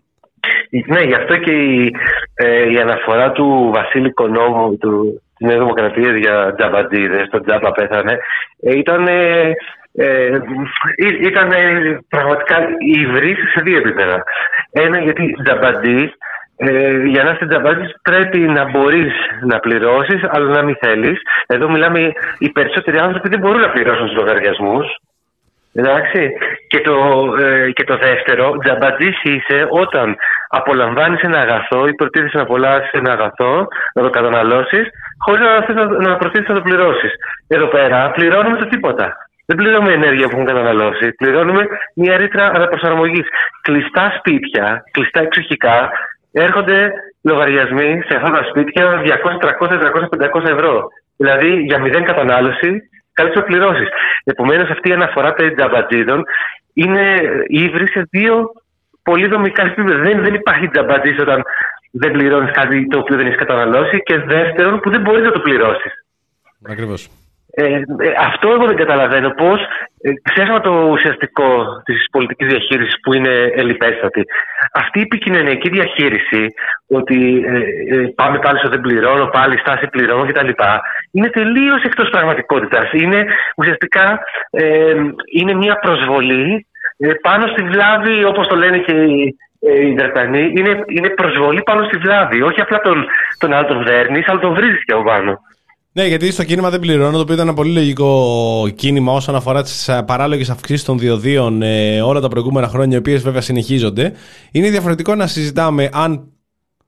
E: Ναι, γι' αυτό και η, ε, η αναφορά του Βασίλη Κονόμου του της Νέας Δημοκρατίας για τζαμπαντίδες, το τζάμπα πέθανε, ε, ήταν, ε, ε, ήταν ε, πραγματικά υβρής σε δύο επίπεδα. Ένα, γιατί τζαμπαντής, ε, για να είσαι τζαμπαντής πρέπει να μπορείς να πληρώσεις, αλλά να μην θέλεις. Εδώ μιλάμε, οι περισσότεροι άνθρωποι δεν μπορούν να πληρώσουν τους λογαριασμούς. Εντάξει. Και το, ε, και το δεύτερο, τζαμπατζής είσαι όταν απολαμβάνεις ένα αγαθό ή προτίθεσαι να απολαύσεις ένα αγαθό, να το καταναλώσεις, χωρίς να, να, να προτίθεσαι να το πληρώσεις. Εδώ πέρα πληρώνουμε το τίποτα. Δεν πληρώνουμε ενέργεια που έχουν καταναλώσει. Πληρώνουμε μια ρήτρα αναπροσαρμογής. Κλειστά σπίτια, κλειστά εξοχικά, έρχονται λογαριασμοί σε αυτά τα σπίτια διακόσια, τριακόσια, τριακόσια, πεντακόσια ευρώ. Δηλαδή για μηδέν κατανάλωση. Καλύτερα να πληρώσεις. Επομένως, αυτή η αναφορά των τζαμπατζίδων είναι ύβρι σε δύο πολύ δομικά επίπεδα. Δεν, δεν υπάρχει τζαμπατζής όταν δεν πληρώνεις κάτι το οποίο δεν έχεις καταναλώσει, και δεύτερον, που δεν μπορείς να το πληρώσεις.
B: Ακριβώς.
E: Ε, ε, αυτό εγώ δεν καταλαβαίνω. Πώς ε, ξέχασα το ουσιαστικό της πολιτικής διαχείρισης που είναι ελλιπέστατη. Αυτή η επικοινωνιακή διαχείριση, ότι ε, ε, πάμε πάλι στο δεν πληρώνω, πάλι στάση πληρώνω κτλ., είναι τελείως εκτός πραγματικότητας. Είναι ουσιαστικά ε, είναι μια προσβολή ε, πάνω στη βλάβη, όπως το λένε και οι, ε, οι Βρετανοί, είναι, είναι προσβολή πάνω στη βλάβη. Όχι απλά τον, τον άλλο τον δέρνεις, αλλά τον βρίζεις και από πάνω.
B: Ναι, γιατί στο κίνημα δεν πληρώνω, το οποίο ήταν ένα πολύ λογικό κίνημα όσον αφορά τις παράλογες αυξήσεις των διοδίων ε, όλα τα προηγούμενα χρόνια, οι οποίες βέβαια συνεχίζονται. Είναι διαφορετικό να συζητάμε αν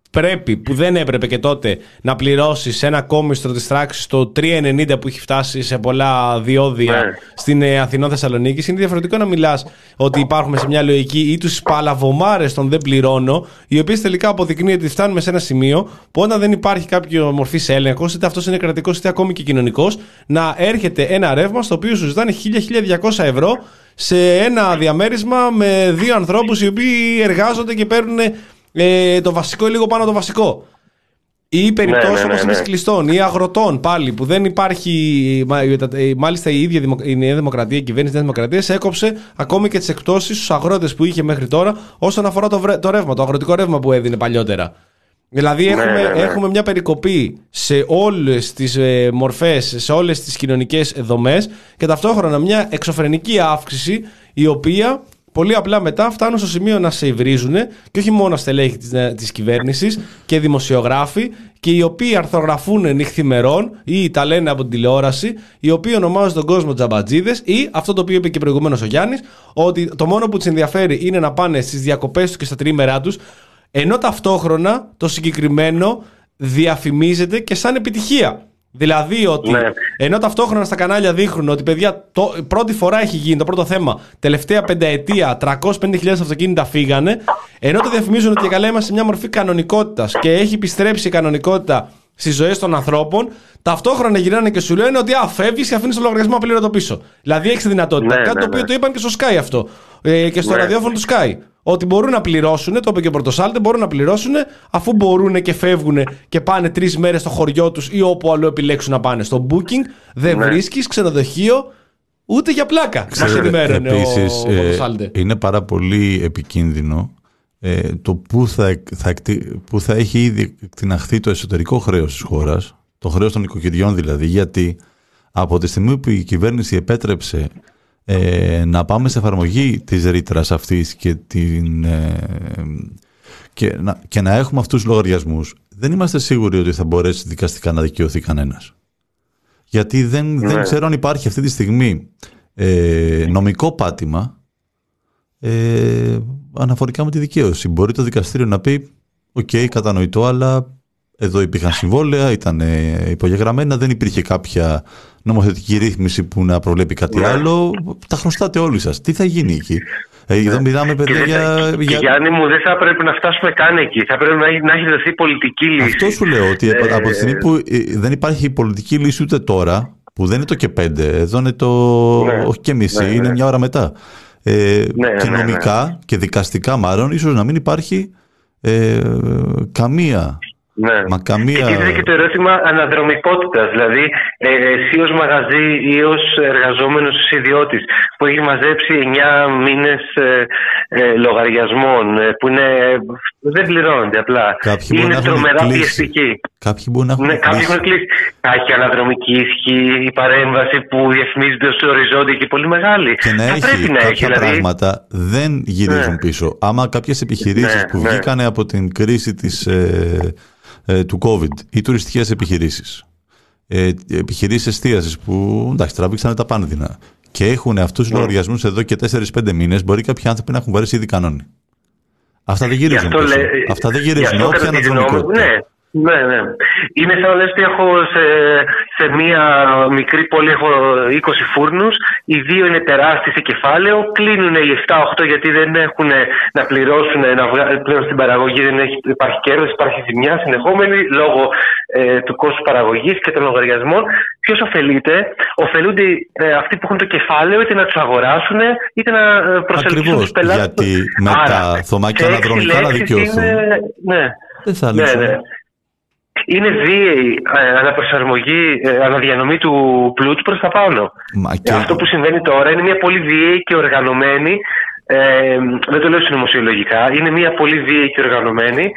B: πρέπει, που δεν έπρεπε και τότε, να πληρώσεις ένα κόμιστρο της τάξης το τρία ενενήντα που έχει φτάσει σε πολλά διόδια ναι. στην ε, Αθηνών Θεσσαλονίκη, είναι διαφορετικό να μιλάς ότι υπάρχουμε σε μια λογική ή τους παλαβομάρες των δεν πληρώνω, οι οποίες τελικά αποδεικνύεται ότι φτάνουμε σε ένα σημείο που όταν δεν υπάρχει κάποιο μορφής έλεγχος, είτε αυτός είναι κρατικός είτε ακόμη και κοινωνικός, να έρχεται ένα ρεύμα στο οποίο σου ζητάνε χίλια με χίλια διακόσια ευρώ σε ένα διαμέρισμα με δύο ανθρώπους οι οποίοι εργάζονται και παίρνουν ε, το βασικό ή λίγο πάνω το βασικό. Ή περιπτώσεις ναι, ναι, όπως ναι, ναι. κλειστών ή αγροτών πάλι που δεν υπάρχει. Μάλιστα η ίδια η Νέα Δημοκρατία, η κυβέρνηση της Νέας Δημοκρατίας έκοψε ακόμη και τις εκπτώσεις στους αγρότες που είχε μέχρι τώρα όσον αφορά το, βρε, το ρεύμα, το αγροτικό ρεύμα που έδινε παλιότερα. Δηλαδή έχουμε, ναι, ναι, ναι. έχουμε μια περικοπή σε όλες τις ε, μορφές, σε όλες τις κοινωνικές δομές και ταυτόχρονα μια εξωφρενική αύξηση η οποία πολύ απλά μετά φτάνουν στο σημείο να σε υβρίζουν και όχι μόνο στελέχη της, της κυβέρνησης και δημοσιογράφοι και οι οποίοι αρθρογραφούν νυχθημερών ή τα λένε από την τηλεόραση, οι οποίοι ονομάζουν τον κόσμο τζαμπατζίδες ή αυτό το οποίο είπε και προηγουμένως ο Γιάννης, ότι το μόνο που τους ενδιαφέρει είναι να πάνε στις διακοπές τους και στα τριήμερά τους, ενώ ταυτόχρονα το συγκεκριμένο διαφημίζεται και σαν επιτυχία. Δηλαδή ότι ναι. ενώ ταυτόχρονα στα κανάλια δείχνουν ότι παιδιά το, πρώτη φορά έχει γίνει το πρώτο θέμα, τελευταία πενταετία τριακόσιες πενήντα χιλιάδες αυτοκίνητα φύγανε, ενώ το διαφημίζουν ότι καλά είμαστε σε μια μορφή κανονικότητας και έχει επιστρέψει η κανονικότητα στις ζωές των ανθρώπων, ταυτόχρονα γυρνάνε και σου λένε ότι α, φεύγεις και αφήνεις το λογαριασμό απλήρωτο πίσω. Δηλαδή έχεις δυνατότητα. Ναι, κάτι ναι, το οποίο ναι. το είπαν και στο Sky αυτό ε, και στο ναι. ραδιόφωνο του Sky. Ότι μπορούν να πληρώσουν, το είπε και ο Πορτοσάλτε, μπορούν να πληρώσουν αφού μπορούν και φεύγουν και πάνε τρεις μέρες στο χωριό τους ή όπου αλλού επιλέξουν να πάνε. Στο booking δεν ναι. βρίσκεις ξενοδοχείο ούτε για πλάκα. Μας ενημέρωνε
C: επίσης,
B: ο Πορτοσάλτε.
C: Ε, είναι πάρα πολύ επικίνδυνο ε, το που θα, θα, που θα έχει ήδη εκτιναχθεί το εσωτερικό χρέος της χώρας, το χρέος των οικοκυριών δηλαδή, γιατί από τη στιγμή που η κυβέρνηση επέτρεψε Ε, να πάμε σε εφαρμογή της ρήτρας αυτής και, την, ε, και, να, και να έχουμε αυτούς τους λογαριασμούς, δεν είμαστε σίγουροι ότι θα μπορέσει δικαστικά να δικαιωθεί κανένας. Γιατί δεν, ναι. δεν ξέρω αν υπάρχει αυτή τη στιγμή ε, νομικό πάτημα ε, αναφορικά με τη δικαίωση. Μπορεί το δικαστήριο να πει «ΟΚ, okay, κατανοητό, αλλά εδώ υπήρχαν συμβόλαια, ήταν υπογεγραμμένα, δεν υπήρχε κάποια νομοθετική ρύθμιση που να προβλέπει κάτι ναι. άλλο. Τα χρωστάτε όλοι σας. Τι θα γίνει εκεί?» Ε, εδώ μιλάμε, παιδιά, για,
E: και,
C: για...
E: Γιάννη μου, δεν θα πρέπει να φτάσουμε καν εκεί. Θα πρέπει να έχει, να έχει δοθεί πολιτική λύση.
C: Αυτό σου λέω, ότι ε, από τη στιγμή που ε, δεν υπάρχει πολιτική λύση ούτε τώρα, που δεν είναι το και πέντε, εδώ είναι το ναι. όχι και μισή, ναι, είναι ναι. μια ώρα μετά. Ε, ναι, και νομικά ναι, ναι. και δικαστικά μάλλον, ίσως να μην υπάρχει ε, καμία...
E: Ναι.
C: Μα καμία...
E: Και τίθεται και το ερώτημα αναδρομικότητας. Δηλαδή, ε, εσύ ως μαγαζί ή ως εργαζόμενος ως ιδιώτης που έχει μαζέψει εννιά μήνες ε, ε, λογαριασμών ε, που είναι, δεν πληρώνονται απλά.
C: Κάποιοι
E: είναι τρομερά πιεστικοί.
C: Κάποιοι μπορεί να έχουν
E: ναι, κάποιοι έχουν κλείσει. Θα έχει αναδρομική ισχύ η παρέμβαση που διαφημίζεται ως οριζόντια και πολύ μεγάλη.
C: Και να
E: θα
C: έχει
E: πρέπει να
C: κάποια
E: έχει, δηλαδή...
C: πράγματα δεν γυρίζουν
E: ναι.
C: πίσω. Άμα κάποιες επιχειρήσεις ναι, που ναι. βγήκανε από την κρίση της... Ε, του COVID ή τουριστικές επιχειρήσεις, ε, επιχειρήσεις εστίασης που εντάξει τραβήξανε τα πάνδυνα και έχουν αυτούς τους mm. λογαριασμούς εδώ και τέσσερις πέντε μήνες, μπορεί κάποιοι άνθρωποι να έχουν βαρέσει ήδη κανόνι. Αυτά δεν γυρίζουν πίσω. Λέ... Αυτά δεν γυρίζουν, όποια αναδρομικότητα. Ναι.
E: Ναι, ναι. Είναι σαν να λες ότι έχω σε, σε μία μικρή πόλη έχω είκοσι φούρνους, οι δύο είναι τεράστιοι σε κεφάλαιο, κλείνουν οι επτά οκτώ γιατί δεν έχουν να πληρώσουν, να βγάλουν πλέον στην παραγωγή, δεν έχει, υπάρχει κέρδος, υπάρχει ζημιά συνεχόμενη λόγω ε, του κόστου παραγωγής και των λογαριασμών. Ποιος ωφελείται? Ωφελούνται ε, αυτοί που έχουν το κεφάλαιο είτε να τους αγοράσουν είτε να προσελκύσουν τους πελάτες.
C: Γιατί με Άρα, τα θωμάκια αναδρομικά να δικαιωθούν.
E: Είναι, ναι.
C: Δεν θα
E: ναι, ναι. Είναι βίαιη ε, αναπροσαρμογή, ε, αναδιανομή του πλούτου προς τα πάνω. Και... Αυτό που συμβαίνει τώρα είναι μια πολύ βίαιη και οργανωμένη, ε, δεν το λέω συνωμοσιολογικά, είναι μια πολύ βίαιη και οργανωμένη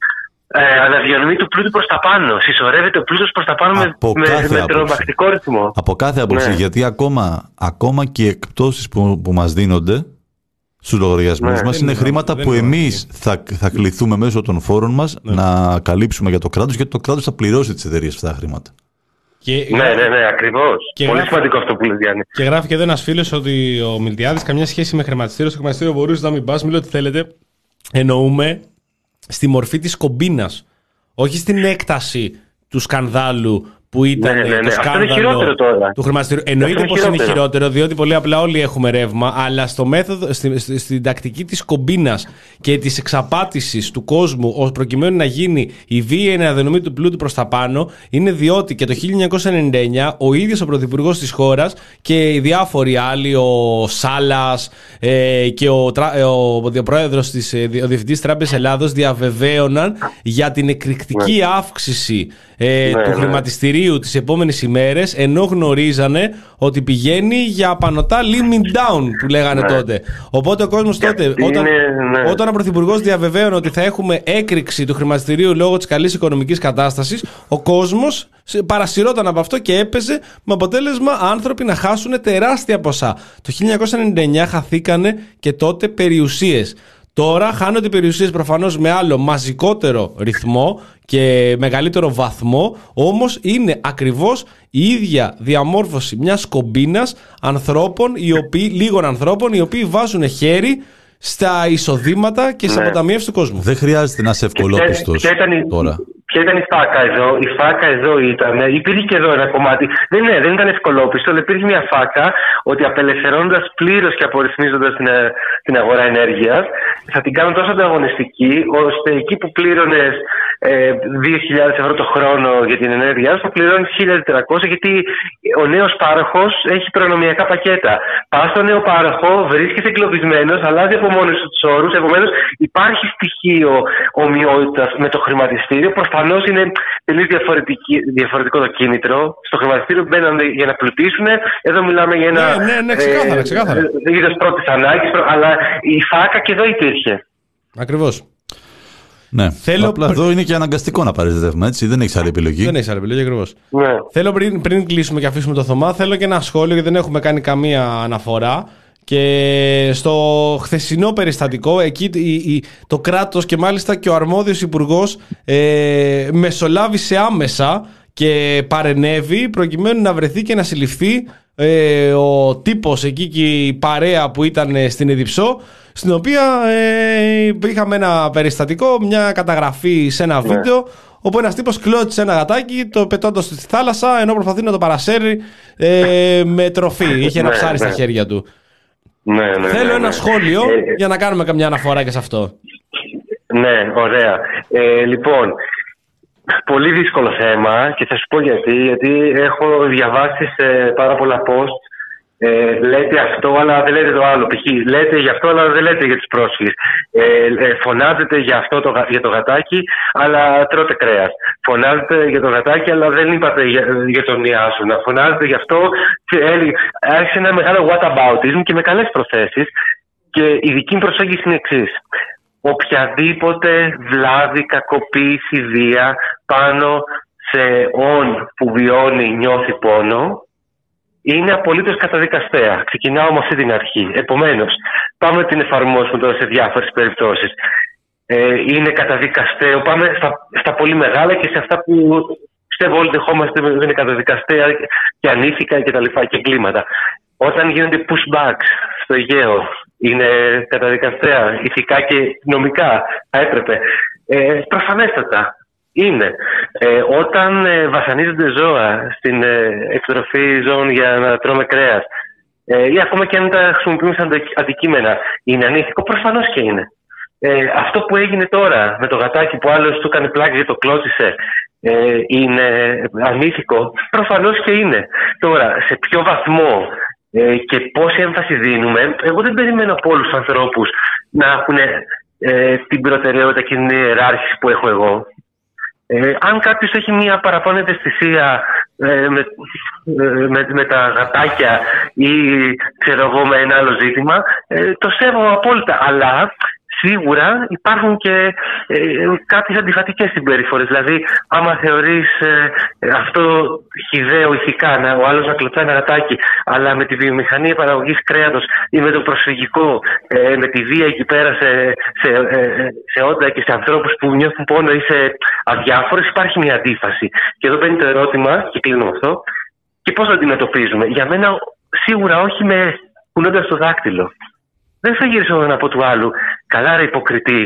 E: ε, αναδιανομή του πλούτου προς τα πάνω. Συσσωρεύεται ο πλούτος προς τα πάνω με, με, με τρομακτικό ρυθμό.
C: Από κάθε άποψη, ναι. γιατί ακόμα, ακόμα και οι εκπτώσεις που, που μας δίνονται στους λογαριασμούς ναι, μας είναι, είναι χρήματα που εμείς θα, θα κληθούμε μέσω των φόρων μας ναι. να καλύψουμε για το κράτος, γιατί το κράτος θα πληρώσει τις εταιρείες αυτά τα χρήματα.
E: Και... Ναι, ναι, ναι, ακριβώς. Πολύ γράφει... σημαντικό αυτό που λες, Γιάννη.
B: Και γράφει και εδώ ένας φίλος ότι ο Μιλτιάδης καμιά σχέση με χρηματιστήριο. Στο χρηματιστήριο μπορείς να μην πας, μην λέω τι θέλετε. Εννοούμε στη μορφή της κομπίνας, όχι στην έκταση του σκανδάλου που ήταν
E: ναι, ναι, ναι.
B: το σκάνδαλο του χρηματιστηρίου. Εννοείται πως είναι χειρότερο, διότι πολύ απλά όλοι έχουμε ρεύμα, αλλά στο μέθοδο, στη, στη, στην τακτική της κομπίνας και της εξαπάτησης του κόσμου ως προκειμένου να γίνει η βίαιη αναδιανομή του πλούτου προς τα πάνω, είναι διότι και το χίλια εννιακόσια ενενήντα εννιά ο ίδιος ο πρωθυπουργός της χώρας και οι διάφοροι άλλοι, ο Σάλας ε, και ο, ο, ο πρόεδρος της, ο διευθυντής Τράπεζας Ελλάδος διαβεβαίωναν για την εκρηκτική ναι. αύξηση ε, ναι, του ναι. χρηματιστηρίου τις επόμενες ημέρες, ενώ γνωρίζανε ότι πηγαίνει για πανωτά limit down που λέγανε ναι. τότε. Οπότε ο κόσμος τότε, είναι, όταν, ναι. όταν ο πρωθυπουργός διαβεβαίωνε ότι θα έχουμε έκρηξη του χρηματιστηρίου λόγω της καλής οικονομικής κατάστασης, ο κόσμος παρασυρώταν από αυτό και έπαιζε με αποτέλεσμα άνθρωποι να χάσουν τεράστια ποσά. Το χίλια εννιακόσια ενενήντα εννιά χαθήκανε και τότε περιουσίες. Τώρα χάνονται οι περιουσίες προφανώς με άλλο μαζικότερο ρυθμό και μεγαλύτερο βαθμό, όμως είναι ακριβώς η ίδια διαμόρφωση μιας κομπίνας ανθρώπων, οι οποίοι, λίγων ανθρώπων, οι οποίοι βάζουν χέρι στα εισοδήματα και στις ναι. αποταμιεύσεις του κόσμου.
C: Δεν χρειάζεται να είσαι ευκολόπιστος τώρα.
E: Ποια ήταν η φάκα εδώ? Η φάκα εδώ ήταν, υπήρχε και εδώ ένα κομμάτι. Δεν, ναι, δεν ήταν ευκολόπιστο, αλλά υπήρχε μια φάκα ότι απελευθερώνοντας πλήρως και απορριθμίζοντας την, την αγορά ενέργειας, θα την κάνουν τόσο ανταγωνιστική, ώστε εκεί που πλήρωνες ε, δύο χιλιάδες ευρώ το χρόνο για την ενέργειά σου, θα πληρώνεις χίλια τετρακόσια, γιατί ο νέος πάροχος έχει προνομιακά πακέτα. Πας στον νέο πάροχο, βρίσκεσαι εγκλωβισμένος, αλλάζει από μόνος του τους όρους, επομένως υπάρχει στοιχείο ομοιότητας με το χρηματιστήριο. Προφανώς είναι τελείως διαφορετικό το κίνητρο. Στο χρηματιστήριο μπαίνανε για να πλουτίσουν. Εδώ μιλάμε για ένα
B: ναι, ναι, ναι, ξεκάθαρα, ξεκάθαρα.
E: ε, είδος πρώτης ανάγκης, αλλά η φάκα και εδώ υπήρχε.
B: Ακριβώς.
C: Ναι, θέλω... απλά εδώ είναι και αναγκαστικό να πάρεις ρεύμα, έτσι, δεν έχεις άλλη επιλογή.
B: Δεν έχεις άλλη επιλογή, ακριβώς.
E: Ναι.
B: Θέλω πριν, πριν κλείσουμε και αφήσουμε το Θωμά, θέλω και ένα σχόλιο, γιατί δεν έχουμε κάνει καμία αναφορά. Και στο χθεσινό περιστατικό, εκεί η, η, το κράτος και μάλιστα και ο αρμόδιος υπουργός ε, μεσολάβησε άμεσα και παρενέβη προκειμένου να βρεθεί και να συλληφθεί ε, ο τύπος εκεί και η παρέα που ήταν στην Εδιψό, στην οποία ε, είχαμε ένα περιστατικό, μια καταγραφή σε ένα βίντεο όπου ένας τύπος κλώτησε ένα γατάκι, το πετώντας στη θάλασσα, ενώ προσπαθεί να το παρασέρει ε, με τροφή. Είχε ένα ψάρι στα χέρια του.
E: Ναι, ναι,
B: Θέλω
E: ναι,
B: ένα
E: ναι.
B: σχόλιο
E: ε,
B: για να κάνουμε καμιά αναφορά και σε αυτό.
E: Ναι, ωραία. Ε, λοιπόν, πολύ δύσκολο θέμα και θα σου πω γιατί. Γιατί έχω διαβάσει σε πάρα πολλά post. Ε, λέτε αυτό, αλλά δεν λέτε το άλλο. Π.χ. λέτε για αυτό, αλλά δεν λέτε για τους πρόσφυγες. Ε, ε, φωνάζετε για αυτό το, για το γατάκι, αλλά τρώτε κρέας. Φωνάζετε για το γατάκι, αλλά δεν είπατε για, για τον Ιάσουνα. Φωνάζετε γι' αυτό. Άρχισε ένα μεγάλο whataboutism και με καλές προθέσεις. Και η δική μου προσέγγιση είναι εξής. Οποιαδήποτε βλάβη, κακοποίηση, βία πάνω σε όν που βιώνει, νιώθει πόνο, είναι απολύτως καταδικαστέα. Ξεκινάω με αυτή την αρχή. Επομένως, πάμε να την εφαρμόσουμε τώρα σε διάφορες περιπτώσεις. Ε, είναι καταδικαστέο. Πάμε στα, στα πολύ μεγάλα και σε αυτά που πιστεύω όλοι δεχόμαστε δεν είναι καταδικαστέα και ανήθικα και τα λοιπά και εγκλήματα. Όταν γίνονται pushbacks στο Αιγαίο, είναι καταδικαστέα, ηθικά και νομικά. Θα έπρεπε. Ε, προφανέστατα. Είναι. Ε, όταν ε, βασανίζονται ζώα στην ε, εκτροφή ζώων για να τρώμε κρέας ε, ή ακόμα και αν τα χρησιμοποιούμε σαν αντικείμενα, είναι ανήθικο? Προφανώς και είναι. Ε, αυτό που έγινε τώρα με το γατάκι που άλλος του έκανε πλάκα και το κλώτσισε, ε, είναι ανήθικο? Προφανώς και είναι. Τώρα, σε ποιο βαθμό ε, και πόση έμφαση δίνουμε, εγώ δεν περιμένω από όλους τους ανθρώπους να έχουν ε, την προτεραιότητα και την ιεράρχηση που έχω εγώ. Ε, αν κάποιος έχει μια παραπάνω ευαισθησία ε, με, ε, με, με τα γατάκια ή ξέρω εγώ με ένα άλλο ζήτημα, ε, το σέβομαι απόλυτα. Αλλά σίγουρα υπάρχουν και ε, κάποιες αντιφατικές συμπεριφορές. Δηλαδή, άμα θεωρείς ε, αυτό χυδαίο ηθικά, να, ο άλλος να κλωτσάει ένα γατάκι, αλλά με τη βιομηχανία παραγωγής κρέατος ή με το προσφυγικό, ε, με τη βία εκεί πέρα σε, σε, ε, σε όντα και σε ανθρώπους που νιώθουν πόνο ή σε αδιάφορες, υπάρχει μια αντίφαση. Και εδώ μπαίνει το ερώτημα, και κλείνω με αυτό, και πώς το αντιμετωπίζουμε. Για μένα, σίγουρα όχι με κουνώντας το δάκτυλο. Δεν θα γυρίσω να πω του άλλου, καλά ρε υποκριτή,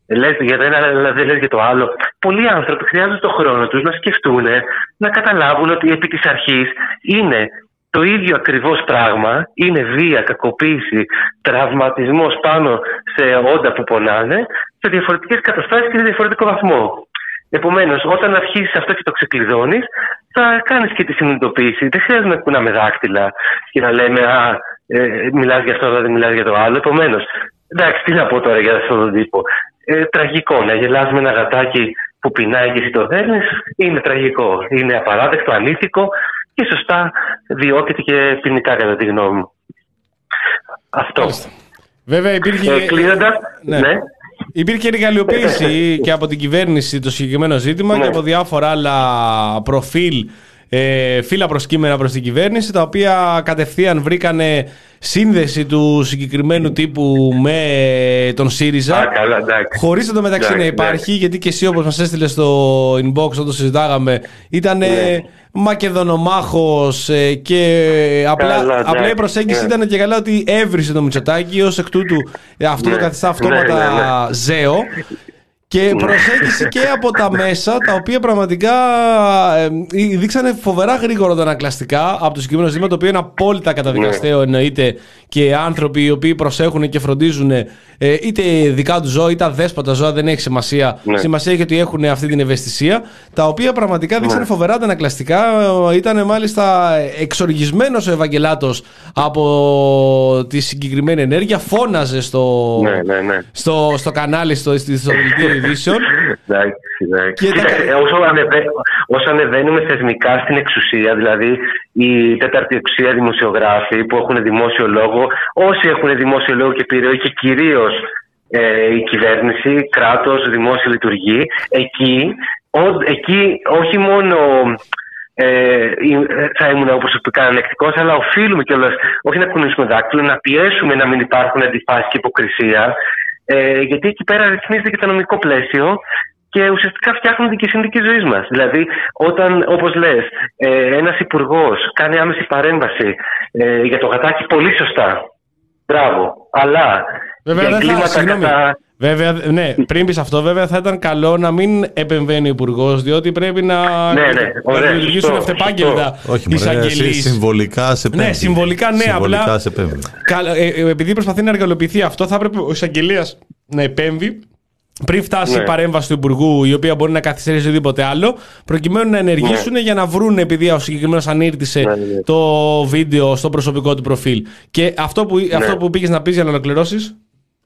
E: λες για το ένα, αλλά δεν λες για το άλλο. Πολλοί άνθρωποι χρειάζονται τον χρόνο τους να σκεφτούν, να καταλάβουν ότι επί της αρχής είναι το ίδιο ακριβώς πράγμα, είναι βία, κακοποίηση, τραυματισμός πάνω σε όντα που πονάνε, σε διαφορετικές καταστάσεις και σε διαφορετικό βαθμό. Επομένως, όταν αρχίσεις αυτό και το ξεκλειδώνεις, θα κάνεις και τη συνειδητοποίηση. Δεν χρειάζεται να κουνάμε δάκτυλα και να λέμε «Α, ε, μιλάς για αυτό, δεν μιλάς για το άλλο». Επομένως, εντάξει, τι να πω τώρα για αυτόν τον τύπο. Ε, τραγικό, να γελάς με ένα γατάκι που πεινάει και εσύ το δέρνεις, είναι τραγικό. Είναι απαράδεκτο, ανήθικο και σωστά διώκεται και ποινικά, κατά τη γνώμη μου. Αυτό.
B: Βέβαια υπήρχε...
E: Ε, κλείνοντας,
B: ναι.
E: ναι.
B: Υπήρχε εργαλειοποίηση και από την κυβέρνηση το συγκεκριμένο ζήτημα ναι. και από διάφορα άλλα προφίλ, ε, φύλλα προσκύμενα προς την κυβέρνηση, τα οποία κατευθείαν βρήκανε σύνδεση του συγκεκριμένου τύπου με τον ΣΥΡΙΖΑ.
E: Α, καλά,
B: χωρίς εντωμεταξύ να υπάρχει, γιατί και εσύ όπως μας έστειλε στο inbox όταν το συζητάγαμε, ήταν ναι. μακεδονομάχος και απλά, καλά, απλά η προσέγγιση ναι. ήταν και καλά ότι έβρισε το Μητσοτάκη, ως εκ τούτου αυτό ναι. το καθιστά αυτόματα ναι, ναι, ναι. ζέο. Και προσέγγιση και από τα μέσα, τα οποία πραγματικά ε, δείξανε φοβερά γρήγορα τα ανακλαστικά από το συγκεκριμένο ζήτημα, το οποίο είναι απόλυτα καταδικαστέο, εννοείται, και άνθρωποι οι οποίοι προσέχουν και φροντίζουν ε, είτε δικά του ζώα είτε αδέσποτα ζώα, δεν έχει σημασία. Ναι. Σημασία έχει ότι έχουν αυτή την ευαισθησία, τα οποία πραγματικά δείξανε ναι. φοβερά τα ανακλαστικά. Ήταν μάλιστα εξοργισμένος ο Ευαγγελάτος από τη συγκεκριμένη ενέργεια, φώναζε στο,
E: ναι, ναι, ναι.
B: στο, στο κανάλι, στο, στο, στο δελτίο ειδήσεων.
E: Όσο, ανεβα... όσο ανεβαίνουμε θεσμικά στην εξουσία, δηλαδή η τέταρτη εξουσία δημοσιογράφοι που έχουν δημόσιο λόγο, όσοι έχουν δημόσιο λόγο και επιρροή και κυρίως ε, η κυβέρνηση, κράτος, δημόσια λειτουργεί, εκεί, ο, εκεί όχι μόνο ε, θα ήμουν προσωπικά ανεκτικός, αλλά οφείλουμε κιόλας όχι να κουνήσουμε δάκτυλο, να πιέσουμε να μην υπάρχουν αντιφάσεις και υποκρισία. Ε, γιατί εκεί πέρα ρυθμίζεται και το νομικό πλαίσιο και ουσιαστικά φτιάχνονται και οι συνθήκες ζωής μας. Δηλαδή, όταν, όπως λες, ε, ένας υπουργός κάνει άμεση παρέμβαση ε, για το γατάκι, πολύ σωστά. Μπράβο. Αλλά
B: βέβαια,
E: για εγκλήματα κατά...
B: Βέβαια, ναι, πριν πεις αυτό, βέβαια θα ήταν καλό να μην επεμβαίνει ο υπουργός, διότι πρέπει να,
E: ναι, ναι,
B: να δημιουργήσουν αυτεπάγγελτα εισαγγελείς.
C: Συμβολικά σε επέμβει.
B: Ναι, συμβολικά, ναι,
C: συμβολικά
B: απλά.
C: Σε
B: ε, ε, επειδή προσπαθεί να εργαλειοποιηθεί αυτό, θα έπρεπε ο εισαγγελέας να επέμβει πριν φτάσει ναι. η παρέμβαση του Υπουργού, η οποία μπορεί να καθυστερήσει οτιδήποτε άλλο, προκειμένου να ενεργήσουν ναι. για να βρουν, επειδή ο συγκεκριμένος ανήρτησε ναι, ναι. το βίντεο στο προσωπικό του προφίλ. Και αυτό που, ναι. αυτό που πήγες να πεις για να ολοκληρώσεις.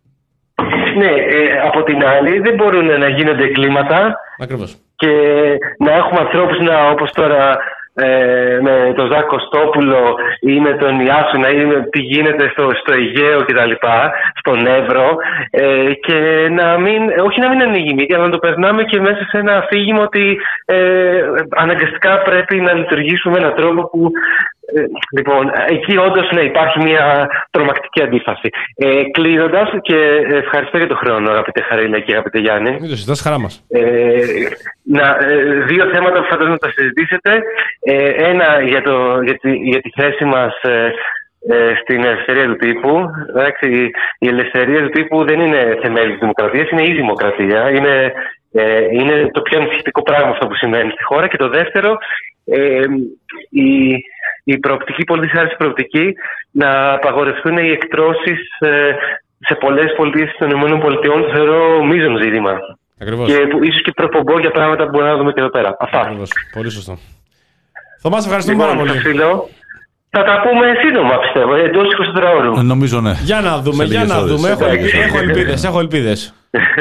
E: Ναι, ε, από την άλλη δεν μπορούν να γίνονται εγκλήματα.
B: Ακριβώς.
E: Και να έχουμε ανθρώπους να, όπως τώρα ε, με τον Ζάκο Κωστόπουλο ή με τον Ιάσονα ή με τι γίνεται στο, στο Αιγαίο κτλ, στον Εύρο, ε, και να μην, όχι να μην ανοίγει μύτη, αλλά να το περνάμε και μέσα σε ένα αφήγημα ότι ε, αναγκαστικά πρέπει να λειτουργήσουμε με έναν τρόπο που Ε, λοιπόν, εκεί όντως ναι, υπάρχει μια τρομακτική αντίφαση. Ε, κλείνοντας, και ευχαριστώ για τον χρόνο, αγαπητέ Χαρίλα και αγαπητέ Γιάννη.
B: Μην το συζητάς, χαρά μας.
E: Ε, να, ε, δύο θέματα που φαντάζομαι να τα συζητήσετε. Ε, ένα για, το, για, τη, για τη θέση μας ε, ε, στην ελευθερία του τύπου. Εντάξει, η ελευθερία του τύπου δεν είναι θεμέλιο της δημοκρατίας, είναι η δημοκρατία. Είναι, ε, είναι το πιο ανησυχητικό πράγμα αυτό που σημαίνει στη χώρα. Και το δεύτερο, ε, η η προοπτική, πολύ δυσάρεστη προοπτική, να απαγορευτούν οι εκτρώσεις ε, σε πολλές πολιτείες των ΗΠΑ, το θεωρώ μείζον ζήτημα.
B: Ακριβώς.
E: Και ίσως και προπομπό για πράγματα που μπορούμε να δούμε και εδώ πέρα. Αυτά.
B: Ακριβώς. Πολύ σωστό. Θωμά, ευχαριστούμε
E: λοιπόν,
B: πάρα πολύ.
E: Φίλο, θα τα πούμε σύντομα, πιστεύω, εντός εικοσιτέσσερις ώρου.
C: Νομίζω ναι.
B: Για να δούμε, για να δούμε. Έχω, έχω ελπίδες, έχω ελπίδες.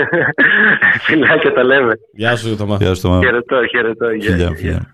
E: Φιλάκια, τα λέμε.
B: Γεια σου, Θωμά.
E: Χαιρετώ, χαιρετώ.
C: Φιλιά, φιλιά.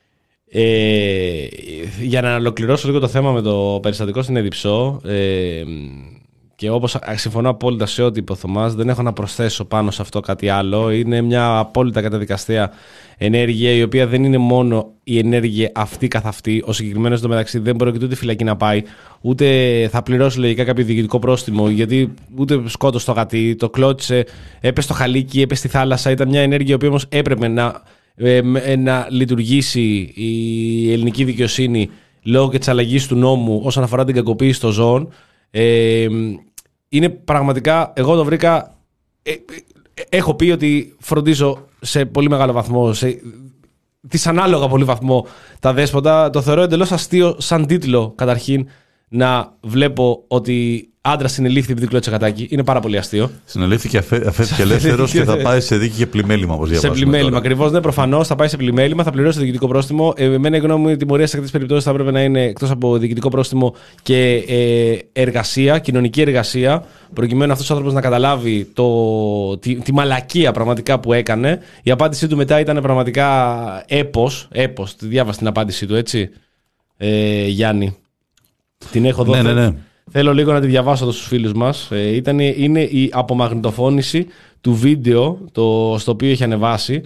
B: Ε, για να ολοκληρώσω λίγο το θέμα με το περιστατικό στην Εδιψό, ε, και όπως συμφωνώ απόλυτα σε ό,τι είπε ο Θωμάς, δεν έχω να προσθέσω πάνω σε αυτό κάτι άλλο. Είναι μια απόλυτα καταδικαστέα ενέργεια, η οποία δεν είναι μόνο η ενέργεια αυτή καθ' αυτή. Ο συγκεκριμένος εντωμεταξύ δεν πρόκειται ούτε φυλακή να πάει, ούτε θα πληρώσει λογικά κάποιο διοικητικό πρόστιμο, γιατί ούτε σκότωσε το γατί, το κλώτησε, έπεσε στο χαλίκι, έπεσε στη θάλασσα. Ήταν μια ενέργεια η οποία όμως έπρεπε να. να λειτουργήσει η ελληνική δικαιοσύνη λόγω και της αλλαγής του νόμου όσον αφορά την κακοποίηση των ζώων. Ε, είναι πραγματικά, εγώ το βρήκα ε, έχω πει ότι φροντίζω σε πολύ μεγάλο βαθμό, σε δυσανάλογα πολύ βαθμό, τα δέσποτα. Το θεωρώ εντελώς αστείο σαν τίτλο, καταρχήν, να βλέπω ότι άντρας συνελήφθη επειδή κλώτσε γατάκι. Είναι πάρα πολύ αστείο.
C: Συνελήφθηκε, αφέθηκε ελεύθερος και θα πάει σε δίκη και πλημέλημα, όπως διαβάζουμε.
B: Σε πλημέλημα, ακριβώς. Ναι, προφανώς θα πάει σε πλημέλημα, θα πληρώσει το διοικητικό πρόστιμο. Ε, εμένα η γνώμη μου, η τιμωρία σε αυτές τις περιπτώσεις θα έπρεπε να είναι εκτός από διοικητικό πρόστιμο και ε, εργασία, κοινωνική εργασία, προκειμένου αυτός ο άνθρωπος να καταλάβει το, τη, τη μαλακία πραγματικά που έκανε. Η απάντησή του μετά ήταν πραγματικά έπος. Έπος. Τη διάβασα την απάντησή του, έτσι. Ε, Γιάννη. Την έχω δώσει.
C: Ναι, ναι, ναι.
B: Θέλω λίγο να τη διαβάσω εδώ στους φίλους μας. Ε, ήταν, είναι η απομαγνητοφώνηση του βίντεο το, στο οποίο έχει ανεβάσει.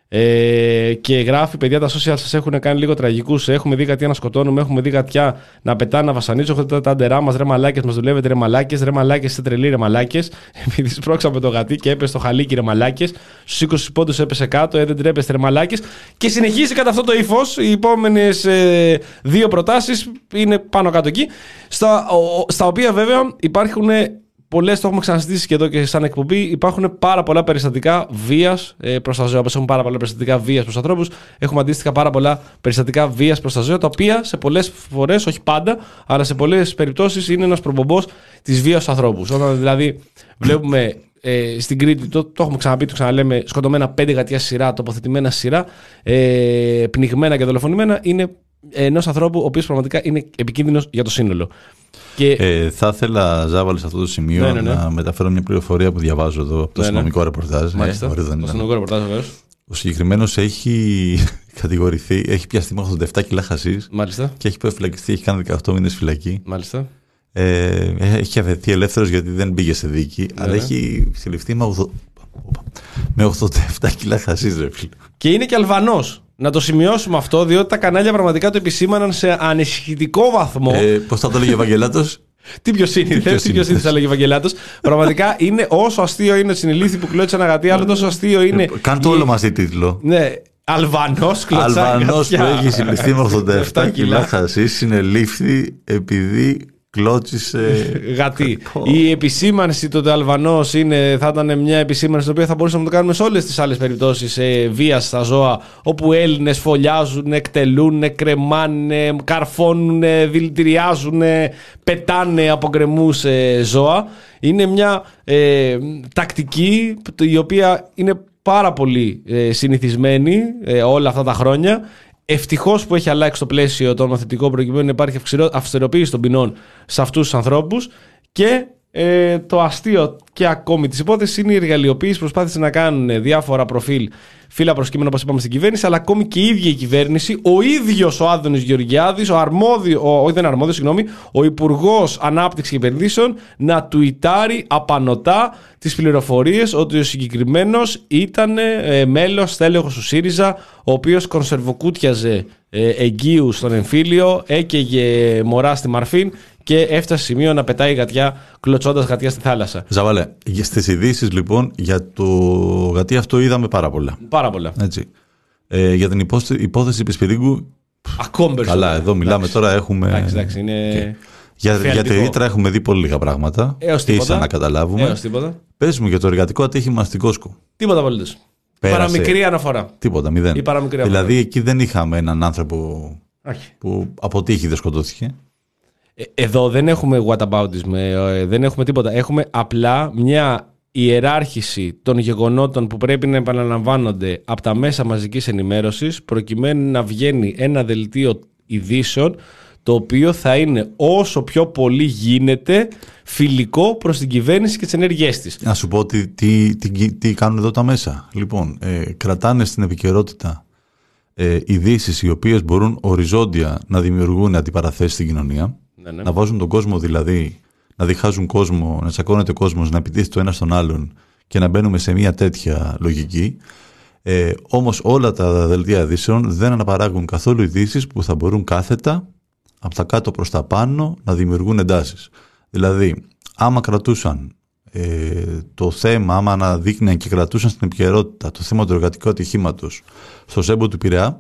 B: Ε, και γράφει: παιδιά, τα social σας έχουν κάνει λίγο τραγικούς. Έχουμε δει γατιά να σκοτώνουμε, έχουμε δει γατιά να πετάνε, να βασανίζουν. Έχετε τα αντερά μας, ρε μαλάκες, μας δουλεύετε, ρε μαλάκες, ρε μαλάκες, είστε τρελοί, ρε μαλάκες. Επειδή σπρώξαμε το γατί και έπεσε στο χαλίκι, ρε μαλάκες. Στους είκοσι πόντους έπεσε κάτω, ε, δεν τρέπεστε, ρε μαλάκες. Και συνεχίζει κατά αυτό το ύφος. Οι επόμενες ε, δύο προτάσεις είναι πάνω κάτω εκεί. Στα, ο, στα οποία βέβαια υπάρχουν. Πολλές, το έχουμε ξαναζητήσει και εδώ και σαν εκπομπή, υπάρχουν πάρα πολλά περιστατικά βίας ε, προς τα ζώα. Όπως έχουμε πάρα πολλά περιστατικά βίας προς ανθρώπους, έχουμε αντίστοιχα πάρα πολλά περιστατικά βίας προς τα ζώα, τα οποία σε πολλές φορές, όχι πάντα, αλλά σε πολλές περιπτώσεις είναι ένας προπομπός της βίας στους ανθρώπους. Όταν δηλαδή βλέπουμε ε, στην Κρήτη, το, το έχουμε ξαναπεί, το ξαναλέμε, σκοτωμένα πέντε γατιά σειρά, τοποθετημένα σειρά, ε, πνιγμένα και δολοφονημένα, είναι ενός ανθρώπου ο οποίος πραγματικά είναι επικίνδυνος για το σύνολο. Και...
C: Ε, θα ήθελα, Ζάβαλη, σε αυτό το σημείο, ναι, ναι, ναι. να μεταφέρω μια πληροφορία που διαβάζω εδώ από το ναι, αστυνομικό ναι. ρεπορτάζ.
B: Μάλιστα.
C: Ναι,
B: το αστυνομικό ρεπορτάζ, βεβαίως.
C: Ο συγκεκριμένος έχει κατηγορηθεί, έχει πιαστεί με ογδόντα επτά κιλά χασίς.
B: Μάλιστα. Και
C: έχει φυλακιστεί, έχει κάνει δεκαοκτώ μήνες φυλακή.
B: Μάλιστα.
C: Ε, έχει αφαιθεί ελεύθερος γιατί δεν πήγε σε δίκη, ναι, αλλά ναι. έχει συλληφθεί με, ογδόντα... με ογδόντα επτά κιλά χασίς, ρε φίλε.
B: Και είναι και Αλβανός. Να το σημειώσουμε αυτό, διότι τα κανάλια πραγματικά το επισήμαναν σε ανησυχητικό βαθμό.
C: Ε, πώς θα το έλεγε ο Ευαγγελάτος?
B: Τι πιο σύνηθε, τι πιο σύνηθε θα λέγει ο Ευαγγελάτος. Πραγματικά είναι όσο αστείο είναι συνελήφθη που κλώτσε ένα γατί, άλλο τόσο αστείο είναι.
C: Ε, Κάνε το όλο μαζί τίτλο.
B: Ναι, Αλβανός κλωτσάει.
C: Αλβανός που έχει συλληφθεί με ογδόντα επτά κιλά χασίς, συνελήφθη επειδή κλώτσισε
B: γατί. Η επισήμανση του ότι ο Αλβανός είναι, θα ήταν μια επισήμανση την οποία θα μπορούσαμε να το κάνουμε σε όλες τις άλλες περιπτώσεις ε, βίας στα ζώα, όπου Έλληνες φωλιάζουν, εκτελούν, κρεμάνε, καρφώνουν, δηλητηριάζουν, πετάνε από γκρεμούς ε, ζώα. Είναι μια ε, τακτική η οποία είναι πάρα πολύ ε, συνηθισμένη ε, όλα αυτά τα χρόνια. Ευτυχώς που έχει αλλάξει το πλαίσιο το νομοθετικό προκειμένου να υπάρχει αυστηροποίηση των ποινών σε αυτούς τους ανθρώπους και ε, το αστείο και ακόμη της υπόθεσης είναι η εργαλειοποίηση. Προσπάθησε να κάνουν διάφορα προφίλ φύλλα προσκύμενα, όπως είπαμε, στην κυβέρνηση, αλλά ακόμη και η ίδια η κυβέρνηση, ο ίδιος ο Άδωνης Γεωργιάδης, ο αρμόδιο, ο, όχι δεν αρμόδιος, συγγνώμη, ο Υπουργός Ανάπτυξης και Επενδύσεων, να τουιτάρει απανωτά τις πληροφορίες ότι ο συγκεκριμένος ήταν ε, μέλος στέλεχος του ΣΥΡΙΖΑ, ο οποίος κονσερβοκούτιαζε ε, εγγύους στον εμφύλιο, έκαιγε μωρά στη Μαρφίν και έφτασε σημείο να πετάει γατιά, κλωτσώντας γατιά στη θάλασσα.
C: Ζαβαλέ, στις ειδήσεις λοιπόν για το γατί αυτό είδαμε πάρα πολλά.
B: Πάρα πολλά.
C: Έτσι. Ε, για την υπόθεση, υπόθεση Πισπυρίγκου.
B: Ακόμη περισσότερο.
C: Καλά, εδώ μιλάμε τώρα. Έχουμε.
B: Εντάξει, εντάξει, είναι...
C: Okay. Για, για τη Ρήτρα έχουμε δει πολύ λίγα πράγματα.
B: Έως τίποτα.
C: Ίσα να καταλάβουμε.
B: Έως τίποτα.
C: Πες μου για το εργατικό ατύχημα στην Κόσκο.
B: Τίποτα απολύτως. Παραμικρή αναφορά.
C: Τίποτα, μηδέν. Δηλαδή εκεί δεν είχαμε έναν άνθρωπο
B: Άχι.
C: που αποτύχει, δεν σκοτώθηκε.
B: Εδώ δεν έχουμε whataboutism, δεν έχουμε τίποτα. Έχουμε απλά μια ιεράρχηση των γεγονότων που πρέπει να επαναλαμβάνονται από τα μέσα μαζικής ενημέρωσης, προκειμένου να βγαίνει ένα δελτίο ειδήσεων το οποίο θα είναι όσο πιο πολύ γίνεται φιλικό προς την κυβέρνηση και τις ενέργειές της.
C: Να σου πω τι, τι, τι, τι κάνουν εδώ τα μέσα. Λοιπόν, ε, κρατάνε στην επικαιρότητα ε, ειδήσεις οι οποίες μπορούν οριζόντια να δημιουργούν αντιπαραθέσεις στην κοινωνία. Ναι, ναι. Να βάζουν τον κόσμο δηλαδή, να διχάζουν κόσμο, να τσακώνεται ο κόσμος, να επιτίθεται το ένα στον άλλον και να μπαίνουμε σε μια τέτοια λογική. Ε, όμως όλα τα δελτία ειδήσεων δεν αναπαράγουν καθόλου ειδήσεις που θα μπορούν κάθετα από τα κάτω προς τα πάνω να δημιουργούν εντάσεις. Δηλαδή, άμα κρατούσαν ε, το θέμα, άμα αναδείκνυαν και κρατούσαν στην επικαιρότητα το θέμα του εργατικού ατυχήματος στο ΣΕΜΠΟ του Πειραιά,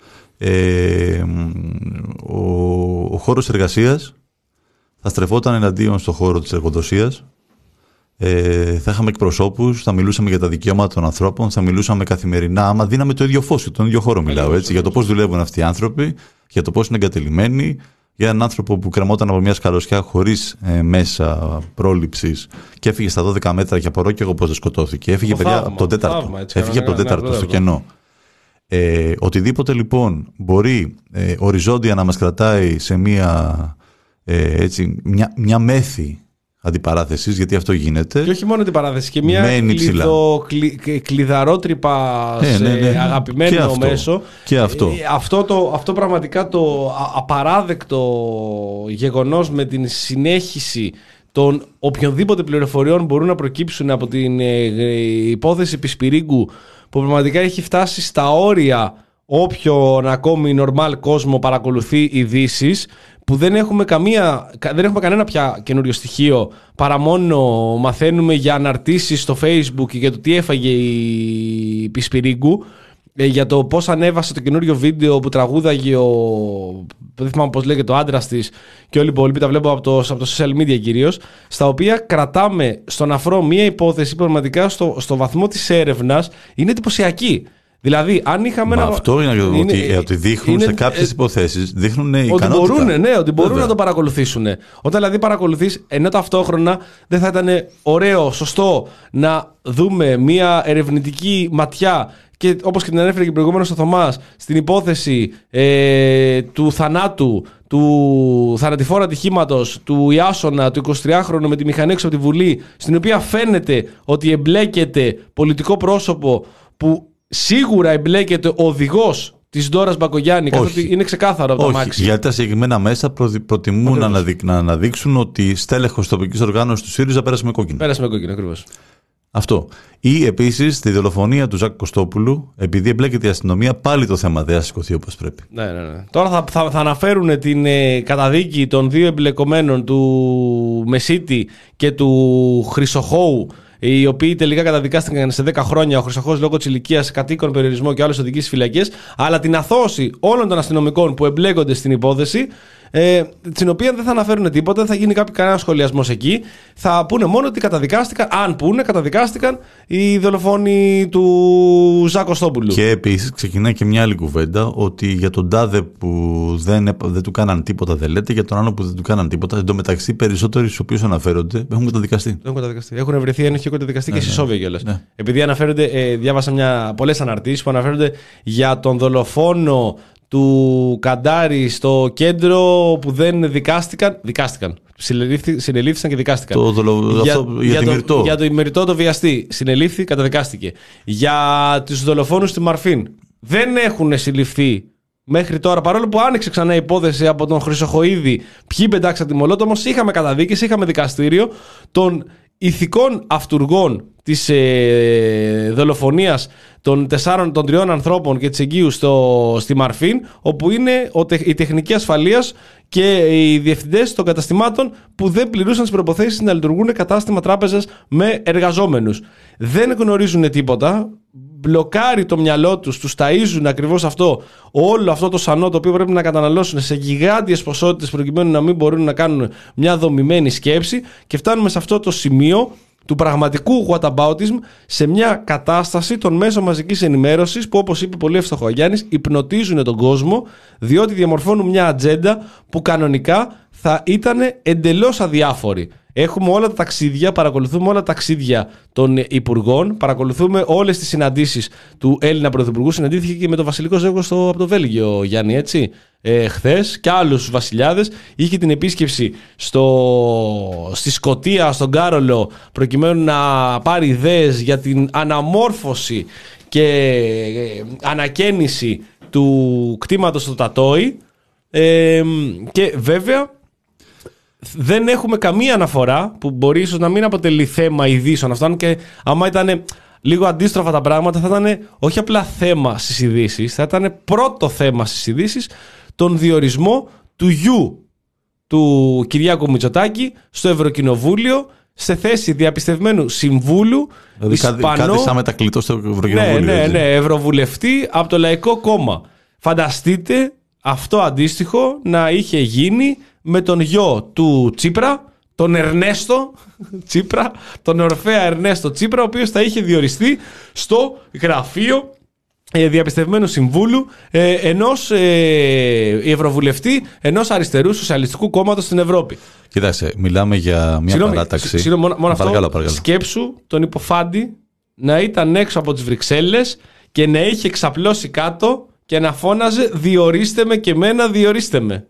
C: ε, ο, ο χώρος εργασίας θα στρεφόταν εναντίον στο χώρο της εργοδοσίας Ε, θα είχαμε εκπροσώπους, θα μιλούσαμε για τα δικαιώματα των ανθρώπων, θα μιλούσαμε καθημερινά, άμα δίναμε το ίδιο φως και τον ίδιο χώρο μιλάω, έτσι, για το πώς δουλεύουν αυτοί οι άνθρωποι, για το πώς είναι εγκατελειμμένοι, για έναν άνθρωπο που κρεμόταν από μια σκαλωσιά χωρίς ε, μέσα πρόληψης και έφυγε στα δώδεκα μέτρα και απορώ και εγώ πώς δεν σκοτώθηκε. Έφυγε, παιδιά, από τον τέταρτο. Θαύμα, έτσι, έφυγε από τον τέταρτο στο κενό. Ε, οτιδήποτε λοιπόν μπορεί ε, οριζόντια να μας κρατάει σε μια, ε, έτσι, μια, μια μέθη αντιπαράθεσης, γιατί αυτό γίνεται.
B: Και όχι μόνο αντιπαράθεση, και μια κλειδο, κλει, κλειδαρότρυπα
C: ναι,
B: σε
C: ναι, ναι.
B: αγαπημένο
C: και αυτό,
B: μέσο.
C: Και αυτό.
B: Ε, αυτό, το, αυτό πραγματικά το απαράδεκτο γεγονός με την συνέχιση των οποιονδήποτε πληροφοριών μπορούν να προκύψουν από την ε, ε, υπόθεση Πισπυρίγκου, που πραγματικά έχει φτάσει στα όρια όποιον ακόμη normal κόσμο παρακολουθεί ειδήσεις, που δεν έχουμε, καμία, δεν έχουμε κανένα πια καινούριο στοιχείο, παρά μόνο μαθαίνουμε για αναρτήσεις στο Facebook για το τι έφαγε η Πισπυρίγκου, για το πώς ανέβασε το καινούριο βίντεο που τραγούδαγε ο, δεν θυμάμαι πώς λέγεται, ο άντρας της, και όλοι οι υπόλοιποι τα βλέπω από το, από το social media κυρίως, στα οποία κρατάμε στον αφρό μία υπόθεση που πραγματικά στο, στο βαθμό της έρευνας είναι εντυπωσιακή. Δηλαδή, αν είχαμε.
C: Μα
B: ένα...
C: αυτό είναι, είναι ότι, ότι δείχνουν είναι, σε κάποιες υποθέσεις, δείχνουν ικανότητα. Ότι
B: μπορούν, ναι, ότι μπορούν να το παρακολουθήσουν. Όταν δηλαδή παρακολουθείς, ενώ ταυτόχρονα δεν θα ήταν ωραίο, σωστό να δούμε μία ερευνητική ματιά, και όπως και την ανέφερε και προηγούμενος ο Θωμάς, στην υπόθεση ε, του θανάτου, του θανατηφόρου ατυχήματος του Ιάσονα, του εικοσιτριάχρονου με τη μηχανή έξω από τη Βουλή, στην οποία φαίνεται ότι εμπλέκεται πολιτικό πρόσωπο που σίγουρα εμπλέκεται ο οδηγός της Ντόρας Μπακογιάννη, καθότι είναι ξεκάθαρο από το αμάξι.
C: Γιατί τα συγκεκριμένα μέσα προ, προτιμούν να, αναδει, να αναδείξουν ότι στέλεχος τοπικής οργάνωσης του ΣΥΡΙΖΑ πέρασε με κόκκινο.
B: Πέρασε με κόκκινο, ακριβώς.
C: Αυτό. Ή επίσης στη δολοφονία του Ζάκ Κωστόπουλου, επειδή εμπλέκεται η αστυνομία, πάλι το θέμα δεν θα σηκωθεί όπως πρέπει.
B: Ναι, ναι, ναι. Τώρα θα, θα, θα αναφέρουν την ε, καταδίκη των δύο εμπλεκομένων, του Μεσίτη και του Χρυσοχώου, οι οποίοι τελικά καταδικάστηκαν σε δέκα χρόνια, ο Χρυσοχώος λόγω της ηλικίας, κατοίκον περιορισμό και άλλες οδηγήσεις φυλακές, αλλά την αθώωση όλων των αστυνομικών που εμπλέκονται στην υπόθεση, ε, την οποία δεν θα αναφέρουν τίποτα, δεν θα γίνει κάποιο κανένα σχολιασμός εκεί. Θα πούνε μόνο ότι καταδικάστηκαν, αν πούνε, καταδικάστηκαν οι δολοφόνοι του Ζάκ Κωστόπουλου.
C: Και επίσης ξεκινάει και μια άλλη κουβέντα, ότι για τον τάδε που δεν, δεν του κάναν τίποτα δεν λέτε, για τον άλλο που δεν του κάναν τίποτα. Εν τω μεταξύ, περισσότεροι στους οποίους αναφέρονται έχουν καταδικαστεί.
B: Έχουν καταδικαστεί. Έχουν βρεθεί ένοχοι, έχουν καταδικαστεί ναι, και στη Σόβια κιόλας.
C: Ναι.
B: Επειδή αναφέρονται, ε, διάβασα πολλές αναρτήσεις που αναφέρονται για τον δολοφόνο του Καντάρη στο κέντρο που δεν δικάστηκαν. Δικάστηκαν. Συνελήφθησαν και δικάστηκαν.
C: Το δολο...
B: για,
C: αυτό, για,
B: για,
C: τη
B: το,
C: Μυρτώ.
B: για το ημερητό το βιαστή. Συνελήφθη, καταδικάστηκε. Για τους δολοφόνους στη Μαρφίν δεν έχουν συλληφθεί μέχρι τώρα, παρόλο που άνοιξε ξανά η υπόθεση από τον Χρυσοχοΐδη. Ποιοι πεντάξαν τη Μολότο, όμως είχαμε καταδίκες, είχαμε δικαστήριο των ηθικών αυτουργών της ε, δολοφονίας των, τεσσάρων, των τριών ανθρώπων και της εγγύου στο, στη Μαρφίν, όπου είναι ο, η τεχνική ασφαλείας και οι διευθυντές των καταστημάτων που δεν πληρούσαν τις προϋποθέσεις να λειτουργούν κατάστημα τράπεζας με εργαζόμενους. Δεν γνωρίζουν τίποτα. Μπλοκάρει το μυαλό τους, τους ταΐζουν ακριβώς αυτό, όλο αυτό το σανό το οποίο πρέπει να καταναλώσουν σε γιγάντιες ποσότητες προκειμένου να μην μπορούν να κάνουν μια δομημένη σκέψη, και φτάνουμε σε αυτό το σημείο του πραγματικού whataboutism, σε μια κατάσταση των μέσων μαζικής ενημέρωσης που, όπως είπε πολύ εύστοχο ο Γιάννης, υπνοτίζουν τον κόσμο, διότι διαμορφώνουν μια ατζέντα που κανονικά θα ήταν εντελώς αδιάφορη. Έχουμε όλα τα ταξίδια, παρακολουθούμε όλα τα ταξίδια των υπουργών, παρακολουθούμε όλες τις συναντήσεις του Έλληνα Πρωθυπουργού. Συναντήθηκε και με το βασιλικό ζεύγος από το Βέλγιο, Γιάννη, έτσι. Ε, χθες και άλλους βασιλιάδες. Είχε την επίσκεψη στο, στη Σκωτία, στον Κάρολο, προκειμένου να πάρει ιδέες για την αναμόρφωση και ε, ανακαίνιση του κτήματος στο Τατόι. Ε, και βέβαια δεν έχουμε καμία αναφορά, που μπορεί ίσως να μην αποτελεί θέμα ειδήσεων αυτών, και άμα ήταν λίγο αντίστροφα τα πράγματα θα ήταν όχι απλά θέμα στις ειδήσεις, θα ήταν πρώτο θέμα στις ειδήσεις τον διορισμό του γιου του Κυριάκου Μητσοτάκη στο Ευρωκοινοβούλιο, σε θέση διαπιστευμένου συμβούλου,
C: δηλαδή Ισπανό, κάτι σαν μετακλητό στο Ευρωκοινοβούλιο.
B: Ναι, ναι, ναι, ευρωβουλευτή από το Λαϊκό Κόμμα. Φανταστείτε αυτό αντίστοιχο να είχε γίνει με τον γιο του Τσίπρα, τον Ερνέστο Τσίπρα, τον Ορφέα Ερνέστο Τσίπρα, ο οποίος θα είχε διοριστεί στο γραφείο διαπιστευμένου συμβούλου ε, ενός ε, ευρωβουλευτή ενός αριστερού σοσιαλιστικού κόμματος στην Ευρώπη.
C: Κοιτάξτε, μιλάμε για μια Συγνώμη, παράταξη.
B: Συγγνώμη, μόνο, μόνο
C: παρακαλώ,
B: αυτό.
C: παρακαλώ.
B: Σκέψου τον υποφάντη να ήταν έξω από τις Βρυξέλλες και να είχε ξαπλώσει κάτω και να φώναζε «Διορίστε με και εμένα, διορίστε με».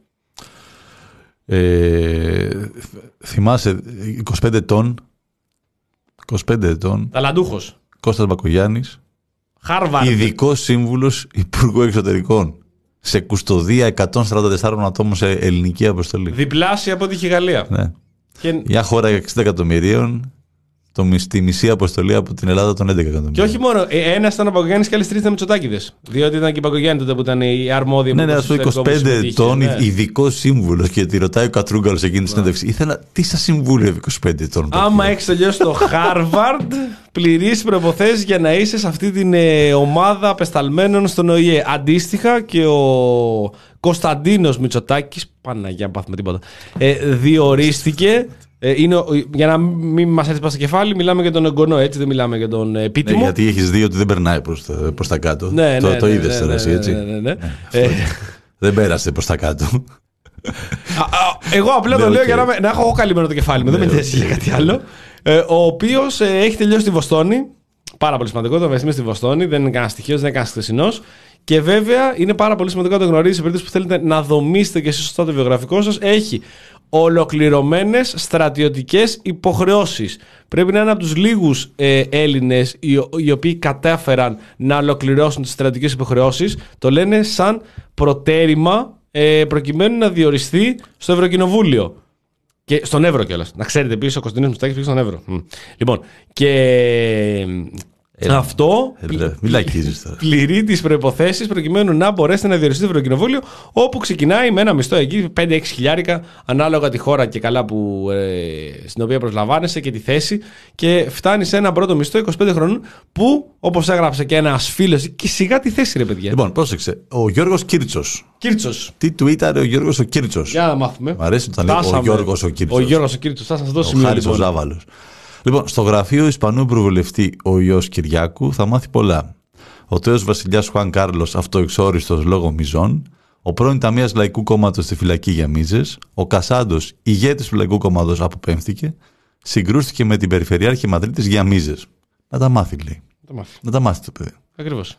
C: Ε, θυμάσαι, είκοσι πέντε ετών, είκοσι πέντε ετών,
B: ταλαντούχος,
C: Κώστας Μπακογιάννης,
B: Χάρβαρντ,
C: ειδικός σύμβουλος Υπουργού Εξωτερικών, σε κουστοδία εκατόν σαράντα τεσσάρων ατόμων σε ελληνική αποστολή.
B: Διπλάσια από ό,τι είχε η Γαλλία.
C: Ναι.
B: Και...
C: Μια χώρα εξήντα εκατομμυρίων, το, τη μισή αποστολή από την Ελλάδα των έντεκα εκατομμυρίων.
B: Και όχι μόνο, ένα ήταν ο Παγκογιάννης και άλλοι τρεις ήταν Μητσοτάκηδες. Διότι ήταν και η Παγκογιάννη τότε που ήταν η αρμόδια.
C: Ναι, ναι, αυτό είκοσι πέντε ετών, ναι. Ειδικός σύμβουλος, και τη ρωτάει ο Κατρούγκαλος εκείνη τη συνέντευξη. Ήθελα, τι σας συμβούλευε είκοσι πέντε ετών.
B: Άμα έχεις τελειώσει το Χάρβαρντ, πληρείς προϋποθέσεις για να είσαι σε αυτή την ε, ομάδα απεσταλμένων στον Ο Η Ε. Αντίστοιχα και ο Κωνσταντίνος Μητσοτάκης, Παναγιά, πάθουμε τίποτα, ε, διορίστηκε. Ε, είναι, για να μην μας έρθει πάνω στο κεφάλι, μιλάμε για τον εγγονό, έτσι, δεν μιλάμε για τον επίτιμο.
C: Ναι, γιατί έχεις δει ότι δεν περνάει προς τα, προς τα κάτω.
B: Ναι,
C: το
B: ναι,
C: το
B: ναι,
C: είδες
B: ναι,
C: τώρα,
B: ναι,
C: εσύ, έτσι.
B: Ναι, ναι, ναι, ναι.
C: Ε, δεν πέρασε προς τα κάτω.
B: Α, α, εγώ απλά το
C: ναι,
B: λέω
C: okay.
B: για να, να έχω καλυμμένο το κεφάλι μου, δεν με νοιάζει για κάτι άλλο. Ε, ο οποίος ε, έχει τελειώσει στη Βοστόνη. Πάρα πολύ σημαντικό, το βρίσκεται στη Βοστόνη, δεν είναι κανένα στοιχείο, δεν είναι κανένα χθεσινός. Και βέβαια είναι πάρα πολύ σημαντικό να το γνωρίζετε σε περίπτωση που θέλετε να δομήσετε και εσείς σωστά το βιογραφικό σας. Έχει ολοκληρωμένες στρατιωτικές υποχρεώσεις. Πρέπει να είναι από τους λίγους ε, Έλληνες οι, οι οποίοι κατάφεραν να ολοκληρώσουν τις στρατιωτικές υποχρεώσεις. Το λένε σαν προτέρημα ε, προκειμένου να διοριστεί στο Ευρωκοινοβούλιο. Και στον Εύρο κιόλας. Να ξέρετε, επίσης ο Κωνσταντίνος Μητσοτάκης πήγε στον Εύρο. Mm. Λοιπόν, και ε, αυτό
C: ε, πλη,
B: πληρεί τις προϋποθέσεις προκειμένου να μπορέσετε να διοριστεί το Ευρωκοινοβούλιο, όπου ξεκινάει με ένα μισθό εκεί πέντε έξι χιλιάρικα, ανάλογα τη χώρα και καλά που, ε, στην οποία προσλαμβάνεσαι και τη θέση, και φτάνει σε ένα πρώτο μισθό είκοσι πέντε χρονών, που όπως έγραψε και ένας φίλος, και σιγά τη θέση, ρε παιδιά.
C: Λοιπόν, πρόσεξε. Ο Γιώργος Κίρτσος.
B: Κίρτσος.
C: Τι tweetαρε ο Γιώργος ο Κίρτσος.
B: Για να μάθουμε.
C: Μ' αρέσει όταν λέει ο Γιώργος ο Κίρτσος.
B: Ο Γιώργος ο Κίρτσος, θα σας δώσω σημείο.
C: Ο Χάρης ο Ζάβαλος. Λοιπόν, στο γραφείο Ισπανού Ευρωβουλευτή ο Υιός Κυριάκου θα μάθει πολλά. Ο τέος βασιλιάς Χουάν Κάρλος αυτοεξόριστος λόγω μιζών. Ο πρώην ταμείας Λαϊκού Κόμματος στη φυλακή για μίζες. Ο Κασάντος, ηγέτης του Λαϊκού Κόμματος, αποπέμφθηκε. Συγκρούστηκε με την Περιφερειάρχη Μαδρίτης για μίζες. Να τα μάθει, λέει. Να τα μάθει, να τα μάθει το παιδί.
B: Ακριβώς.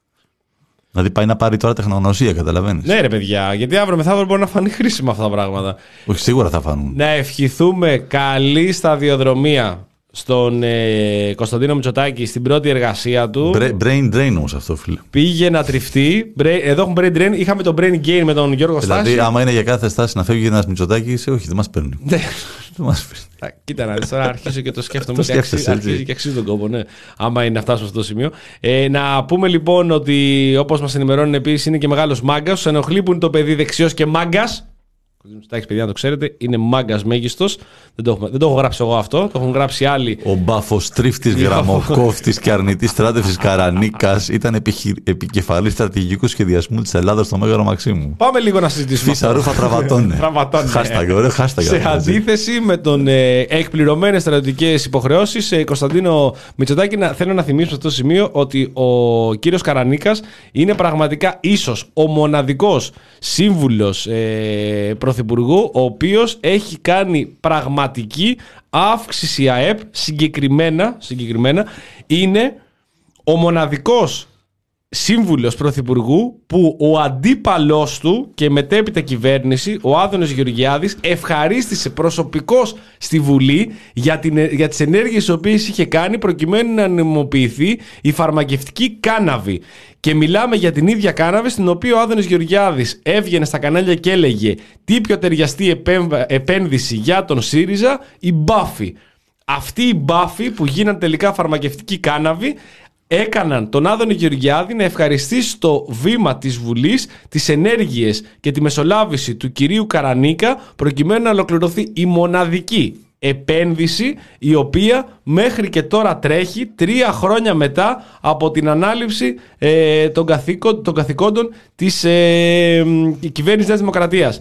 C: Δηλαδή πάει να πάρει τώρα τεχνογνωσία, καταλαβαίνεις.
B: Ναι, ρε παιδιά, γιατί αύριο μεθαύριο μπορεί να φανεί χρήσιμα αυτά τα πράγματα.
C: Όχι, σίγουρα θα φανούν.
B: Να ευχηθούμε καλή σταδιοδρομία στον ε, Κωνσταντίνο Μητσοτάκη στην πρώτη εργασία του.
C: Brain drain όμως αυτό, φίλε.
B: Πήγε να τριφτεί. Εδώ έχουμε brain drain. Είχαμε το brain gain με τον Γιώργο Στάση.
C: Δηλαδή, άμα είναι για κάθε στάση να φεύγει ένας Μητσοτάκης, όχι, δεν μας παίρνει.
B: Δεν
C: μας παίρνει.
B: Κοίτα να δεις, τώρα αρχίζω και το σκέφτομαι. και αξίζει, αρχίζει και αξίζει τον κόπο, ναι. Άμα είναι να φτάσουμε σε αυτό το σημείο. Ε, να πούμε λοιπόν ότι, όπως μας ενημερώνουν επίσης, είναι και μεγάλος μάγκας. Τους ενοχλεί που είναι το παιδί δεξιός και μάγκας. Μητσοτάκης, παιδιά, να το ξέρετε, είναι μάγκας μέγιστος. Δεν το, έχω, δεν το έχω γράψει εγώ αυτό, το έχουν γράψει άλλοι.
C: Ο μπαφοστρίφτης, γραμμοκόφτης και αρνητής στράτευσης Καρανίκας ήταν επικεφαλής στρατηγικού σχεδιασμού της Ελλάδας στο Μέγαρο Μαξίμου.
B: Πάμε λίγο να συζητήσουμε.
C: Φύσα ρούφα τραβατώνε.
B: Hashtag,
C: ωραίο hashtag.
B: Σε αντίθεση με τον ε, εκπληρωμένες στρατιωτικές υποχρεώσεις, ε, Κωνσταντίνο Μητσοτάκη, να, θέλω να θυμίσω σε αυτό το σημείο ότι ο κύριος Καρανίκας είναι πραγματικά ίσως ο μοναδικός σύμβουλος ε, πρωθυπουργού, ο οποίος έχει κάνει πραγματική αύξηση ΑΕΠ. Συγκεκριμένα, συγκεκριμένα είναι ο μοναδικός σύμβουλος πρωθυπουργού που ο αντίπαλός του και μετέπειτα κυβέρνηση, ο Άδωνης Γεωργιάδης, ευχαρίστησε προσωπικώς στη Βουλή για, την, για τις ενέργειες τις οποίες είχε κάνει προκειμένου να νομιμοποιηθεί η φαρμακευτική κάναβη. Και μιλάμε για την ίδια κάναβη στην οποία ο Άδωνης Γεωργιάδης έβγαινε στα κανάλια και έλεγε τι πιο ταιριαστή επένδυση για τον ΣΥΡΙΖΑ, η Μπάφη. Αυτή η Μπάφη που γίναν τελικά φαρμακευτική κάναβη έκαναν τον Άδωνη Γεωργιάδη να ευχαριστήσει στο βήμα της Βουλής τις ενέργειες και τη μεσολάβηση του κυρίου Καρανίκα προκειμένου να ολοκληρωθεί η μοναδική επένδυση η οποία μέχρι και τώρα τρέχει τρία χρόνια μετά από την ανάληψη ε, των, καθήκον, των καθηκόντων της ε, κυβέρνησης της Δημοκρατίας.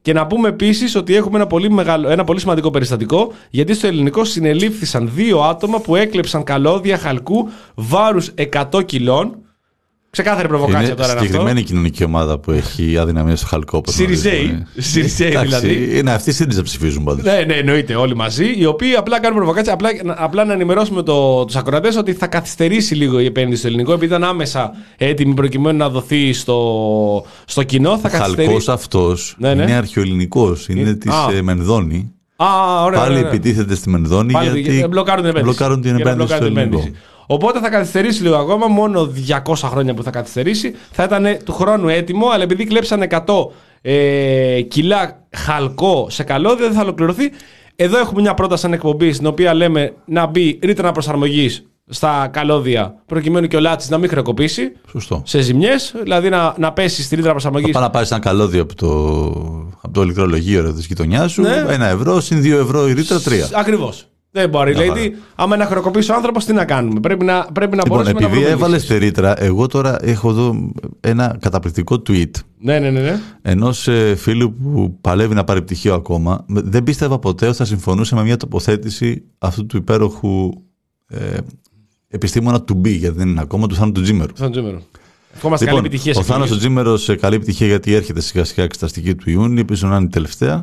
B: Και να πούμε επίσης ότι έχουμε ένα πολύ, μεγάλο, ένα πολύ σημαντικό περιστατικό, γιατί στο ελληνικό συνελήφθησαν δύο άτομα που έκλεψαν καλώδια χαλκού βάρους εκατό κιλών. Ξεκάθαρη προβοκάτσια
C: είναι
B: τώρα είναι αυτό.
C: Συγκεκριμένη κοινωνική ομάδα που έχει αδυναμία στο χαλκό.
B: Σιριζέοι. Σιριζέοι δηλαδή.
C: Είναι αυτοί οι ΣΥΡΙΖΑ ψηφίζουν πάντως.
B: Ναι, ναι, εννοείται όλοι μαζί. Οι οποίοι απλά κάνουν προβοκάτσια. Απλά, απλά να ενημερώσουμε το, τους ακροατές ότι θα καθυστερήσει λίγο η επένδυση στο ελληνικό, επειδή ήταν άμεσα έτοιμη προκειμένου να δοθεί στο, στο κοινό. Θα
C: Ο χαλκός αυτός ναι, ναι. είναι αρχαιοελληνικός. Είναι, είναι της ε, Μενδώνη.
B: Α, ωραία,
C: Πάλι
B: ωραία, ωραία.
C: επιτίθεται στη Μενδώνη
B: Πάλι,
C: γιατί
B: μπλοκάρουν την επένδυση.
C: Μπλοκάρουν την επένδυση στο ελληνικό.
B: Οπότε θα καθυστερήσει λίγο ακόμα, μόνο διακόσια χρόνια που θα καθυστερήσει. Θα ήταν του χρόνου έτοιμο, αλλά επειδή κλέψαν εκατό ε, κιλά χαλκό σε καλώδια, δεν θα ολοκληρωθεί. Εδώ έχουμε μια πρόταση σαν εκπομπή, στην οποία λέμε να μπει ρήτρα προσαρμογής στα καλώδια, προκειμένου και ο Λάτσης να μην χρεοκοπήσει.
C: Σωστό.
B: Σε ζημιές, δηλαδή να, να πέσει στη ρήτρα προσαρμογής.
C: Θα πάει να πάρει ένα καλώδιο από το, από το ηλεκτρολογείο τη γειτονιά σου, ναι. ένα ευρώ συν δύο ευρώ η ρήτρα, τρία.
B: Ακριβώς. Δεν μπορεί. Δηλαδή, άμα να χρεοκοπήσει ο άνθρωπος, τι να κάνουμε. Πρέπει να, πρέπει να
C: λοιπόν,
B: μπορέσουμε
C: επειδή
B: να βρούμε.
C: Έβαλε τη ρήτρα, εγώ τώρα έχω εδώ ένα καταπληκτικό tweet.
B: Ναι, ναι, ναι. ναι.
C: Ενός ε, φίλου που παλεύει να πάρει πτυχίο ακόμα. Δεν πίστευα ποτέ ότι θα συμφωνούσε με μια τοποθέτηση αυτού του υπέροχου ε, επιστήμονα του Μπι, γιατί δεν είναι ακόμα, του Θάνου του Τζίμερου.
B: Ευχόμαστε λοιπόν, καλή επιτυχία σε
C: ο Θάνος του Τζίμερος σε καλή επιτυχία, γιατί έρχεται σιγά σιγά εξεταστική του Ιούνιου, ελπίζω να είναι η τελευταία.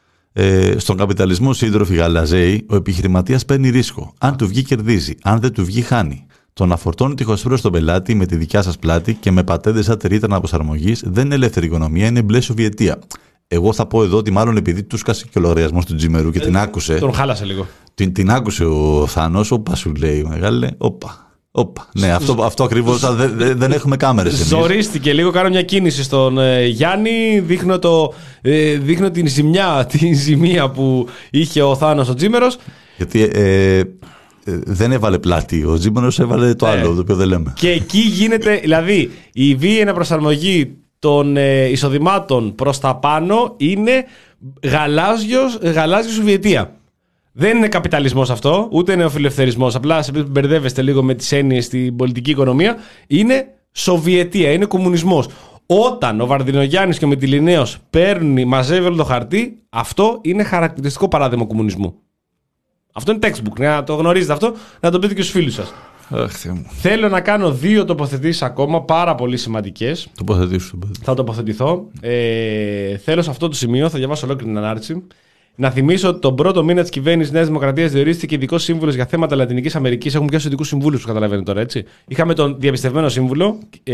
C: Ε, στον καπιταλισμό σύντροφοι γαλαζέοι, ο επιχειρηματίας παίρνει ρίσκο. Αν του βγει, κερδίζει. Αν δεν του βγει, χάνει. Το να φορτώνει τυχοσπρό στον πελάτη με τη δικιά σας πλάτη και με πατέντες σαν ρήτρα προσαρμογής δεν είναι ελεύθερη οικονομία, είναι μπλε Σοβιετία. Εγώ θα πω εδώ ότι μάλλον επειδή του σκάσε και ο λογαριασμός του Τζίμερου και ε, την άκουσε.
B: Τον χάλασε λίγο.
C: Την, την άκουσε ο Θάνος, όπα σου λέει, μεγάλε, όπα. Όπα. Ναι, αυτό, αυτό ακριβώς δεν δε, δεν έχουμε κάμερες εμείς.
B: Ζορίστηκε λίγο, κάνω μια κίνηση στον ε, Γιάννη, δείχνω, το, ε, δείχνω την ζημιά, την ζημία που είχε ο Θάνος ο Τζίμερος.
C: Γιατί ε, ε, δεν έβαλε πλάτη, ο Τζίμερος έβαλε το άλλο, ε, το οποίο δεν λέμε.
B: Και εκεί γίνεται, δηλαδή η βίαιη αναπροσαρμογή των ε, εισοδημάτων προς τα πάνω είναι γαλάζιος, γαλάζιο Σοβιετία. Δεν είναι καπιταλισμός αυτό, ούτε είναι ο φιλελευθερισμός. Απλά σε μπερδεύεστε λίγο με τις έννοιες στην πολιτική οικονομία. Είναι Σοβιετία, είναι κομμουνισμός. Όταν ο Βαρδινογιάννης και ο Μυτιληναίος παίρνει, μαζεύει όλο το χαρτί, αυτό είναι χαρακτηριστικό παράδειγμα κομμουνισμού. Αυτό είναι textbook, να το γνωρίζετε αυτό, να το πείτε και στους φίλους σας.
C: Αχ, Θεέ μου.
B: Θέλω να κάνω δύο τοποθετήσεις ακόμα, πάρα πολύ σημαντικές.
C: Τοποθετήσου.
B: Θα τοποθετηθώ. Ε, θέλω σε αυτό το σημείο, θα διαβάσω ολόκληρη την ανάρτηση. Να θυμίσω ότι τον πρώτο μήνα της κυβέρνησης Νέας Δημοκρατίας διορίστηκε ειδικός σύμβουλος για θέματα Λατινικής Αμερικής. Έχουμε πιάσει ειδικούς συμβούλους που καταλαβαίνετε τώρα, έτσι. Είχαμε τον διαπιστευμένο σύμβουλο,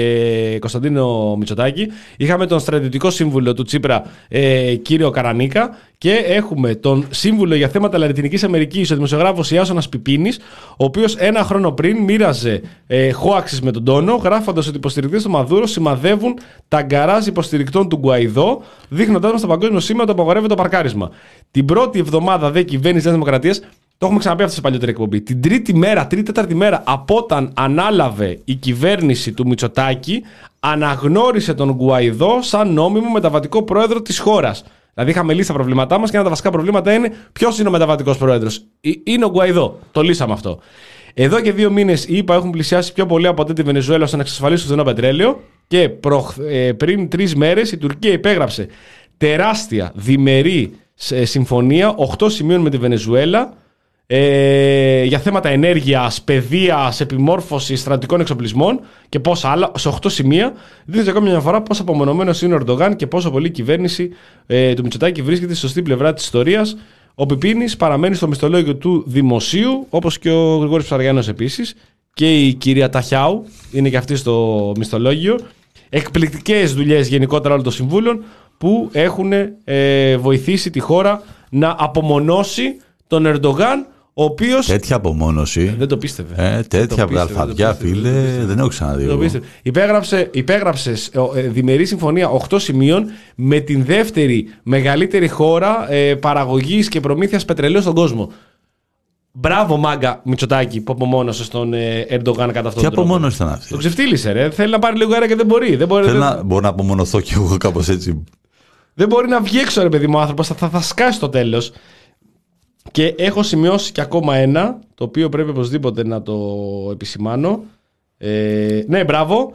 B: ε, Κωνσταντίνο Μητσοτάκη. Είχαμε τον στρατιωτικό σύμβουλο του Τσίπρα, ε, κύριο Καρανίκα. Και έχουμε τον σύμβουλο για θέματα Λατινικής Αμερικής, ο δημοσιογράφος Ιάσονας Πιπίνης, ο οποίος ένα χρόνο πριν μοίραζε ε, χόαξες με τον τόνο, γράφοντας ότι οι υποστηρικτές του Μαδούρο σημαδεύουν τα γκαράζ υποστηρικτών του Γκουαϊδό, δείχνοντας μας στο παγκόσμιο σήμα ότι απαγορεύεται το παρκάρισμα. Την πρώτη εβδομάδα δε κυβέρνηση Νέας Δημοκρατίας, το έχουμε ξαναπεί αυτό σε παλιότερη εκπομπή, την τρίτη μέρα, τρίτη τέταρτη μέρα από όταν ανάλαβε η κυβέρνηση του Μητσοτάκη, αναγνώρισε τον Γκουαϊδό σαν νόμιμο μεταβατικό πρόεδρο της χώρας. Δηλαδή, είχαμε λύσει τα προβλήματά μας και ένα από τα βασικά προβλήματα είναι ποιος είναι ο μεταβατικός πρόεδρος. Είναι ο Γκουαϊδό. Το λύσαμε αυτό. Εδώ και δύο μήνες οι ΗΠΑ έχουν πλησιάσει πιο πολύ από τη Βενεζουέλα ώστε να εξασφαλίσουν το φθηνό πετρέλαιο και προ, ε, πριν τρεις μέρες η Τουρκία υπέγραψε τεράστια διμερή ε, συμφωνία οκτώ σημείων με τη Βενεζουέλα ε, για θέματα ενέργειας, παιδείας, επιμόρφωσης, στρατιωτικών εξοπλισμών και πόσα άλλα, σε οκτώ σημεία. Δείτε ακόμη μια φορά πόσο απομονωμένος είναι ο Ερντογάν και πόσο πολύ η κυβέρνηση ε, του Μητσοτάκη βρίσκεται στη σωστή πλευρά της ιστορίας. Ο Πιπίνης παραμένει στο μισθολόγιο του δημοσίου, όπως και ο Γρηγόρης Ψαριάνος επίσης. Και η κυρία Ταχιάου είναι και αυτή στο μισθολόγιο. Εκπληκτικές δουλειές γενικότερα όλων των συμβούλων που έχουν ε, βοηθήσει τη χώρα να απομονώσει τον Ερντογάν, ο οποίος.
C: Τέτοια απομόνωση.
B: Δεν το πίστευε.
C: Ε, τέτοια αλφαβιά, φίλε, δεν έχω ξαναδεί.
B: Υπέγραψε, υπέγραψε ε, διμερή συμφωνία οκτώ σημείων με την δεύτερη μεγαλύτερη χώρα ε, παραγωγής και προμήθειας πετρελαίου στον κόσμο. Μπράβο, μάγκα Μητσοτάκη, που απομόνωσε τον ε, Ερντογάν κατά αυτόν τον τρόπο. Τι
C: απομόνωση ήταν αυτή.
B: Το ξεφτύλισε, ρε. Θέλει να πάρει λίγο αέρα και δεν μπορεί. Δεν μπορεί
C: Θέλω
B: δεν...
C: να, μπορώ να απομονωθώ κι εγώ κάπως έτσι.
B: Δεν μπορεί να βγει έξω, ρε παιδί μου, άνθρωπος. Θα, θα, θα σκάσει στο τέλος. Και έχω σημειώσει και ακόμα ένα, το οποίο πρέπει οπωσδήποτε να το επισημάνω. Ε, ναι, μπράβο.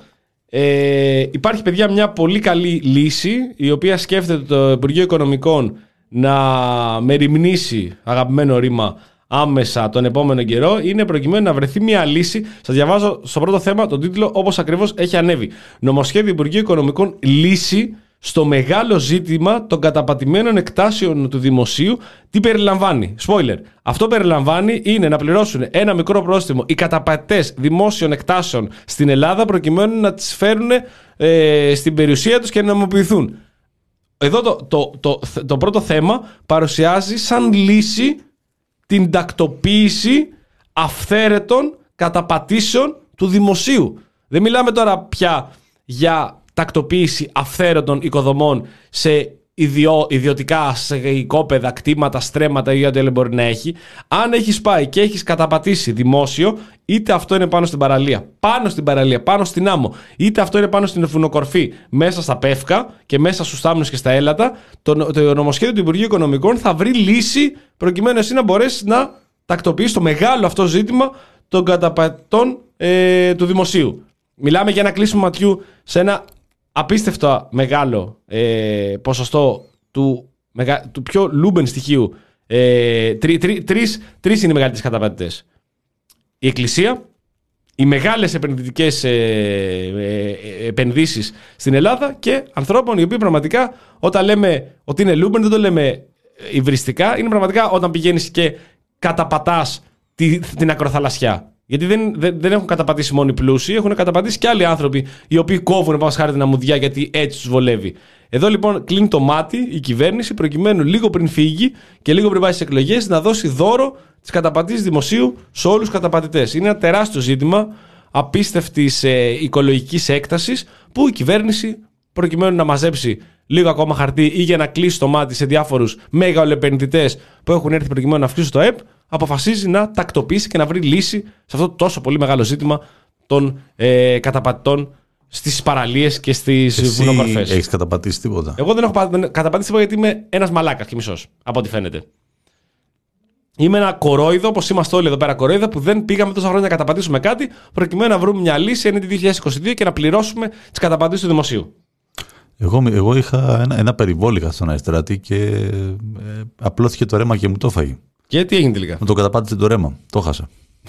B: Ε, υπάρχει, παιδιά, μια πολύ καλή λύση η οποία σκέφτεται το Υπουργείο Οικονομικών να μεριμνήσει, αγαπημένο ρήμα, άμεσα τον επόμενο καιρό. Είναι προκειμένου να βρεθεί μια λύση. Σας διαβάζω στο πρώτο θέμα τον τίτλο όπως ακριβώς έχει ανέβει. Νομοσχέδιο Υπουργείου Οικονομικών λύση στο μεγάλο ζήτημα των καταπατημένων εκτάσεων του δημοσίου. Τι περιλαμβάνει? Spoiler. Αυτό περιλαμβάνει είναι να πληρώσουν ένα μικρό πρόστιμο οι καταπατητές δημόσιων εκτάσεων στην Ελλάδα προκειμένου να τις φέρουν ε, στην περιουσία τους και να νομιμοποιηθούν. Εδώ το, το, το, το, το πρώτο θέμα παρουσιάζει σαν λύση την τακτοποίηση αυθαίρετων καταπατήσεων του δημοσίου. Δεν μιλάμε τώρα πια για τακτοποίηση αυθαίρετων οικοδομών σε ιδιω, ιδιωτικά, σε οικόπεδα, κτήματα, στρέμματα ή ό,τι άλλο μπορεί να έχει. Αν έχεις πάει και έχεις καταπατήσει δημόσιο, είτε αυτό είναι πάνω στην παραλία, πάνω στην παραλία, πάνω στην άμμο, είτε αυτό είναι πάνω στην βουνοκορφή, μέσα στα πεύκα και μέσα στους θάμνους και στα έλατα, το, το νομοσχέδιο του Υπουργείου Οικονομικών θα βρει λύση προκειμένου εσύ να μπορέσεις να τακτοποιήσεις το μεγάλο αυτό ζήτημα των καταπατών ε, του δημοσίου. Μιλάμε για ένα κλείσιμο ματιού σε ένα απίστευτο μεγάλο ε, ποσοστό του, μεγα, του πιο λούμπεν στοιχείου. Ε, τρι, τρι, τρεις, τρεις είναι οι μεγαλύτερες καταπατητές. Η Εκκλησία, οι μεγάλες επενδυτικές ε, ε, επενδύσεις στην Ελλάδα και ανθρώπων οι οποίοι πραγματικά όταν λέμε ότι είναι λούμπεν δεν το λέμε υβριστικά, είναι πραγματικά όταν πηγαίνεις και καταπατάς τη, την ακροθαλασσιά. Γιατί δεν, δεν, δεν έχουν καταπατήσει μόνο οι πλούσιοι, έχουν καταπατήσει και άλλοι άνθρωποι οι οποίοι κόβουν πάνω χάρη την αμμουδιά γιατί έτσι τους βολεύει. Εδώ λοιπόν κλείνει το μάτι η κυβέρνηση προκειμένου λίγο πριν φύγει και λίγο πριν πάει στις εκλογές να δώσει δώρο τις καταπατήσεις δημοσίου σε όλους τους καταπατητές. Είναι ένα τεράστιο ζήτημα απίστευτης ε, οικολογικής έκτασης που η κυβέρνηση προκειμένου να μαζέψει λίγο ακόμα χαρτί ή για να κλείσει το μάτι σε διάφορους μεγαλοεπενδυτές που έχουν έρθει προκειμένου να αυξήσουν το ΕΠ, αποφασίζει να τακτοποιήσει και να βρει λύση σε αυτό το τόσο πολύ μεγάλο ζήτημα των ε, καταπατητών στις παραλίες και στις βουνοκορφές.
C: Έχεις καταπατήσει τίποτα?
B: Εγώ δεν έχω καταπατήσει τίποτα γιατί είμαι ένας μαλάκας και μισός, από ό,τι φαίνεται. Είμαι ένα κορόιδο, όπως είμαστε όλοι εδώ πέρα κορόιδα, που δεν πήγαμε τόσα χρόνια να καταπατήσουμε κάτι προκειμένου να βρούμε μια λύση έναντι δύο χιλιάδες είκοσι δύο και να πληρώσουμε τις καταπατήσεις του δημοσίου.
C: Εγώ, εγώ είχα ένα, ένα περιβόλικα στον Αϊστράτη και ε, απλώθηκε το ρέμα και μου το έφαγε.
B: Και τι έγινε τελικά?
C: Μου το καταπάτησε το ρέμα. Το χάσα.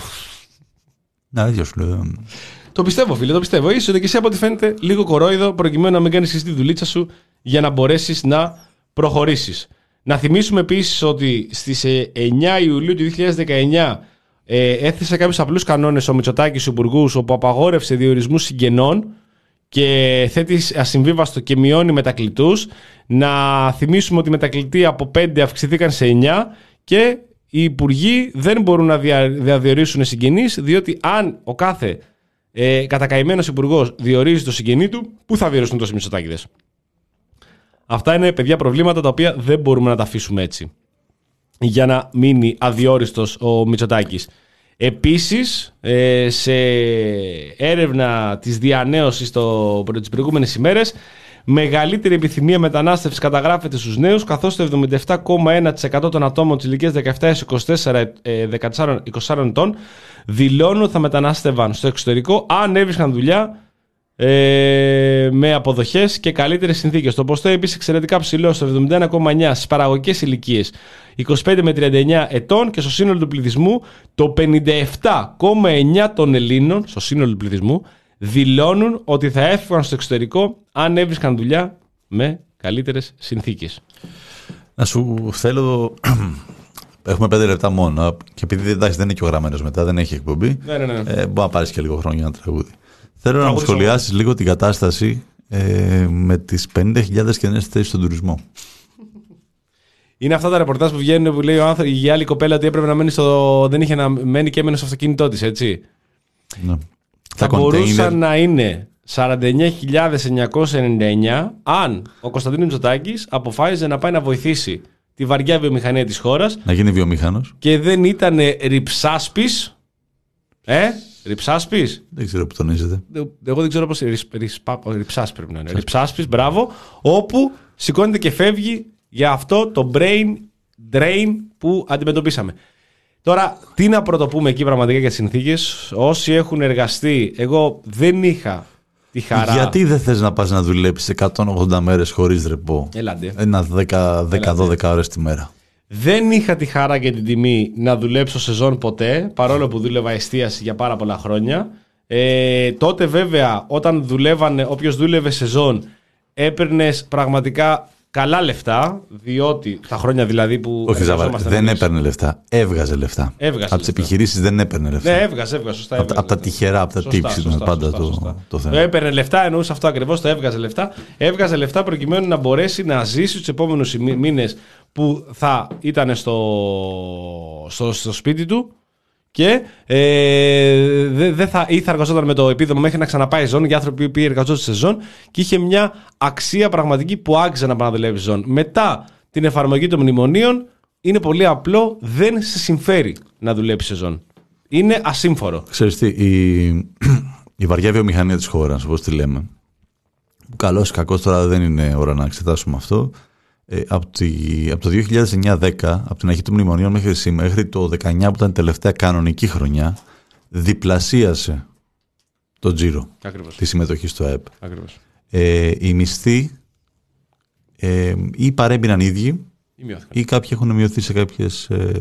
C: Να, ίδιο σου λέω.
B: Το πιστεύω, φίλε, το πιστεύω. Είσαι και εσύ από ό,τι φαίνεται λίγο κορόιδο προκειμένου να μην κάνεις εσύ τη δουλίτσα σου για να μπορέσεις να προχωρήσεις. Να θυμίσουμε επίσης ότι στις εννιά Ιουλίου του δύο χιλιάδες δεκαεννιά ε, έθεσε κάποιους απλούς κανόνες ο Μητσοτάκης στους υπουργούς όπου απαγόρευσε διορισμούς συγγενών και θέτει ασυμβίβαστο και μειώνει μετακλητούς. Να θυμίσουμε ότι οι μετακλητοί από πέντε αυξηθήκαν σε εννιά και οι υπουργοί δεν μπορούν να δια, διαδιορίσουν συγγενείς, διότι αν ο κάθε ε, κατακαημένος υπουργός διορίζει το συγγενή του, πού θα διορίσουν τόσοι Μητσοτάκηδες? Αυτά είναι, παιδιά, προβλήματα τα οποία δεν μπορούμε να τα αφήσουμε έτσι για να μείνει αδιόριστος ο Μητσοτάκης. Επίσης, ε, σε έρευνα της διανέωσης το, τις προηγούμενες ημέρες, μεγαλύτερη επιθυμία μετανάστευσης καταγράφεται στους νέους, καθώς το εβδομήντα επτά κόμμα ένα τοις εκατό των ατόμων της ηλικίας δεκαεπτά έως είκοσι τέσσερα, είκοσι τέσσερα ετών δηλώνουν ότι θα μετανάστευαν στο εξωτερικό αν έβρισκαν δουλειά ε, με αποδοχές και καλύτερες συνθήκες. Το ποστό επίσης εξαιρετικά ψηλό στο εβδομήντα ένα κόμμα εννέα στις παραγωγικές ηλικίες είκοσι πέντε με τριάντα εννέα ετών και στο σύνολο του πληθυσμού το πενήντα επτά κόμμα εννέα των Ελλήνων στο σύνολο του πληθυσμού δηλώνουν ότι θα έφυγαν στο εξωτερικό αν έβρισκαν δουλειά με καλύτερες συνθήκες.
C: Να σου θέλω... Έχουμε πέντε λεπτά μόνο και επειδή εντάξει, δεν είναι και ο γραμμένος μετά, δεν έχει εκπομπή,
B: ναι, ναι, ναι.
C: Ε, μπορεί να πάρεις και λίγο χρόνο για ένα τραγούδι. Θέλω να μου σχολιάσεις λίγο την κατάσταση ε, με τις πενήντα χιλιάδες καινές θέσεις στον τουρισμό.
B: Είναι αυτά τα ρεπορτάζ που βγαίνουν που λέει ο άνθρωπος, η άλλη κοπέλα ότι έπρεπε να μένει στο... δεν είχε να μένει και έμενε στο αυτοκίνητό της, έτσι.
C: Ναι.
B: Θα μπορούσαν να είναι σαράντα εννέα χιλιάδες εννιακόσια ενενήντα εννέα αν ο Κωνσταντίνος Μητσοτάκης αποφάσιζε να πάει να βοηθήσει τη βαριά βιομηχανία της χώρας. Να γίνει βιομηχάνος. Και δεν ήταν ριψάσπης. Ε, ριψάσπης.
C: Δεν ξέρω που τονίζεται.
B: Εγώ δεν ξέρω πώς. Ριψάσπης πρέπει να είναι. Ριψάσπης, μπράβο. Όπου σηκώνεται και φεύγει για αυτό το brain drain που αντιμετωπίσαμε. Τώρα, τι να πρωτοπούμε εκεί πραγματικά για τις συνθήκες. Όσοι έχουν εργαστεί, εγώ δεν είχα τη χαρά.
C: Γιατί δεν θες να πας να δουλέψεις εκατόν ογδόντα μέρες χωρίς ρεπό?
B: Έλαντε.
C: Ένα δέκα με δώδεκα ώρες τη μέρα.
B: Δεν είχα τη χαρά και την τιμή να δουλέψω σεζόν ποτέ, παρόλο που δούλευα εστίαση για πάρα πολλά χρόνια. Ε, τότε βέβαια όταν δουλεύανε, όποιος δούλευε σεζόν, έπαιρνες πραγματικά καλά λεφτά, διότι τα χρόνια δηλαδή που.
C: Όχι, Ζαβάρη, δεν έπαιρνε λεφτά. Έβγαζε λεφτά.
B: Έβγαζε
C: από τις επιχειρήσεις δεν έπαιρνε λεφτά.
B: Ναι, έβγαζε, έβγαζε. Σωστά,
C: από, από τα τυχερά, από τα tips ήταν πάντα σωστά, το, σωστά. το θέμα.
B: Έπαιρνε λεφτά, εννοούσε αυτό ακριβώς, το έβγαζε λεφτά. Έβγαζε λεφτά προκειμένου να μπορέσει να ζήσει τους επόμενους μήνες που θα ήταν στο, στο, στο σπίτι του. Και ε, δεν δε θα, ή θα εργαζόταν με το επίδομα μέχρι να ξαναπάει ζώνη για άνθρωποι που εργαζόταν σε ζώνη και είχε μια αξία πραγματική που άξιζε να πάει να δουλεύει ζώνη. Μετά την εφαρμογή των μνημονίων είναι πολύ απλό, δεν σε συμφέρει να δουλέψει σε ζώνη. Είναι ασύμφορο.
C: Ξέρεις τι, η, η βαριά βιομηχανία της χώρας, όπως τη λέμε, καλός ή κακός τώρα δεν είναι ώρα να εξετάσουμε αυτό. Ε, από, τη, από το δύο χιλιάδες εννιά δέκα, από την αρχή των μνημονίων μέχρι σήμερα, μέχρι το δεκαεννιά που ήταν η τελευταία κανονική χρονιά, διπλασίασε το τζίρο τη συμμετοχή στο ΑΕΠ. Ε, οι μισθοί ε, ή παρέμειναν ίδιοι ή, ή κάποιοι έχουν μειωθεί σε κάποιες, ε,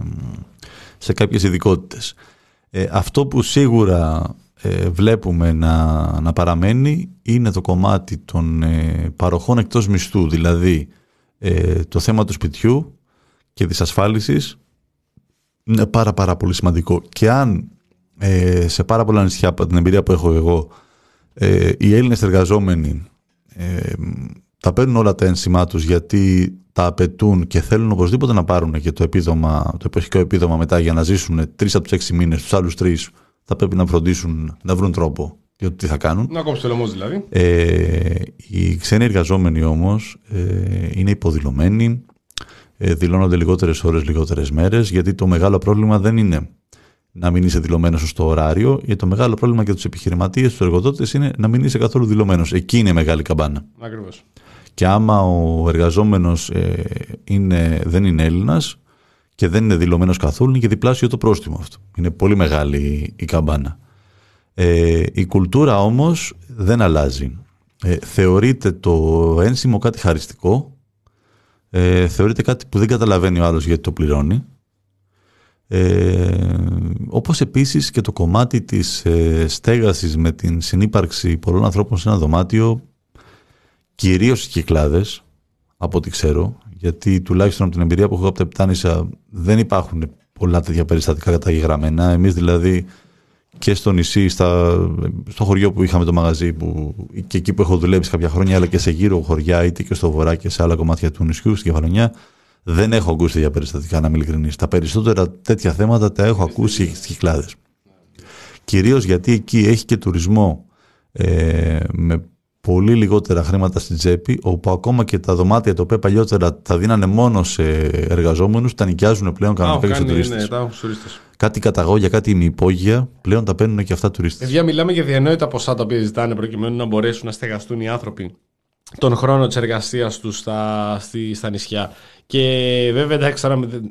C: σε κάποιες ειδικότητες. Ε, αυτό που σίγουρα ε, βλέπουμε να, να παραμένει είναι το κομμάτι των ε, παροχών εκτός μισθού, δηλαδή Ε, το θέμα του σπιτιού και της ασφάλισης είναι πάρα πάρα πολύ σημαντικό. Και αν ε, σε πάρα πολλά νησιά, από την εμπειρία που έχω εγώ, ε, οι Έλληνες εργαζόμενοι ε, τα παίρνουν όλα τα ένσημά τους γιατί τα απαιτούν και θέλουν οπωσδήποτε να πάρουν και το επίδομα, το εποχικό επίδομα μετά για να ζήσουν τρεις από τους έξι μήνες, τους άλλους τρεις θα πρέπει να φροντίσουν να βρουν τρόπο για το τι θα κάνουν.
B: Να κόψει το λαιμό δηλαδή.
C: Ε, οι ξένοι εργαζόμενοι όμως ε, είναι υποδηλωμένοι, ε, δηλώνονται λιγότερες ώρες, λιγότερες μέρες, γιατί το μεγάλο πρόβλημα δεν είναι να μην είσαι δηλωμένος στο ωράριο, γιατί το μεγάλο πρόβλημα για τους επιχειρηματίες, τους εργοδότες είναι να μην είσαι καθόλου δηλωμένος. Εκεί είναι μεγάλη καμπάνα.
B: Ακριβώς.
C: Και άμα ο εργαζόμενος ε, είναι, δεν είναι Έλληνας και δεν είναι δηλωμένος καθόλου, είναι και διπλάσιο το πρόστιμο αυτό. Είναι πολύ μεγάλη η καμπάνα. Ε, η κουλτούρα όμως δεν αλλάζει. Ε, θεωρείται το ένσημο κάτι χαριστικό, ε, θεωρείται κάτι που δεν καταλαβαίνει ο άλλος γιατί το πληρώνει, ε, όπως επίσης και το κομμάτι της ε, στέγασης με την συνύπαρξη πολλών ανθρώπων σε ένα δωμάτιο, κυρίως στις Κυκλάδες, από ό,τι ξέρω, γιατί τουλάχιστον από την εμπειρία που έχω από τα Επτάνησα δεν υπάρχουν πολλά τέτοια περιστατικά καταγεγραμμένα. Εμείς δηλαδή και στο νησί, στα, στο χωριό που είχαμε το μαγαζί που, και εκεί που έχω δουλέψει κάποια χρόνια, αλλά και σε γύρω χωριά, είτε και στο βορρά και σε άλλα κομμάτια του νησιού, στην Κεφαλονιά, δεν έχω ακούσει τέτοια περιστατικά, να είμαι ειλικρινής. Τα περισσότερα τέτοια θέματα τα έχω ακούσει στις Κυκλάδες. Κυρίως γιατί εκεί έχει και τουρισμό ε, με πολύ λιγότερα χρήματα στην τσέπη, όπου ακόμα και τα δωμάτια τα οποία παλιότερα τα δίνανε μόνο σε εργαζόμενους, τα νοικιάζουν πλέον κανονικά και σε τουρίστες.
B: Ναι,
C: κάτι καταγόγια, κάτι ημιυπόγεια, πλέον τα παίρνουν και αυτά τουρίστες.
B: Παιδιά, μιλάμε για διανόητα ποσά τα οποία ζητάνε προκειμένου να μπορέσουν να στεγαστούν οι άνθρωποι τον χρόνο της εργασίας τους στα, στη, στα νησιά. Και βέβαια, εντάξει,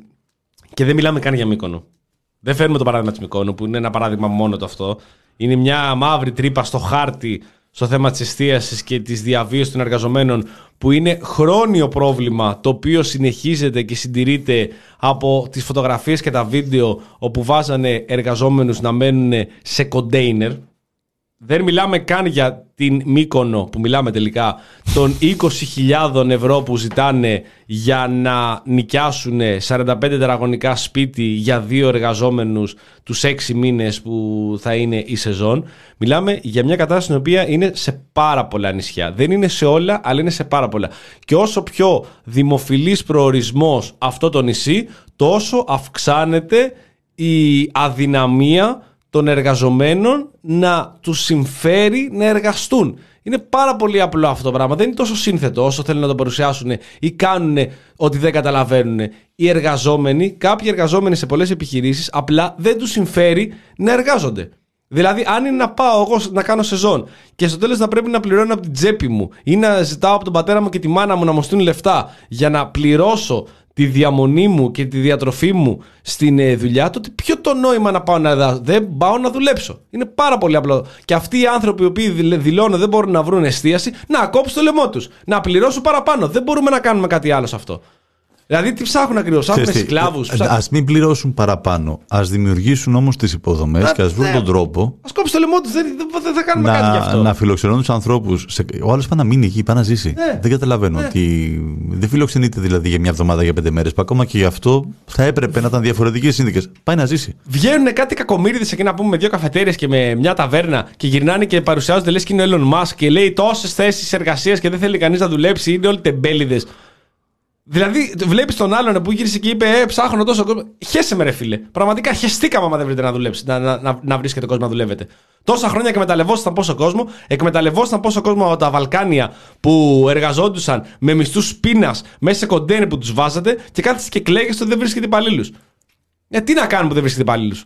B: και δεν μιλάμε καν για Μύκονο. Δεν φέρνουμε το παράδειγμα της Μυκόνου, που είναι ένα παράδειγμα μόνο το αυτό. Είναι μια μαύρη τρύπα στο χάρτη στο θέμα της εστίασης και της διαβίωσης των εργαζομένων, που είναι χρόνιο πρόβλημα, το οποίο συνεχίζεται και συντηρείται από τις φωτογραφίες και τα βίντεο όπου βάζανε εργαζόμενους να μένουν σε κοντέινερ. Δεν μιλάμε καν για την Μύκονο που μιλάμε τελικά, των είκοσι χιλιάδες ευρώ που ζητάνε για να νοικιάσουν σαράντα πέντε τετραγωνικά σπίτι για δύο εργαζόμενους τους έξι μήνες που θα είναι η σεζόν. Μιλάμε για μια κατάσταση στην οποία είναι σε πάρα πολλά νησιά. Δεν είναι σε όλα, αλλά είναι σε πάρα πολλά. Και όσο πιο δημοφιλής προορισμός αυτό το νησί, τόσο αυξάνεται η αδυναμία των εργαζομένων να τους συμφέρει να εργαστούν. Είναι πάρα πολύ απλό αυτό το πράγμα. Δεν είναι τόσο σύνθετο όσο θέλουν να το παρουσιάσουν ή κάνουν ότι δεν καταλαβαίνουν. Οι εργαζόμενοι, κάποιοι εργαζόμενοι σε πολλές επιχειρήσεις, απλά δεν τους συμφέρει να εργάζονται. Δηλαδή, αν είναι να πάω εγώ να κάνω σεζόν και στο τέλος να πρέπει να πληρώνω από την τσέπη μου ή να ζητάω από τον πατέρα μου και τη μάνα μου να μου στείλουν λεφτά για να πληρώσω τη διαμονή μου και τη διατροφή μου στην ε, δουλειά, τότε ποιο το νόημα να πάω να, δεν πάω να δουλέψω. Είναι πάρα πολύ απλό. Και αυτοί οι άνθρωποι οι οποίοι δηλώνουν δεν μπορούν να βρουν εστίαση, να κόψουν το λαιμό τους, να πληρώσουν παραπάνω. Δεν μπορούμε να κάνουμε κάτι άλλο σε αυτό. Δηλαδή, τι ψάχνουν ακριβώς, ψάχνουν σκλάβους. Ψάχνουν...
C: Ας μην πληρώσουν παραπάνω. Ας δημιουργήσουν όμως τις υποδομές και ας βρουν τον τρόπο.
B: Ας κόψουν το λαιμό τους, δεν, δεν θα κάνουμε
C: να,
B: κάτι γι' αυτό.
C: Να φιλοξενούν τους ανθρώπους. Σε... Ο άλλος πάει να μείνει εκεί, πάει να ζήσει.
B: Ναι.
C: Δεν καταλαβαίνω. Ναι. Ότι δεν φιλοξενείται δηλαδή για μια εβδομάδα, για πέντε μέρες. Ακόμα και γι' αυτό θα έπρεπε να ήταν διαφορετικές συνθήκες. Πάει να ζήσει.
B: Βγαίνουν κάτι κακομοίριδες εκεί να πούμε με δύο καφετέρειες και με μια ταβέρνα και γυρνάνε και παρουσιάζονται λες και είναι ο Elon Musk και λέει τόσες θέσεις εργασίας και δεν θέλει κανείς να δουλέψει. Είναι όλοι τεμπέληδες. Δηλαδή, βλέπεις τον άλλον που γύρισε και είπε: Ε, ψάχνω τόσο κόσμο. Χέσε με, ρε φίλε. Πραγματικά χεστήκαμε άμα δεν βρείτε να δουλέψει, να, να, να, να βρίσκετε κόσμο να δουλεύετε. Τόσα χρόνια εκμεταλλευόσασταν πόσο κόσμο, εκμεταλλευόσασταν πόσο κόσμο από τα Βαλκάνια που εργαζόντουσαν με μισθούς πείνας μέσα σε κοντέινερ που τους βάζατε και κάθεστε και κλαίγεστε ότι δεν βρίσκετε υπαλλήλους. Ε, τι να κάνουμε που δεν βρίσκετε υπαλλήλους.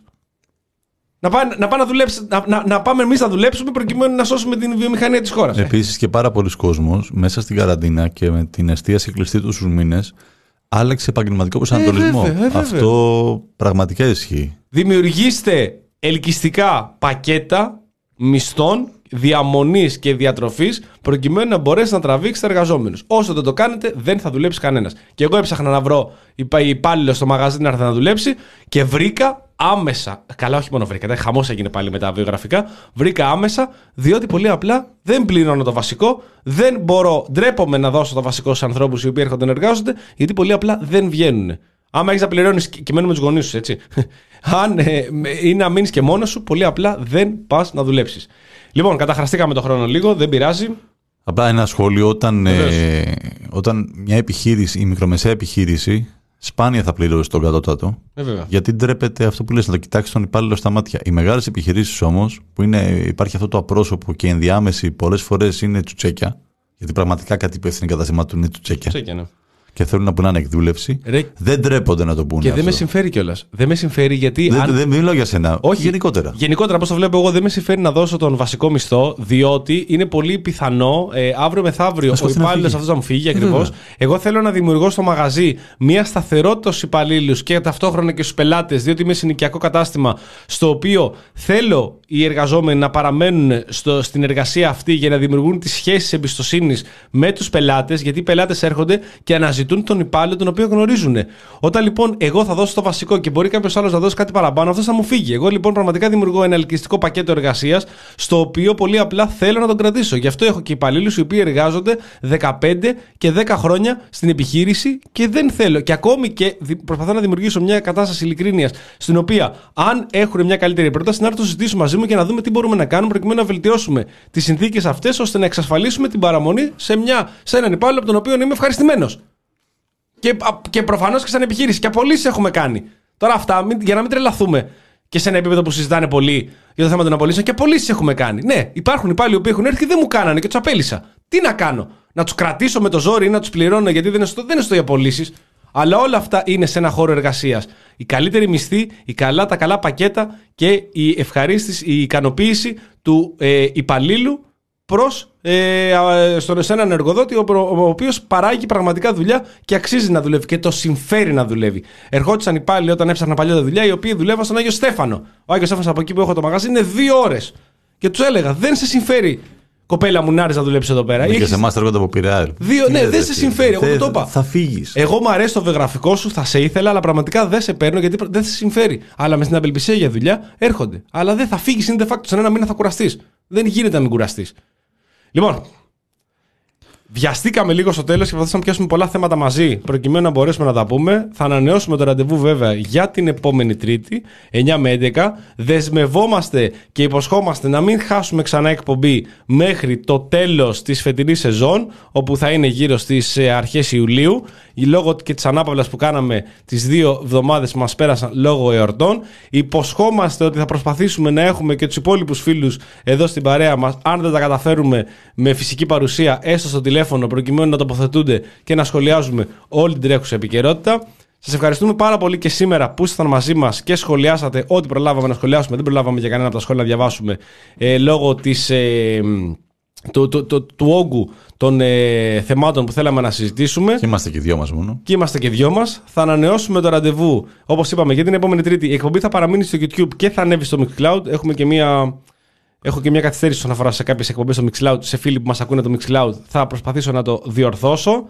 B: Να, πά, να, πά να, να, να, να πάμε εμείς να δουλέψουμε προκειμένου να σώσουμε την βιομηχανία της χώρας.
C: Επίσης και πάρα πολλοί κόσμος μέσα στην καραντίνα και με την εστίαση κλειστή τους μήνες άλλαξε επαγγελματικό προσανατολισμό.
B: Ε, βέβαια, ε, βέβαια.
C: Αυτό πραγματικά ισχύει.
B: Δημιουργήστε ελκυστικά πακέτα μισθών, διαμονής και διατροφής προκειμένου να μπορέσει να τραβήξει εργαζόμενους. Όσο δεν το κάνετε, δεν θα δουλέψει κανένας. Και εγώ έψαχνα να βρω υπάλληλο στο μαγαζί να έρθει να δουλέψει και βρήκα άμεσα. Καλά, όχι μόνο βρήκα, χαμός έγινε πάλι με τα βιογραφικά. Βρήκα άμεσα, διότι πολύ απλά δεν πληρώνω το βασικό, δεν μπορώ, ντρέπομαι να δώσω το βασικό στους ανθρώπους οι οποίοι έρχονται να εργάζονται, γιατί πολύ απλά δεν βγαίνουν. Άμα έχεις να πληρώνεις και μένουν με τους γονείς σου, έτσι. Αν ε, είναι να μείνεις και μόνος σου, πολύ απλά δεν πας να δουλέψεις. Λοιπόν, καταχραστήκαμε το χρόνο λίγο, δεν πειράζει.
C: Απλά ένα σχόλιο, όταν, ε, όταν μια επιχείρηση, η μικρομεσαία επιχείρηση, σπάνια θα πληρώσει τον κατώτατο.
B: Ε,
C: γιατί ντρέπεται αυτό που λες, να το κοιτάξει τον υπάλληλο στα μάτια. Οι μεγάλες επιχειρήσεις όμως, που είναι, υπάρχει αυτό το απρόσωπο και ενδιάμεση, πολλές φορές είναι τσουτσέκια. Γιατί πραγματικά κάτι υπεύθυνοι καταστημάτων είναι τσουτσέκια.
B: Τσουτσέκια, ναι.
C: Και θέλουν να πουνάνε εκδούλευση.
B: Ρε...
C: Δεν τρέπονται να το πούνε.
B: Και
C: αυτό.
B: δεν με συμφέρει κιόλας. Δεν με συμφέρει γιατί.
C: Δεν,
B: αν...
C: δεν μιλάω για σένα.
B: Όχι,
C: γενικότερα.
B: Γενικότερα, πώς το βλέπω εγώ, δεν με συμφέρει να δώσω τον βασικό μισθό, διότι είναι πολύ πιθανό ε, αύριο μεθαύριο ο υπάλληλος αυτός να μου φύγει ακριβώς. Εγώ θέλω να δημιουργώ στο μαγαζί μια σταθερότητα στους υπαλλήλους και ταυτόχρονα και στους πελάτες, διότι είμαι συνοικιακό κατάστημα στο οποίο θέλω οι εργαζόμενοι να παραμένουν στο, στην εργασία αυτή για να δημιουργούν τις σχέσεις εμπιστοσύνης με τους πελάτες, γιατί οι πελάτες έρχονται και αναζητούν τον υπάλληλο τον οποίο γνωρίζουν. Όταν λοιπόν εγώ θα δώσω το βασικό και μπορεί κάποιος άλλος να δώσει κάτι παραπάνω, αυτός θα μου φύγει. Εγώ λοιπόν πραγματικά δημιουργώ ένα ελκυστικό πακέτο εργασίας, στο οποίο πολύ απλά θέλω να τον κρατήσω. Γι' αυτό έχω και υπαλλήλους οι οποίοι εργάζονται δεκαπέντε και δέκα χρόνια στην επιχείρηση και δεν θέλω. Και ακόμη και προσπαθώ να δημιουργήσω μια κατάσταση ειλικρίνειας, στην οποία αν έχουν μια καλύτερη πρόταση, να έρθουν να συζητήσουν μαζί μου και να δούμε τι μπορούμε να κάνουμε προκειμένου να βελτιώσουμε τις συνθήκες αυτές, ώστε να εξασφαλίσουμε την παραμονή σε, μια, σε έναν υπάλληλο από τον οποίο είμαι ευχαριστημένος. Και, και προφανώς και σαν επιχείρηση. Και απολύσεις έχουμε κάνει. Τώρα αυτά, μην, για να μην τρελαθούμε και σε ένα επίπεδο που συζητάνε πολύ για το θέμα των απολύσεων, και απολύσεις έχουμε κάνει. Ναι, υπάρχουν υπάλληλοι που έχουν έρθει και δεν μου κάνανε και τους απέλυσα. Τι να κάνω, να τους κρατήσω με το ζόρι ή να τους πληρώνω γιατί δεν είναι στο, δεν είναι στο οι απολύσεις. Αλλά όλα αυτά είναι σε ένα χώρο εργασίας. Η καλύτερη μισθή, η καλά, τα καλά πακέτα και η ευχαρίστηση, η ικανοποίηση του ε, υπαλλήλου προς ε, στον σε έναν εργοδότη ο, ο οποίος παράγει πραγματικά δουλειά και αξίζει να δουλεύει και το συμφέρει να δουλεύει. Ερχόντουσαν υπάλληλοι όταν έψαχνα παλιότερα δουλειά, οι οποίοι δουλεύαν στον Άγιο Στέφανο. Ο Άγιος Στέφανος από εκεί που έχω το μαγαζί είναι δύο ώρες. Και τους έλεγα: δεν σε συμφέρει, κοπέλα μου, να έρθεις να δουλέψεις εδώ πέρα.
C: Και
B: Έχεις...
C: σε εμάς έρχονται από Πειραιά.
B: Δύο... Ναι, δεν σε συμφέρει. Εγώ το είπα.
C: Θα φύγεις.
B: Εγώ μου αρέσει το βιογραφικό σου, θα σε ήθελα, αλλά πραγματικά δεν σε παίρνω γιατί δεν σε συμφέρει. Αλλά με στην απελπισία για δουλειά έρχονται. Αλλά δεν θα φύγεις, είναι de facto. Σε ένα μήνα θα κουραστείς. Δεν γίνεται να μην κουραστείς. Λοιπόν, βιαστήκαμε λίγο στο τέλος και προσπαθήσαμε να πιάσουμε πολλά θέματα μαζί προκειμένου να μπορέσουμε να τα πούμε. Θα ανανεώσουμε το ραντεβού βέβαια για την επόμενη Τρίτη, εννιά με έντεκα. Δεσμευόμαστε και υποσχόμαστε να μην χάσουμε ξανά εκπομπή μέχρι το τέλος της φετινής σεζόν, όπου θα είναι γύρω στις αρχές Ιουλίου, λόγω και της ανάπαυλας που κάναμε τις δύο εβδομάδες που μας πέρασαν λόγω εορτών. Υποσχόμαστε ότι θα προσπαθήσουμε να έχουμε και τους υπόλοιπους φίλους εδώ στην παρέα μας, αν δεν τα καταφέρουμε με φυσική παρουσία, έστω στο τηλέφωνο, προκειμένου να τοποθετούνται και να σχολιάζουμε όλη την τρέχουσα επικαιρότητα. Σας ευχαριστούμε πάρα πολύ και σήμερα που ήσασταν μαζί μας και σχολιάσατε ό,τι προλάβαμε να σχολιάσουμε. Δεν προλάβαμε για κανένα από τα σχόλια να διαβάσουμε ε, λόγω της... Ε, Του, του, του, του όγκου των ε, θεμάτων που θέλαμε να συζητήσουμε.
C: Και είμαστε και δυο μας μόνο.
B: Και είμαστε και δυο μας. Θα ανανεώσουμε το ραντεβού, όπως είπαμε, για την επόμενη Τρίτη. Η εκπομπή θα παραμείνει στο YouTube και θα ανέβει στο Mixcloud. Έχουμε και μια, έχω και μια καθυστέρηση όσον αφορά σε κάποιες εκπομπές στο Mixcloud. Σε φίλοι που μας ακούνε το Mixcloud, θα προσπαθήσω να το διορθώσω.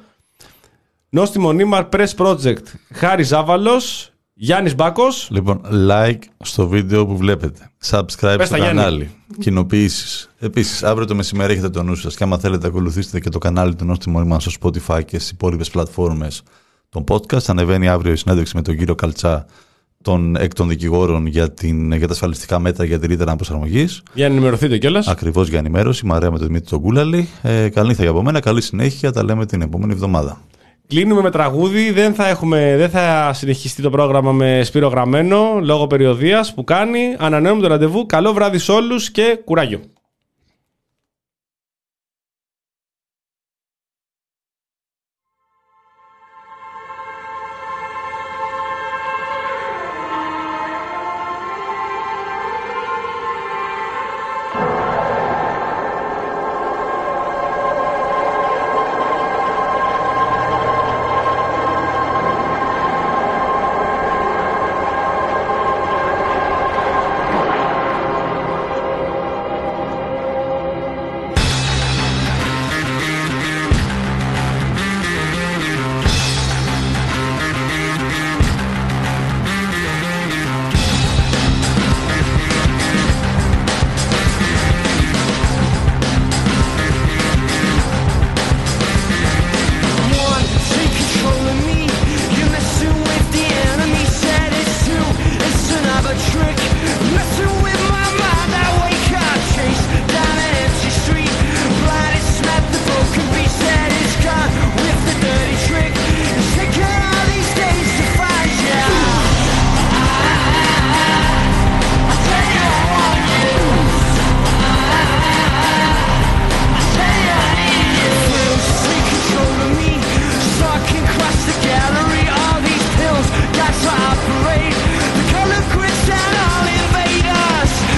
B: Νόστιμο Νίμαρ, Press Project, Χάρης Ζάβαλος, Γιάννης Μπάκος.
C: Λοιπόν, like στο βίντεο που βλέπετε. Subscribe
B: Πες
C: στο κανάλι. Κοινοποιήσεις. Επίσης, αύριο το μεσημέρι έχετε το νου σας και άμα θέλετε ακολουθήσετε και το κανάλι του Νόστιμο Νίμαρ στο Spotify και στις υπόλοιπες πλατφόρμες των podcast. Ανεβαίνει αύριο η συνέντευξη με τον κύριο Καλτσά, τον εκ των δικηγόρων για, την, για τα ασφαλιστικά μέτρα για τη ρήτρα προσαρμογής.
B: Για να ενημερωθείτε κιόλας.
C: Ακριβώς, για ενημέρωση. Μαρέα με τον Δημήτρη τον Κούλαλη. Ε, καλή νύχτα για από μένα. Καλή συνέχεια. Τα λέμε την επόμενη εβδομάδα.
B: Κλείνουμε με τραγούδι. Δεν θα, έχουμε, δεν θα συνεχιστεί το πρόγραμμα με Σπύρο Γραμμένο λόγω περιοδίας που κάνει. Ανανεώνουμε το ραντεβού. Καλό βράδυ σε όλους και κουράγιο.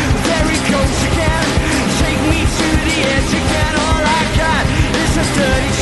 B: Dirty